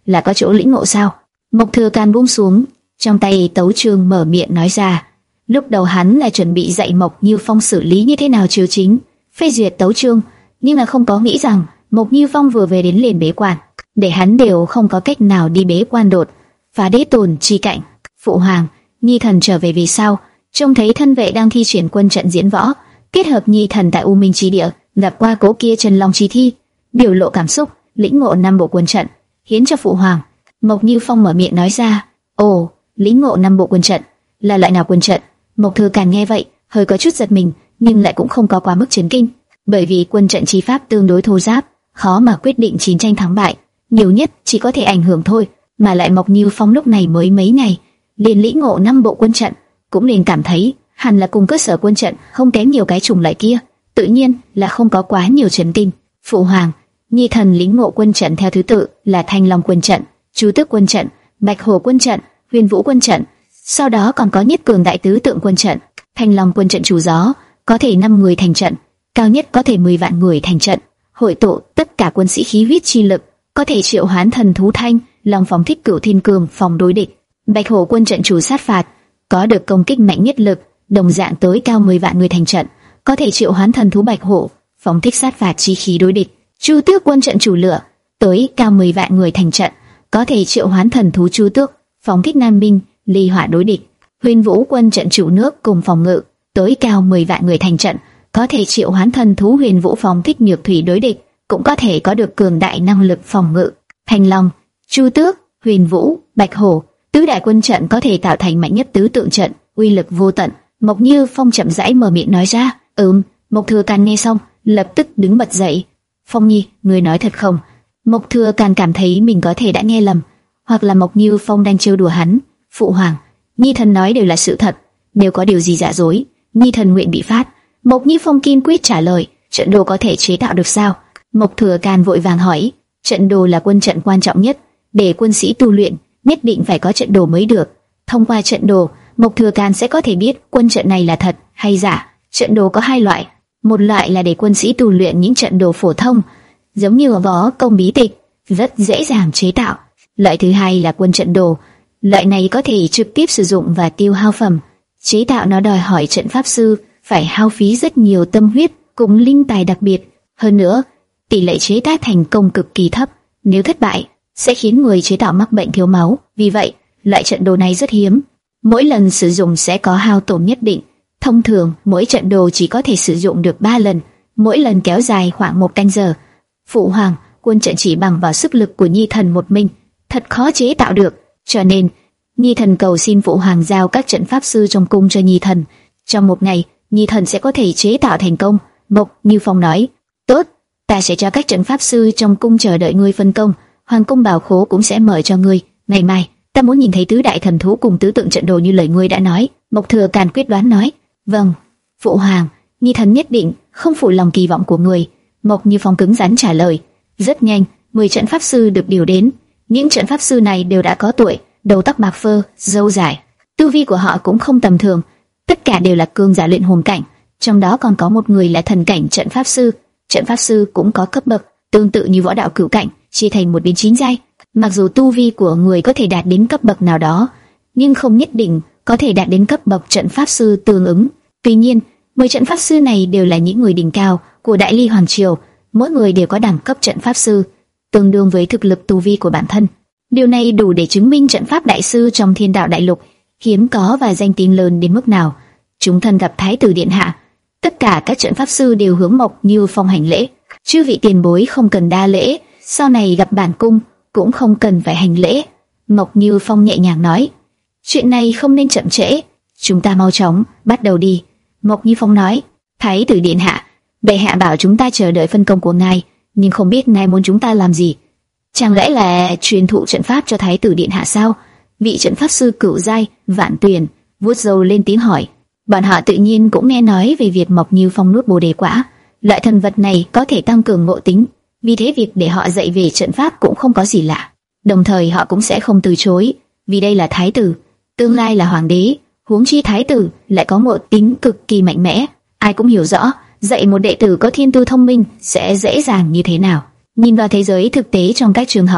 Speaker 1: là có chỗ lĩnh ngộ sao? Mộc Thừa Can buông xuống trong tay tấu chương, mở miệng nói ra. Lúc đầu hắn là chuẩn bị dạy Mộc Như Phong xử lý như thế nào chiếu chính, phê duyệt tấu chương, nhưng là không có nghĩ rằng Mộc Như Phong vừa về đến liền bế quan, để hắn đều không có cách nào đi bế quan đột phá đế tồn chi cảnh. Phụ hoàng, Nhi thần trở về vì sao? Trông thấy thân vệ đang thi triển quân trận diễn võ, kết hợp Nhi thần tại U Minh Chi Địa gặp qua cố kia Trần Long chi thi, biểu lộ cảm xúc, lĩnh ngộ năm bộ quân trận, hiến cho phụ hoàng. Mộc Như Phong mở miệng nói ra. Ồ, lĩnh ngộ năm bộ quân trận là loại nào quân trận? Mộc Thừa Càn nghe vậy, hơi có chút giật mình, nhưng lại cũng không có quá mức chấn kinh, bởi vì quân trận chi pháp tương đối thô ráp, khó mà quyết định chiến tranh thắng bại, nhiều nhất chỉ có thể ảnh hưởng thôi. Mà lại Mộc Như Phong lúc này mới mấy ngày, liền lĩnh ngộ năm bộ quân trận, cũng liền cảm thấy hẳn là cùng cơ sở quân trận không kém nhiều cái chủng loại kia, tự nhiên là không có quá nhiều chấn kinh. Phụ hoàng, Nhi thần lĩnh ngộ quân trận theo thứ tự là Thanh Long quân trận, Chu Tước quân trận, Bạch Hổ quân trận, Huyền Vũ quân trận, sau đó còn có Nhất Cường Đại Tứ Tượng quân trận. Thanh Long quân trận chủ gió, có thể năm người thành trận, cao nhất có thể mười vạn người thành trận, hội tụ tất cả quân sĩ khí huyết chi lực, có thể triệu hoán thần thú Thanh Long phóng thích Cửu Thiên Cương phòng đối địch. Bạch Hổ quân trận chủ sát phạt, có được công kích mạnh nhất lực, đồng dạng tối cao mười vạn người thành trận, có thể triệu hoán thần thú Bạch Hổ phóng thích sát phạt chi khí đối địch. Chu Tước quân trận chủ lửa, tối cao mười vạn người thành trận, có thể triệu hoán thần thú Chu Tước phóng thích nam binh ly hỏa đối địch. Huyền Vũ quân trận chủ nước cùng phòng ngự, tối cao mười vạn người thành trận, có thể triệu hoán thần thú Huyền Vũ phóng thích nhược thủy đối địch, cũng có thể có được cường đại năng lực phòng ngự. Thanh Long, Chu Tước, Huyền Vũ, Bạch Hổ, tứ đại quân trận có thể tạo thành mạnh nhất tứ tượng trận, uy lực vô tận. Mộc Như Phong chậm rãi mở miệng nói ra. Ừm. Mộc Thừa Càn nghe xong, lập tức đứng bật dậy. Phong Nhi, ngươi nói thật không? Mộc Thừa Càn cảm thấy mình có thể đã nghe lầm, hoặc là Mộc Như Phong đang trêu đùa hắn. Phụ hoàng, Nhi thần nói đều là sự thật, nếu có điều gì giả dối, Nhi thần nguyện bị phát. Mộc Như Phong kiên quyết trả lời. Trận đồ có thể chế tạo được sao? Mộc Thừa Càn vội vàng hỏi. Trận đồ là quân trận quan trọng nhất, để quân sĩ tu luyện nhất định phải có trận đồ mới được. Thông qua trận đồ, Mộc Thừa Càn sẽ có thể biết quân trận này là thật hay giả. Trận đồ có hai loại, một loại là để quân sĩ tu luyện những trận đồ phổ thông, giống như võ công bí tịch, rất dễ dàng chế tạo. Loại thứ hai là quân trận đồ, loại này có thể trực tiếp sử dụng và tiêu hao phẩm. Chế tạo nó đòi hỏi trận pháp sư phải hao phí rất nhiều tâm huyết cùng linh tài đặc biệt. Hơn nữa, tỷ lệ chế tác thành công cực kỳ thấp, nếu thất bại sẽ khiến người chế tạo mắc bệnh thiếu máu. Vì vậy, loại trận đồ này rất hiếm, mỗi lần sử dụng sẽ có hao tổn nhất định. Thông thường, mỗi trận đồ chỉ có thể sử dụng được ba lần, mỗi lần kéo dài khoảng một canh giờ. Phụ hoàng, quân trận chỉ bằng vào sức lực của Nhi thần một mình, thật khó chế tạo được, cho nên Nhi thần cầu xin phụ hoàng giao các trận pháp sư trong cung cho Nhi thần. Trong một ngày, Nhi thần sẽ có thể chế tạo thành công. Mộc Như Phong nói. Tốt, ta sẽ cho các trận pháp sư trong cung chờ đợi ngươi phân công. Hoàng cung bảo khố cũng sẽ mở cho ngươi. Ngày mai, ta muốn nhìn thấy tứ đại thần thú cùng tứ tượng trận đồ như lời ngươi đã nói. Mộc Thừa Càn quyết đoán nói. Vâng, phụ hoàng, Nhi thần nhất định không phụ lòng kỳ vọng của người. Mộc Như Phong cứng rắn trả lời. Rất nhanh, mười trận pháp sư được điều đến. Những trận pháp sư này đều đã có tuổi, đầu tóc bạc phơ, râu dài. Tu vi của họ cũng không tầm thường, tất cả đều là cường giả luyện hồn cảnh, trong đó còn có một người là thần cảnh trận pháp sư. Trận pháp sư cũng có cấp bậc, tương tự như võ đạo cửu cảnh, chia thành một đến chín giai. Mặc dù tu vi của người có thể đạt đến cấp bậc nào đó, nhưng không nhất định có thể đạt đến cấp bậc trận pháp sư tương ứng. Tuy nhiên, mười trận pháp sư này đều là những người đỉnh cao của Đại Ly Hoàng Triều, mỗi người đều có đẳng cấp trận pháp sư tương đương với thực lực tu vi của bản thân. Điều này đủ để chứng minh trận pháp đại sư trong Thiên Đạo Đại Lục hiếm có và danh tiếng lớn đến mức nào. Chúng thân gặp Thái tử điện hạ, tất cả các trận pháp sư đều hướng Mộc Như Phong hành lễ. Chư vị tiền bối không cần đa lễ, sau này gặp bản cung cũng không cần phải hành lễ. Mộc Như Phong nhẹ nhàng nói. Chuyện này không nên chậm trễ, chúng ta mau chóng bắt đầu đi. Mộc Như Phong nói. Thái tử điện hạ, bệ hạ bảo chúng ta chờ đợi phân công của ngài, nhưng không biết ngài muốn chúng ta làm gì? Chẳng lẽ là truyền thụ trận pháp cho Thái tử điện hạ sao? Vị trận pháp sư cửu giai Vạn Tuyền vuốt râu lên tiếng hỏi. Bọn họ tự nhiên cũng nghe nói về việc Mộc Như Phong nuốt bồ đề quả, loại thần vật này có thể tăng cường ngộ tính, vì thế việc để họ dạy về trận pháp cũng không có gì lạ. Đồng thời họ cũng sẽ không từ chối, vì đây là thái tử, tương lai là hoàng đế, huống chi thái tử lại có ngộ tính cực kỳ mạnh mẽ. Ai cũng hiểu rõ, dạy một đệ tử có thiên tư thông minh sẽ dễ dàng như thế nào. Nhìn vào thế giới thực tế trong các trường học,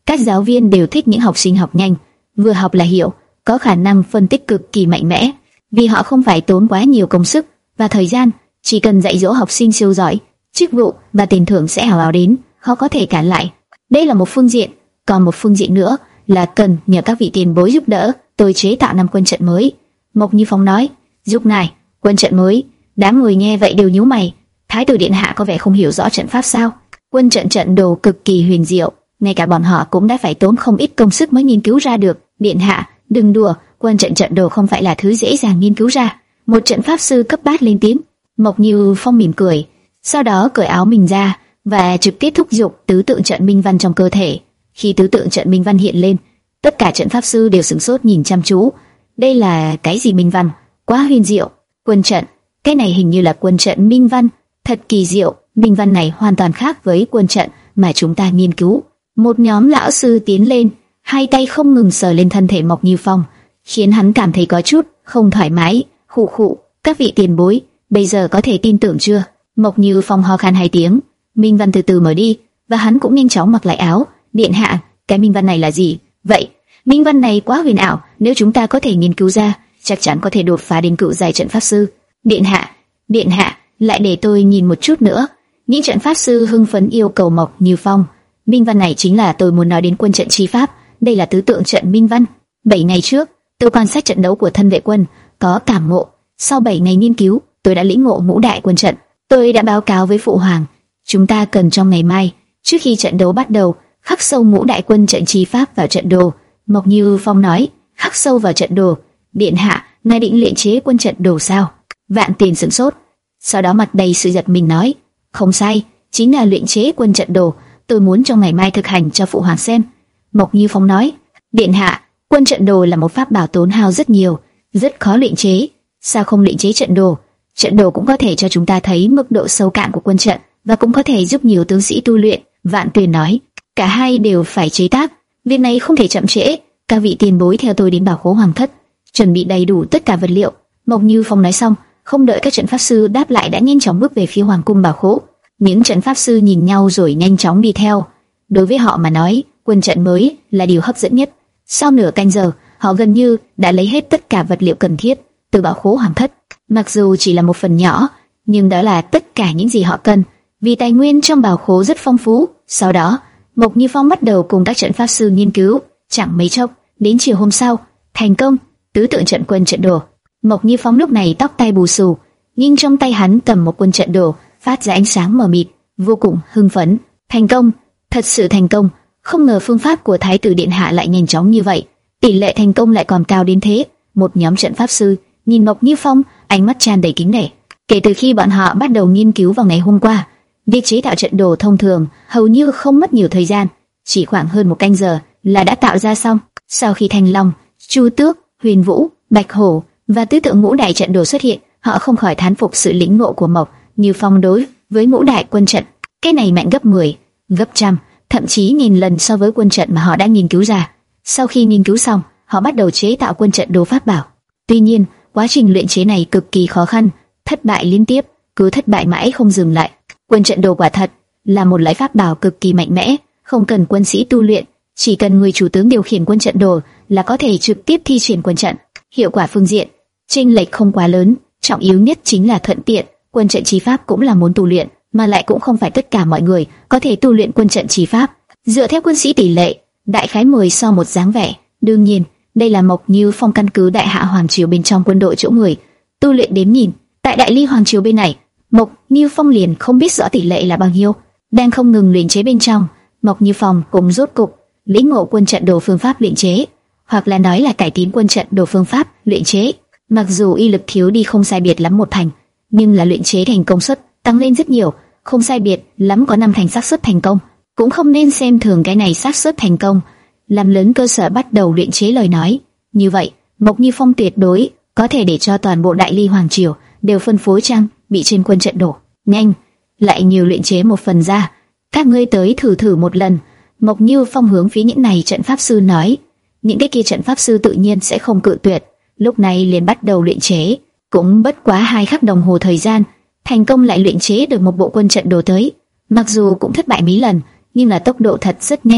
Speaker 1: Các giáo viên đều thích những học sinh học nhanh, vừa học là hiểu, có khả năng phân tích cực kỳ mạnh mẽ, vì họ không phải tốn quá nhiều công sức và thời gian, chỉ cần dạy dỗ học sinh siêu giỏi, chức vụ và tiền thưởng sẽ hào hào đến, khó có thể cản lại. Đây là một phương diện, còn một phương diện nữa là cần nhờ các vị tiền bối giúp đỡ tôi chế tạo năm quân trận mới. Mộc Như Phong nói, giúp ngài, quân trận mới. Đám người nghe vậy đều nhíu mày. Thái tử điện hạ có vẻ không hiểu rõ trận pháp sao? Quân trận trận đồ cực kỳ huyền diệu, ngay cả bọn họ cũng đã phải tốn không ít công sức mới nghiên cứu ra được. Điện hạ, đừng đùa, quân trận trận đồ không phải là thứ dễ dàng nghiên cứu ra. Một trận pháp sư cấp bát lên tiếng. Mộc Như Phong mỉm cười, sau đó cởi áo mình ra và trực tiếp thúc giục tứ tượng trận minh văn trong cơ thể. Khi tứ tượng trận minh văn hiện lên, tất cả trận pháp sư đều sửng sốt nhìn chăm chú. Đây là cái gì minh văn? Quá huyền diệu. Quân trận, cái này hình như là quân trận minh văn, thật kỳ diệu. Minh văn này hoàn toàn khác với quân trận mà chúng ta nghiên cứu. Một nhóm lão sư tiến lên, hai tay không ngừng sờ lên thân thể Mộc Như Phong, khiến hắn cảm thấy có chút không thoải mái. Khụ khụ, các vị tiền bối, bây giờ có thể tin tưởng chưa? Mộc Như Phong ho khan hai tiếng, minh văn từ từ mở đi, và hắn cũng nhanh chóng mặc lại áo. Điện hạ, cái minh văn này là gì? Vậy, minh văn này quá huyền ảo, nếu chúng ta có thể nghiên cứu ra, chắc chắn có thể đột phá đến cựu giai trận pháp sư. Điện hạ, điện hạ, lại để tôi nhìn một chút nữa. Những trận pháp sư hưng phấn yêu cầu Mộc Như Phong. Minh văn này chính là tôi muốn nói đến quân trận chi pháp, đây là tứ tượng trận minh văn. Bảy ngày trước, tôi quan sát trận đấu của thân vệ quân, có cảm ngộ. Sau bảy ngày nghiên cứu, tôi đã lĩnh ngộ ngũ đại quân trận. Tôi đã báo cáo với phụ hoàng, chúng ta cần trong ngày mai, trước khi trận đấu bắt đầu, khắc sâu ngũ đại quân trận chi pháp vào trận đồ. Mộc Như Phong nói, khắc sâu vào trận đồ. Điện hạ, ngài định luyện chế quân trận đồ sao? Vạn Tiền sửng sốt, sau đó mặt đầy sự giật mình nói, không sai, chính là luyện chế quân trận đồ. Tôi muốn trong ngày mai thực hành cho phụ hoàng xem. Mộc Như Phong nói, điện hạ, quân trận đồ là một pháp bảo tốn hao rất nhiều, rất khó luyện chế. Sao không luyện chế trận đồ? Trận đồ cũng có thể cho chúng ta thấy mức độ sâu cạn của quân trận, và cũng có thể giúp nhiều tướng sĩ tu luyện. Vạn Tuyền nói, cả hai đều phải chế tác, việc này không thể chậm trễ. Các vị tiền bối theo tôi đến bảo khố hoàng thất, chuẩn bị đầy đủ tất cả vật liệu. Mộc Như Phong nói xong, không đợi các trận pháp sư đáp lại đã nhanh chóng bước về phía hoàng cung bảo khố. Những trận pháp sư nhìn nhau rồi nhanh chóng đi theo. Đối với họ mà nói, quân trận mới là điều hấp dẫn nhất. Sau nửa canh giờ, họ gần như đã lấy hết tất cả vật liệu cần thiết từ bảo khố hoàng thất. Mặc dù chỉ là một phần nhỏ, nhưng đó là tất cả những gì họ cần, vì tài nguyên trong bảo khố rất phong phú. Sau đó, Mộc Như Phong bắt đầu cùng các trận pháp sư nghiên cứu. Chẳng mấy chốc, đến chiều hôm sau, thành công tứ tượng trận quân trận đồ. Mộc Như Phong lúc này tóc tai bù xù, nhưng trong tay hắn cầm một quân trận đồ phát ra ánh sáng mờ mịt, vô cùng hưng phấn. Thành công, thật sự thành công! Không ngờ phương pháp của Thái tử điện hạ lại nhanh chóng như vậy, tỷ lệ thành công lại còn cao đến thế. Một nhóm trận pháp sư nhìn Mộc Như Phong, ánh mắt tràn đầy kính nể. Kể từ khi bọn họ bắt đầu nghiên cứu vào ngày hôm qua, việc chế tạo trận đồ thông thường hầu như không mất nhiều thời gian, chỉ khoảng hơn một canh giờ là đã tạo ra xong. Sau khi Thanh Long, Chu Tước, Huyền Vũ, Bạch Hổ và tứ tượng ngũ đại trận đồ xuất hiện, họ không khỏi thán phục sự lĩnh ngộ của Mộc Như Phong đối với ngũ đại quân trận. Cái này mạnh gấp mười, gấp trăm, thậm chí nghìn lần so với quân trận mà họ đã nghiên cứu ra. Sau khi nghiên cứu xong, họ bắt đầu chế tạo quân trận đồ pháp bảo. Tuy nhiên, quá trình luyện chế này cực kỳ khó khăn, thất bại liên tiếp, cứ thất bại mãi không dừng lại. Quân trận đồ quả thật là một loại pháp bảo cực kỳ mạnh mẽ, không cần quân sĩ tu luyện, chỉ cần người chủ tướng điều khiển quân trận đồ là có thể trực tiếp thi triển quân trận. Hiệu quả phương diện, chênh lệch không quá lớn, trọng yếu nhất chính là thuận tiện. Quân trận chi pháp cũng là môn tu luyện, mà lại cũng không phải tất cả mọi người có thể tu luyện quân trận chi pháp. Dựa theo quân sĩ tỷ lệ, đại khái mười so một dáng vẻ. Đương nhiên, đây là Mộc Như Phong căn cứ Đại Hạ Hoàng triều bên trong quân đội chỗ người tu luyện đếm nhìn. Tại Đại Ly Hoàng triều bên này, Mộc Như Phong liền không biết rõ tỷ lệ là bao nhiêu. Đang không ngừng luyện chế bên trong, Mộc Như Phong cũng rốt cục lĩnh ngộ quân trận đồ phương pháp luyện chế, hoặc là nói là cải tiến quân trận đồ phương pháp luyện chế. Mặc dù y lực thiếu đi không sai biệt lắm một thành, nhưng là luyện chế thành công suất tăng lên rất nhiều, không sai biệt lắm có năm thành xác suất thành công. Cũng không nên xem thường cái này xác suất thành công, làm lớn cơ sở bắt đầu luyện chế lời nói. Như vậy, Mộc Như Phong tuyệt đối có thể để cho toàn bộ Đại Ly Hoàng triều đều phân phối trang bị trên quân trận đồ. Nhanh, lại nhiều luyện chế một phần ra, các ngươi tới thử thử một lần. Mộc Như Phong hướng phía những này trận pháp sư nói. Những cái kia trận pháp sư tự nhiên sẽ không cự tuyệt, lúc này liền bắt đầu luyện chế. Cũng bất quá hai khắc đồng hồ thời gian, thành công lại luyện chế được một bộ quân trận đồ tới. Mặc dù cũng thất bại mấy lần, nhưng là tốc độ thật rất nhanh.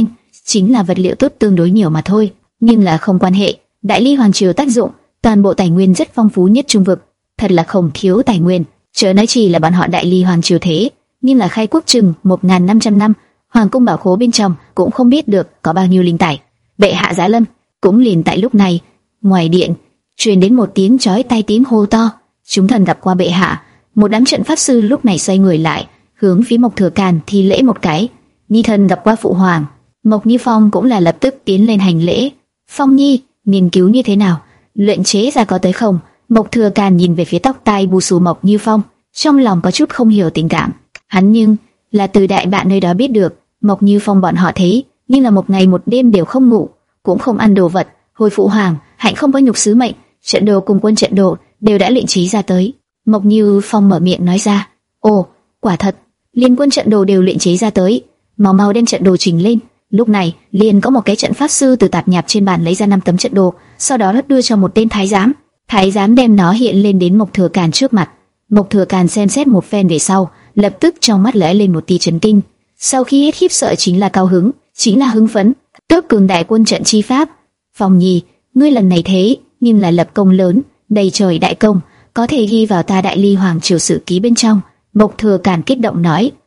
Speaker 1: chính là vật liệu tốt tương đối nhiều mà thôi, nhưng là không quan hệ. Đại Ly hoàng triều tác dụng, toàn bộ tài nguyên rất phong phú nhất Trung vực, thật là không thiếu tài nguyên. Chớ nói chỉ là bọn họ Đại Ly hoàng triều thế, nhưng là khai quốc chừng một nghìn năm trăm năm, hoàng cung bảo khố bên trong cũng không biết được có bao nhiêu linh tài. Bệ hạ giá lâm. Cũng liền tại lúc này, ngoài điện truyền đến một tiếng chói tai tiếng hô to: chúng thần gặp qua bệ hạ. Một đám trận pháp sư lúc này xoay người lại, hướng phía Mộc Thừa Càn thi lễ một cái: nhi thần gặp qua phụ hoàng. Mộc Như Phong cũng là lập tức tiến lên hành lễ: Phong nhi, nghiên cứu như thế nào? Luyện chế ra có tới không? Mộc Thừa Càn nhìn về phía tóc tai bù xù Mộc Như Phong, trong lòng có chút không hiểu tình cảm. Hắn nhưng là từ đại bạn nơi đó biết được, Mộc Như Phong bọn họ thấy, nhưng là một ngày một đêm đều không ngủ, cũng không ăn đồ vật. Hồi phụ hoàng, hạnh không có nhục sứ mệnh, trận đồ cùng quân trận đồ đều đã luyện chế ra tới. Mộc Như Phong mở miệng nói ra: ồ, quả thật, liên quân trận đồ đều luyện chế ra tới, mau mau đem trận đồ trình lên. Lúc này, liền có một cái trận pháp sư từ tạp nhạp trên bàn lấy ra năm tấm trận đồ, sau đó đưa cho một tên thái giám. Thái giám đem nó hiện lên đến Mộc Thừa Càn trước mặt. Mộc Thừa Càn xem xét một phen về sau, lập tức trong mắt lóe lên một tia chấn kinh. Sau khi hết khiếp sợ chính là cao hứng, chính là hưng phấn. Tước cường đại quân trận chi pháp. Phong nhi, ngươi lần này thế nhưng là lập công lớn, đầy trời đại công, có thể ghi vào ta Đại Ly hoàng triều sử ký bên trong. Mộc Thừa Càn kích động nói.